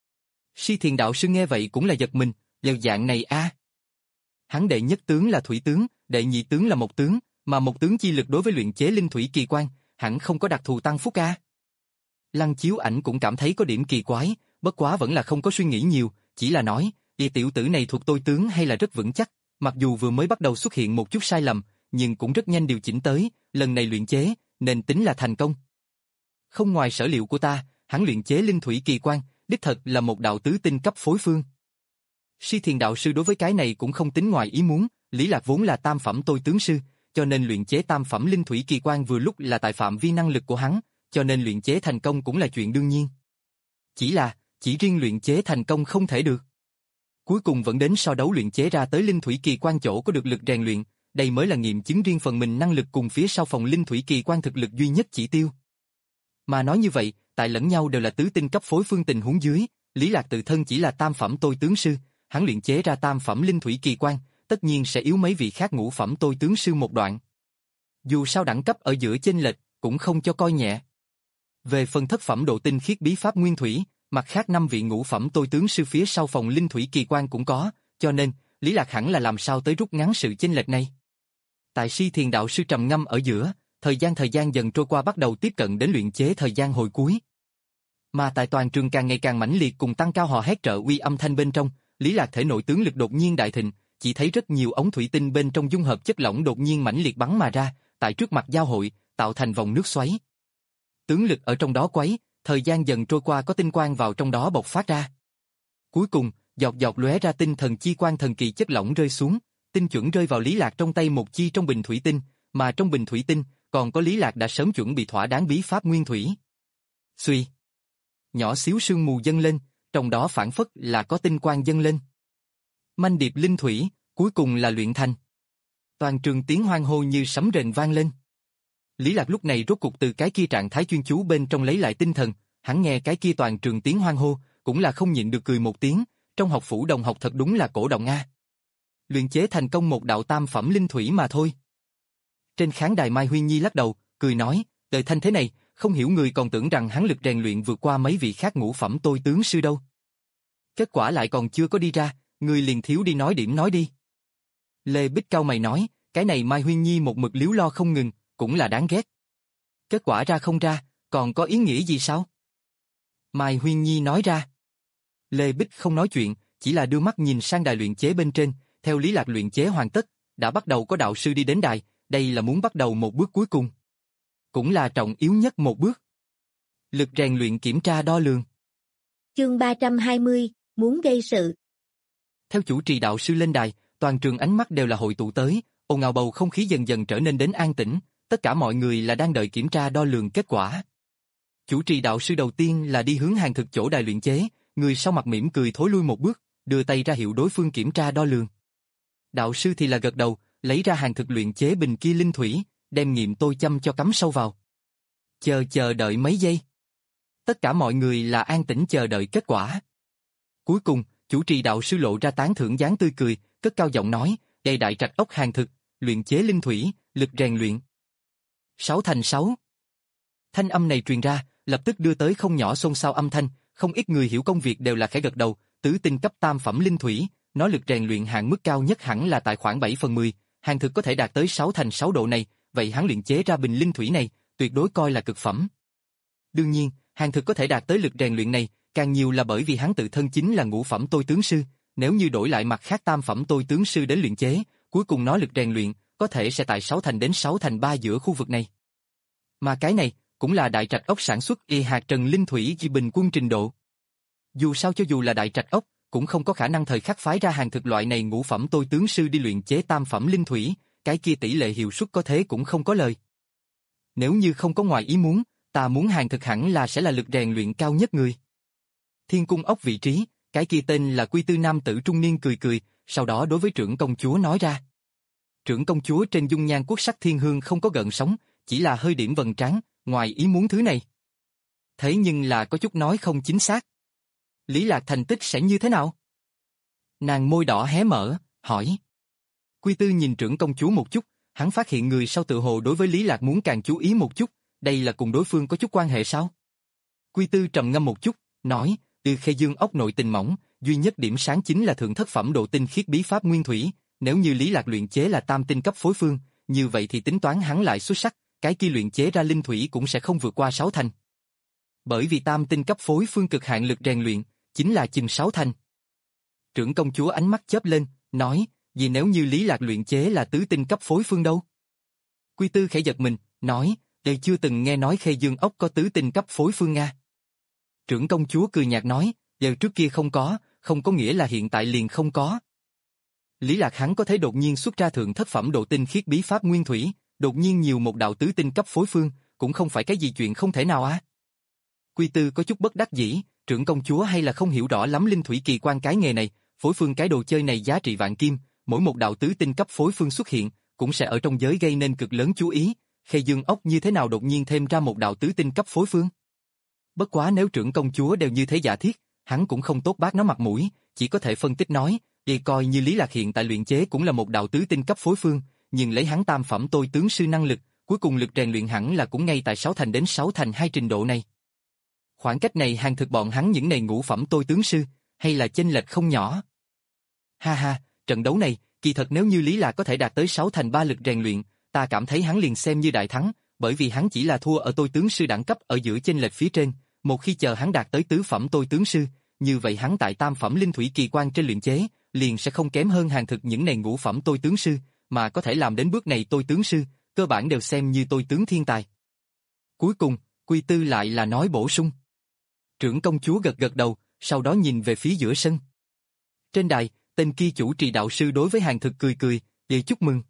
Si Thiền đạo sư nghe vậy cũng là giật mình, "Lèo dạng này a? Hắn đệ nhất tướng là thủy tướng, đệ nhị tướng là một tướng, mà một tướng chi lực đối với luyện chế linh thủy kỳ quan, hẳn không có đặc thù tăng phúc a?" Lăng chiếu ảnh cũng cảm thấy có điểm kỳ quái, bất quá vẫn là không có suy nghĩ nhiều, chỉ là nói, "Ê tiểu tử này thuộc tôi tướng hay là rất vững chắc, mặc dù vừa mới bắt đầu xuất hiện một chút sai lầm, nhưng cũng rất nhanh điều chỉnh tới, lần này luyện chế, nên tính là thành công. Không ngoài sở liệu của ta, hắn luyện chế linh thủy kỳ quan, đích thật là một đạo tứ tinh cấp phối phương." Si Thiền đạo sư đối với cái này cũng không tính ngoài ý muốn, Lý Lạc vốn là tam phẩm tôi tướng sư, cho nên luyện chế tam phẩm linh thủy kỳ quan vừa lúc là tại phạm vi năng lực của hắn, cho nên luyện chế thành công cũng là chuyện đương nhiên. Chỉ là, chỉ riêng luyện chế thành công không thể được. Cuối cùng vẫn đến so đấu luyện chế ra tới linh thủy kỳ quan chỗ có được lực rèn luyện, đây mới là nghiệm chứng riêng phần mình năng lực cùng phía sau phòng linh thủy kỳ quan thực lực duy nhất chỉ tiêu. Mà nói như vậy, tại lẫn nhau đều là tứ tinh cấp phối phương tình huống dưới, Lý Lạc tự thân chỉ là tam phẩm tôi tướng sư, hắn luyện chế ra tam phẩm linh thủy kỳ quan, tất nhiên sẽ yếu mấy vị khác ngũ phẩm tôi tướng sư một đoạn. Dù sao đẳng cấp ở giữa chênh lệch, cũng không cho coi nhẹ. Về phần thất phẩm độ tinh khiết bí pháp nguyên thủy, mặt khác năm vị ngũ phẩm tôi tướng sư phía sau phòng linh thủy kỳ quan cũng có, cho nên, Lý Lạc hẳn là làm sao tới rút ngắn sự chênh lệch này. Tại Si Thiền đạo sư trầm ngâm ở giữa, thời gian thời gian dần trôi qua bắt đầu tiếp cận đến luyện chế thời gian hồi cuối. Mà tại toàn trường càng ngày càng mãnh liệt cùng tăng cao hò hét trợ uy âm thanh bên trong, Lý Lạc thể nội tướng lực đột nhiên đại thịnh, chỉ thấy rất nhiều ống thủy tinh bên trong dung hợp chất lỏng đột nhiên mãnh liệt bắn mà ra, tại trước mặt giao hội, tạo thành vòng nước xoáy. Tướng lực ở trong đó quấy, thời gian dần trôi qua có tinh quang vào trong đó bộc phát ra. Cuối cùng, giọt giọt lóe ra tinh thần chi quang thần kỳ chất lỏng rơi xuống, tinh chuẩn rơi vào Lý Lạc trong tay một chi trong bình thủy tinh, mà trong bình thủy tinh còn có Lý Lạc đã sớm chuẩn bị thỏa đáng bí pháp nguyên thủy. Xuy, nhỏ xíu sương mù dâng lên, trong đó phản phất là có tinh quang dâng lên. Manh điệp linh thủy, cuối cùng là luyện thành. Toàn trường tiếng hoan hô như sấm rền vang lên. Lý Lạc lúc này rốt cục từ cái kia trạng thái chuyên chú bên trong lấy lại tinh thần, hắn nghe cái kia toàn trường tiếng hoan hô, cũng là không nhịn được cười một tiếng, trong học phủ đồng học thật đúng là cổ động a. Luyện chế thành công một đạo tam phẩm linh thủy mà thôi. Trên khán đài Mai Huyên Nhi lắc đầu, cười nói, đời thanh thế này, không hiểu người còn tưởng rằng hắn lực rèn luyện vượt qua mấy vị khác ngũ phẩm tôi tướng sư đâu. Kết quả lại còn chưa có đi ra, người liền thiếu đi nói điểm nói đi. Lê Bích cau mày nói, cái này Mai Huyên Nhi một mực líu lo không ngừng, cũng là đáng ghét. Kết quả ra không ra, còn có ý nghĩa gì sao? Mai Huyên Nhi nói ra. Lê Bích không nói chuyện, chỉ là đưa mắt nhìn sang đài luyện chế bên trên, theo Lý Lạc luyện chế hoàn tất, đã bắt đầu có đạo sư đi đến đài, đây là muốn bắt đầu một bước cuối cùng. Cũng là trọng yếu nhất một bước. Lực rèn luyện kiểm tra đo lường. Chương ba trăm hai mươi, muốn gây sự. Theo chủ trì đạo sư lên đài, toàn trường ánh mắt đều là hội tụ tới, ồn ào bầu không khí dần dần trở nên đến an tĩnh, tất cả mọi người là đang đợi kiểm tra đo lường kết quả. Chủ trì đạo sư đầu tiên là đi hướng hàng thực chỗ đài luyện chế, người sau mặt mỉm cười thối lui một bước, đưa tay ra hiệu đối phương kiểm tra đo lường. Đạo sư thì là gật đầu, lấy ra hàng thực luyện chế bình kia linh thủy, đem nghiệm tôi châm cho cắm sâu vào. Chờ chờ đợi mấy giây. Tất cả mọi người là an tĩnh chờ đợi kết quả. Cuối cùng, chủ trì đạo sư lộ ra tán thưởng dáng tươi cười, cất cao giọng nói, đây đại trạch ốc hàng thực, luyện chế linh thủy, lực rèn luyện. Sáu thành sáu. Thanh âm này truyền ra, lập tức đưa tới không nhỏ xôn xao âm thanh, không ít người hiểu công việc đều là khẽ gật đầu, tứ tinh cấp tam phẩm linh thủy, nó lực rèn luyện hạn mức cao nhất hẳn là tại khoảng bảy phần mười, hàng thực có thể đạt tới sáu thành sáu độ này, vậy hắn luyện chế ra bình linh thủy này, tuyệt đối coi là cực phẩm. Đương nhiên, hàng thực có thể đạt tới lực rèn luyện này, càng nhiều là bởi vì hắn tự thân chính là ngũ phẩm tôi tướng sư, nếu như đổi lại mặt khác tam phẩm tôi tướng sư đến luyện chế, cuối cùng nó lực rèn luyện, có thể sẽ tại sáu thành đến sáu thành ba giữa khu vực này. Mà cái này, cũng là đại trạch ốc sản xuất y hạt trần linh thủy vì bình quân trình độ. Dù sao cho dù là đại trạch ốc, cũng không có khả năng thời khắc phái ra hàng thực loại này ngũ phẩm tôi tướng sư đi luyện chế tam phẩm linh thủy, cái kia tỷ lệ hiệu suất có thế cũng không có lời. Nếu như không có ngoài ý muốn, ta muốn hàng thực hẳn là sẽ là lực rèn luyện cao nhất người. Thiên cung ốc vị trí, cái kia tên là Quy Tư nam tử trung niên cười cười, sau đó đối với trưởng công chúa nói ra. Trưởng công chúa trên dung nhan quốc sắc thiên hương không có gợn sóng, chỉ là hơi điểm vầng trán, ngoài ý muốn thứ này. Thế nhưng là có chút nói không chính xác. Lý Lạc thành tích sẽ như thế nào? Nàng môi đỏ hé mở, hỏi. Quy Tư nhìn trưởng công chúa một chút, hắn phát hiện người sau tự hồ đối với Lý Lạc muốn càng chú ý một chút, đây là cùng đối phương có chút quan hệ sao? Quy Tư trầm ngâm một chút, nói, từ Khê Dương ốc nội tình mỏng, duy nhất điểm sáng chính là thượng thất phẩm độ tinh khiết bí pháp nguyên thủy, nếu như Lý Lạc luyện chế là tam tinh cấp phối phương, như vậy thì tính toán hắn lại xuất sắc, cái kia luyện chế ra linh thủy cũng sẽ không vượt qua sáu thành. Bởi vì tam tinh cấp phối phương cực hạn lực rèn luyện, chính là chừng sáu thành. Trưởng công chúa ánh mắt chớp lên, nói, vì nếu như Lý Lạc luyện chế là tứ tinh cấp phối phương đâu? Quy Tư khẽ giật mình, nói, đây chưa từng nghe nói Khê Dương ốc có tứ tinh cấp phối phương Nga. Trưởng công chúa cười nhạt nói, giờ trước kia không có, không có nghĩa là hiện tại liền không có. Lý Lạc hắn có thể đột nhiên xuất ra thượng thất phẩm độ tinh khiết bí pháp nguyên thủy, đột nhiên nhiều một đạo tứ tinh cấp phối phương, cũng không phải cái gì chuyện không thể nào á. À? Quy Tư có chút bất đắc dĩ, trưởng công chúa hay là không hiểu rõ lắm linh thủy kỳ quan cái nghề này, phối phương cái đồ chơi này giá trị vạn kim, mỗi một đạo tứ tinh cấp phối phương xuất hiện, cũng sẽ ở trong giới gây nên cực lớn chú ý, Khê Dương ốc như thế nào đột nhiên thêm ra một đạo tứ tinh cấp phối phương. Bất quá nếu trưởng công chúa đều như thế giả thiết, hắn cũng không tốt bác nó mặt mũi, chỉ có thể phân tích nói, thì coi như Lý Lạc hiện tại luyện chế cũng là một đạo tứ tinh cấp phối phương, nhưng lấy hắn tam phẩm tôi tướng sư năng lực, cuối cùng lực rèn luyện hẳn là cũng ngay tại sáu thành đến sáu thành hai trình độ này. Khoảng cách này hàng thực bọn hắn những này ngũ phẩm tôi tướng sư, hay là chênh lệch không nhỏ. Ha ha, trận đấu này, kỳ thật nếu như Lý Lạc có thể đạt tới sáu thành ba lực rèn luyện, ta cảm thấy hắn liền xem như đại thắng, bởi vì hắn chỉ là thua ở tôi tướng sư đẳng cấp ở giữa chênh lệch phía trên, một khi chờ hắn đạt tới tứ phẩm tôi tướng sư, như vậy hắn tại tam phẩm linh thủy kỳ quan trên luyện chế, liền sẽ không kém hơn hàng thực những này ngũ phẩm tôi tướng sư, mà có thể làm đến bước này tôi tướng sư, cơ bản đều xem như tôi tướng thiên tài. Cuối cùng, Quy Tư lại là nói bổ sung. Trưởng công chúa gật gật đầu, sau đó nhìn về phía giữa sân. Trên đài, tên kia chủ trì đạo sư đối với hàng thực cười cười, để chúc mừng.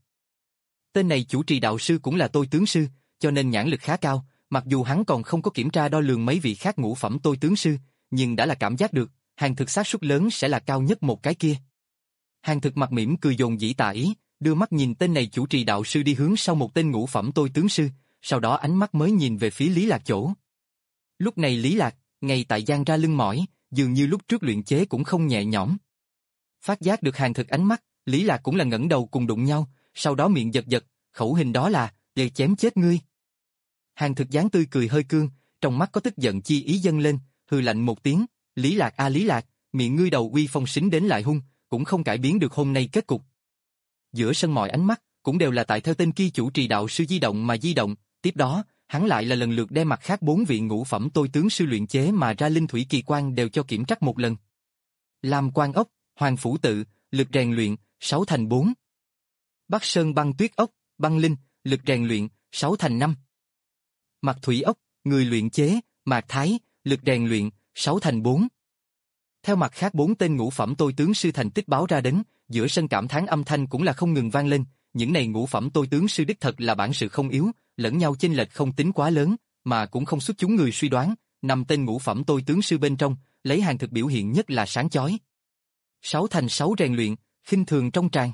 Tên này chủ trì đạo sư cũng là tôi tướng sư, cho nên nhãn lực khá cao, mặc dù hắn còn không có kiểm tra đo lường mấy vị khác ngũ phẩm tôi tướng sư, nhưng đã là cảm giác được, hàng thực xác suất lớn sẽ là cao nhất một cái kia. Hàng thực mặt mỉm cười dồn dĩ tà ý, đưa mắt nhìn tên này chủ trì đạo sư đi hướng sau một tên ngũ phẩm tôi tướng sư, sau đó ánh mắt mới nhìn về phía Lý Lạc chỗ. Lúc này Lý Lạc, ngay tại giang ra lưng mỏi, dường như lúc trước luyện chế cũng không nhẹ nhõm. Phát giác được hàng thực ánh mắt, Lý Lạc cũng là ngẩng đầu cùng đụng nhau, sau đó miệng giật giật, khẩu hình đó là, để chém chết ngươi. Hàng thực dáng tươi cười hơi cương, trong mắt có tức giận chi ý dâng lên, hừ lạnh một tiếng, Lý Lạc a Lý Lạc, miệng ngươi đầu uy phong xính đến lại hung, cũng không cải biến được hôm nay kết cục. Giữa sân mọi ánh mắt, cũng đều là tại theo tên kia chủ trì đạo sư di động mà di động, tiếp đó, hắn lại là lần lượt đem mặt khác bốn vị ngũ phẩm tôi tướng sư luyện chế mà ra linh thủy kỳ quan đều cho kiểm trắc một lần. Lam Quan ốc, Hoàng Phủ Tự, lực rèn luyện, sáu thành bốn. Bắc Sơn Băng Tuyết ốc, băng linh, lực rèn luyện, sáu thành năm. Mạc Thủy ốc, người luyện chế, Mạc Thái, lực rèn luyện, sáu thành bốn. Theo mặt khác bốn tên ngũ phẩm tôi tướng sư thành tích báo ra đến, giữa sân cảm thán âm thanh cũng là không ngừng vang lên, những này ngũ phẩm tôi tướng sư đích thật là bản sự không yếu, lẫn nhau chênh lệch không tính quá lớn, mà cũng không xuất chúng người suy đoán, năm tên ngũ phẩm tôi tướng sư bên trong, lấy hàng thực biểu hiện nhất là sáng chói. Sáu thành sáu rèn luyện, khinh thường trong tràn.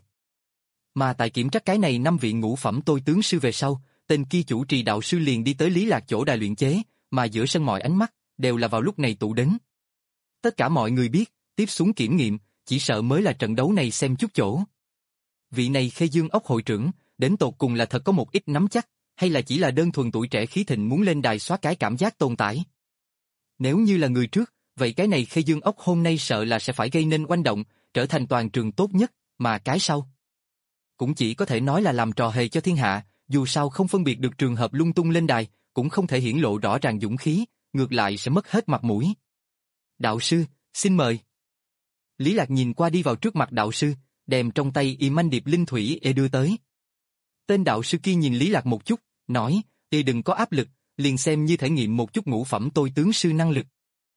Mà tại kiểm tra cái này năm vị ngũ phẩm tôi tướng sư về sau, tên kia chủ trì đạo sư liền đi tới Lý Lạc chỗ đài luyện chế, mà giữa sân mọi ánh mắt đều là vào lúc này tụ đến. Tất cả mọi người biết, tiếp xuống kiểm nghiệm, chỉ sợ mới là trận đấu này xem chút chỗ. Vị này Khê Dương ốc hội trưởng, đến tột cùng là thật có một ít nắm chắc, hay là chỉ là đơn thuần tuổi trẻ khí thịnh muốn lên đài xóa cái cảm giác tồn tại. Nếu như là người trước, vậy cái này Khê Dương ốc hôm nay sợ là sẽ phải gây nên oanh động, trở thành toàn trường tốt nhất, mà cái sau cũng chỉ có thể nói là làm trò hề cho thiên hạ, dù sao không phân biệt được trường hợp lung tung lên đài, cũng không thể hiển lộ rõ ràng dũng khí, ngược lại sẽ mất hết mặt mũi. Đạo sư, xin mời. Lý Lạc nhìn qua đi vào trước mặt đạo sư, đem trong tay y manh điệp linh thủy e đưa tới. Tên đạo sư kia nhìn Lý Lạc một chút, nói, y đừng có áp lực, liền xem như thể nghiệm một chút ngũ phẩm tôi tướng sư năng lực.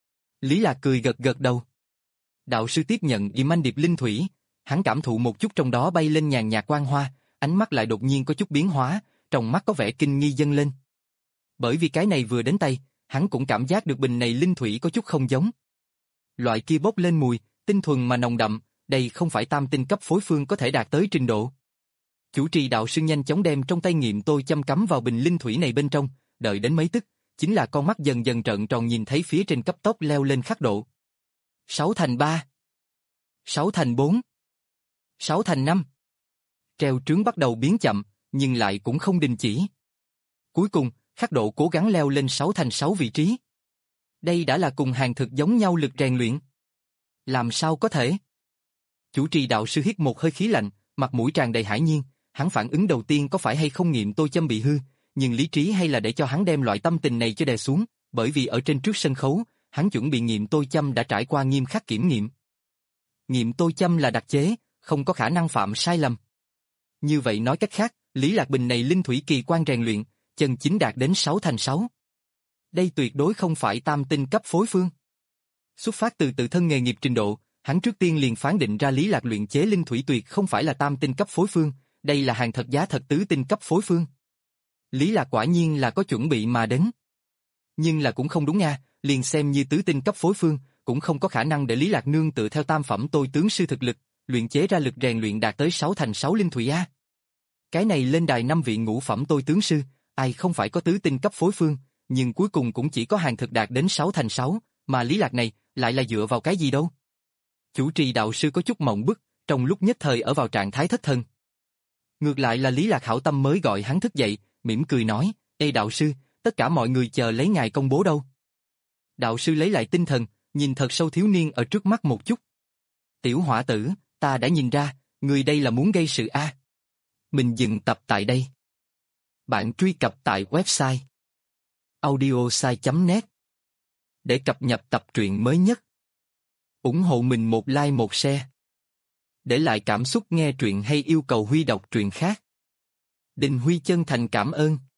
Lý Lạc cười gật gật đầu. Đạo sư tiếp nhận y manh điệp linh thủy, hắn cảm thụ một chút trong đó bay lên nhàn nhạt quang hoa, ánh mắt lại đột nhiên có chút biến hóa, trong mắt có vẻ kinh nghi dâng lên. Bởi vì cái này vừa đến tay, hắn cũng cảm giác được bình này linh thủy có chút không giống. Loại kia bốc lên mùi, tinh thuần mà nồng đậm, đây không phải tam tinh cấp phối phương có thể đạt tới trình độ. Chủ trì đạo sư nhanh chóng đem trong tay nghiệm tôi châm cắm vào bình linh thủy này bên trong, đợi đến mấy tức, chính là con mắt dần dần trợn tròn nhìn thấy phía trên cấp tốc leo lên khắc độ. Sáu thành ba, sáu thành bốn, sáu thành năm. Treo trướng bắt đầu biến chậm, nhưng lại cũng không đình chỉ. Cuối cùng, khắc độ cố gắng leo lên sáu thành sáu vị trí. Đây đã là cùng hàng thực giống nhau lực rèn luyện. Làm sao có thể? Chủ trì đạo sư hít một hơi khí lạnh, mặt mũi tràn đầy hãi nhiên, hắn phản ứng đầu tiên có phải hay không nghiệm tôi châm bị hư, nhưng lý trí hay là để cho hắn đem loại tâm tình này cho đè xuống, bởi vì ở trên trước sân khấu, hắn chuẩn bị nghiệm tôi châm đã trải qua nghiêm khắc kiểm nghiệm. Nghiệm tôi châm là đặc chế, không có khả năng phạm sai lầm. Như vậy nói cách khác, Lý Lạc Bình này linh thủy kỳ quan rèn luyện, chân chính đạt đến sáu thành sáu. Đây tuyệt đối không phải tam tinh cấp phối phương. Xuất phát từ tự thân nghề nghiệp trình độ, hắn trước tiên liền phán định ra Lý Lạc luyện chế linh thủy tuyệt không phải là tam tinh cấp phối phương, đây là hàng thật giá thật tứ tinh cấp phối phương. Lý Lạc quả nhiên là có chuẩn bị mà đến. Nhưng là cũng không đúng nha, liền xem như tứ tinh cấp phối phương, cũng không có khả năng để Lý Lạc nương tự theo tam phẩm tôi tướng sư thực lực, luyện chế ra lực rèn luyện đạt tới sáu thành sáu linh thủy a. Cái này lên đài năm vị ngũ phẩm tôi tướng sư, ai không phải có tứ tinh cấp phối phương, nhưng cuối cùng cũng chỉ có hàng thực đạt đến sáu thành sáu, mà Lý Lạc này lại là dựa vào cái gì đâu? Chủ trì đạo sư có chút mộng bức, trong lúc nhất thời ở vào trạng thái thất thần. Ngược lại là Lý Lạc hảo tâm mới gọi hắn thức dậy, mỉm cười nói, ê đạo sư, tất cả mọi người chờ lấy ngài công bố đâu. Đạo sư lấy lại tinh thần, nhìn thật sâu thiếu niên ở trước mắt một chút. Tiểu hỏa tử, ta đã nhìn ra, người đây là muốn gây sự a. Mình dừng tập tại đây. Bạn truy cập tại website audiosai chấm net để cập nhật tập truyện mới nhất. Ủng hộ mình một like một share. Để lại cảm xúc nghe truyện hay yêu cầu Huy đọc truyện khác. Đình Huy chân thành cảm ơn.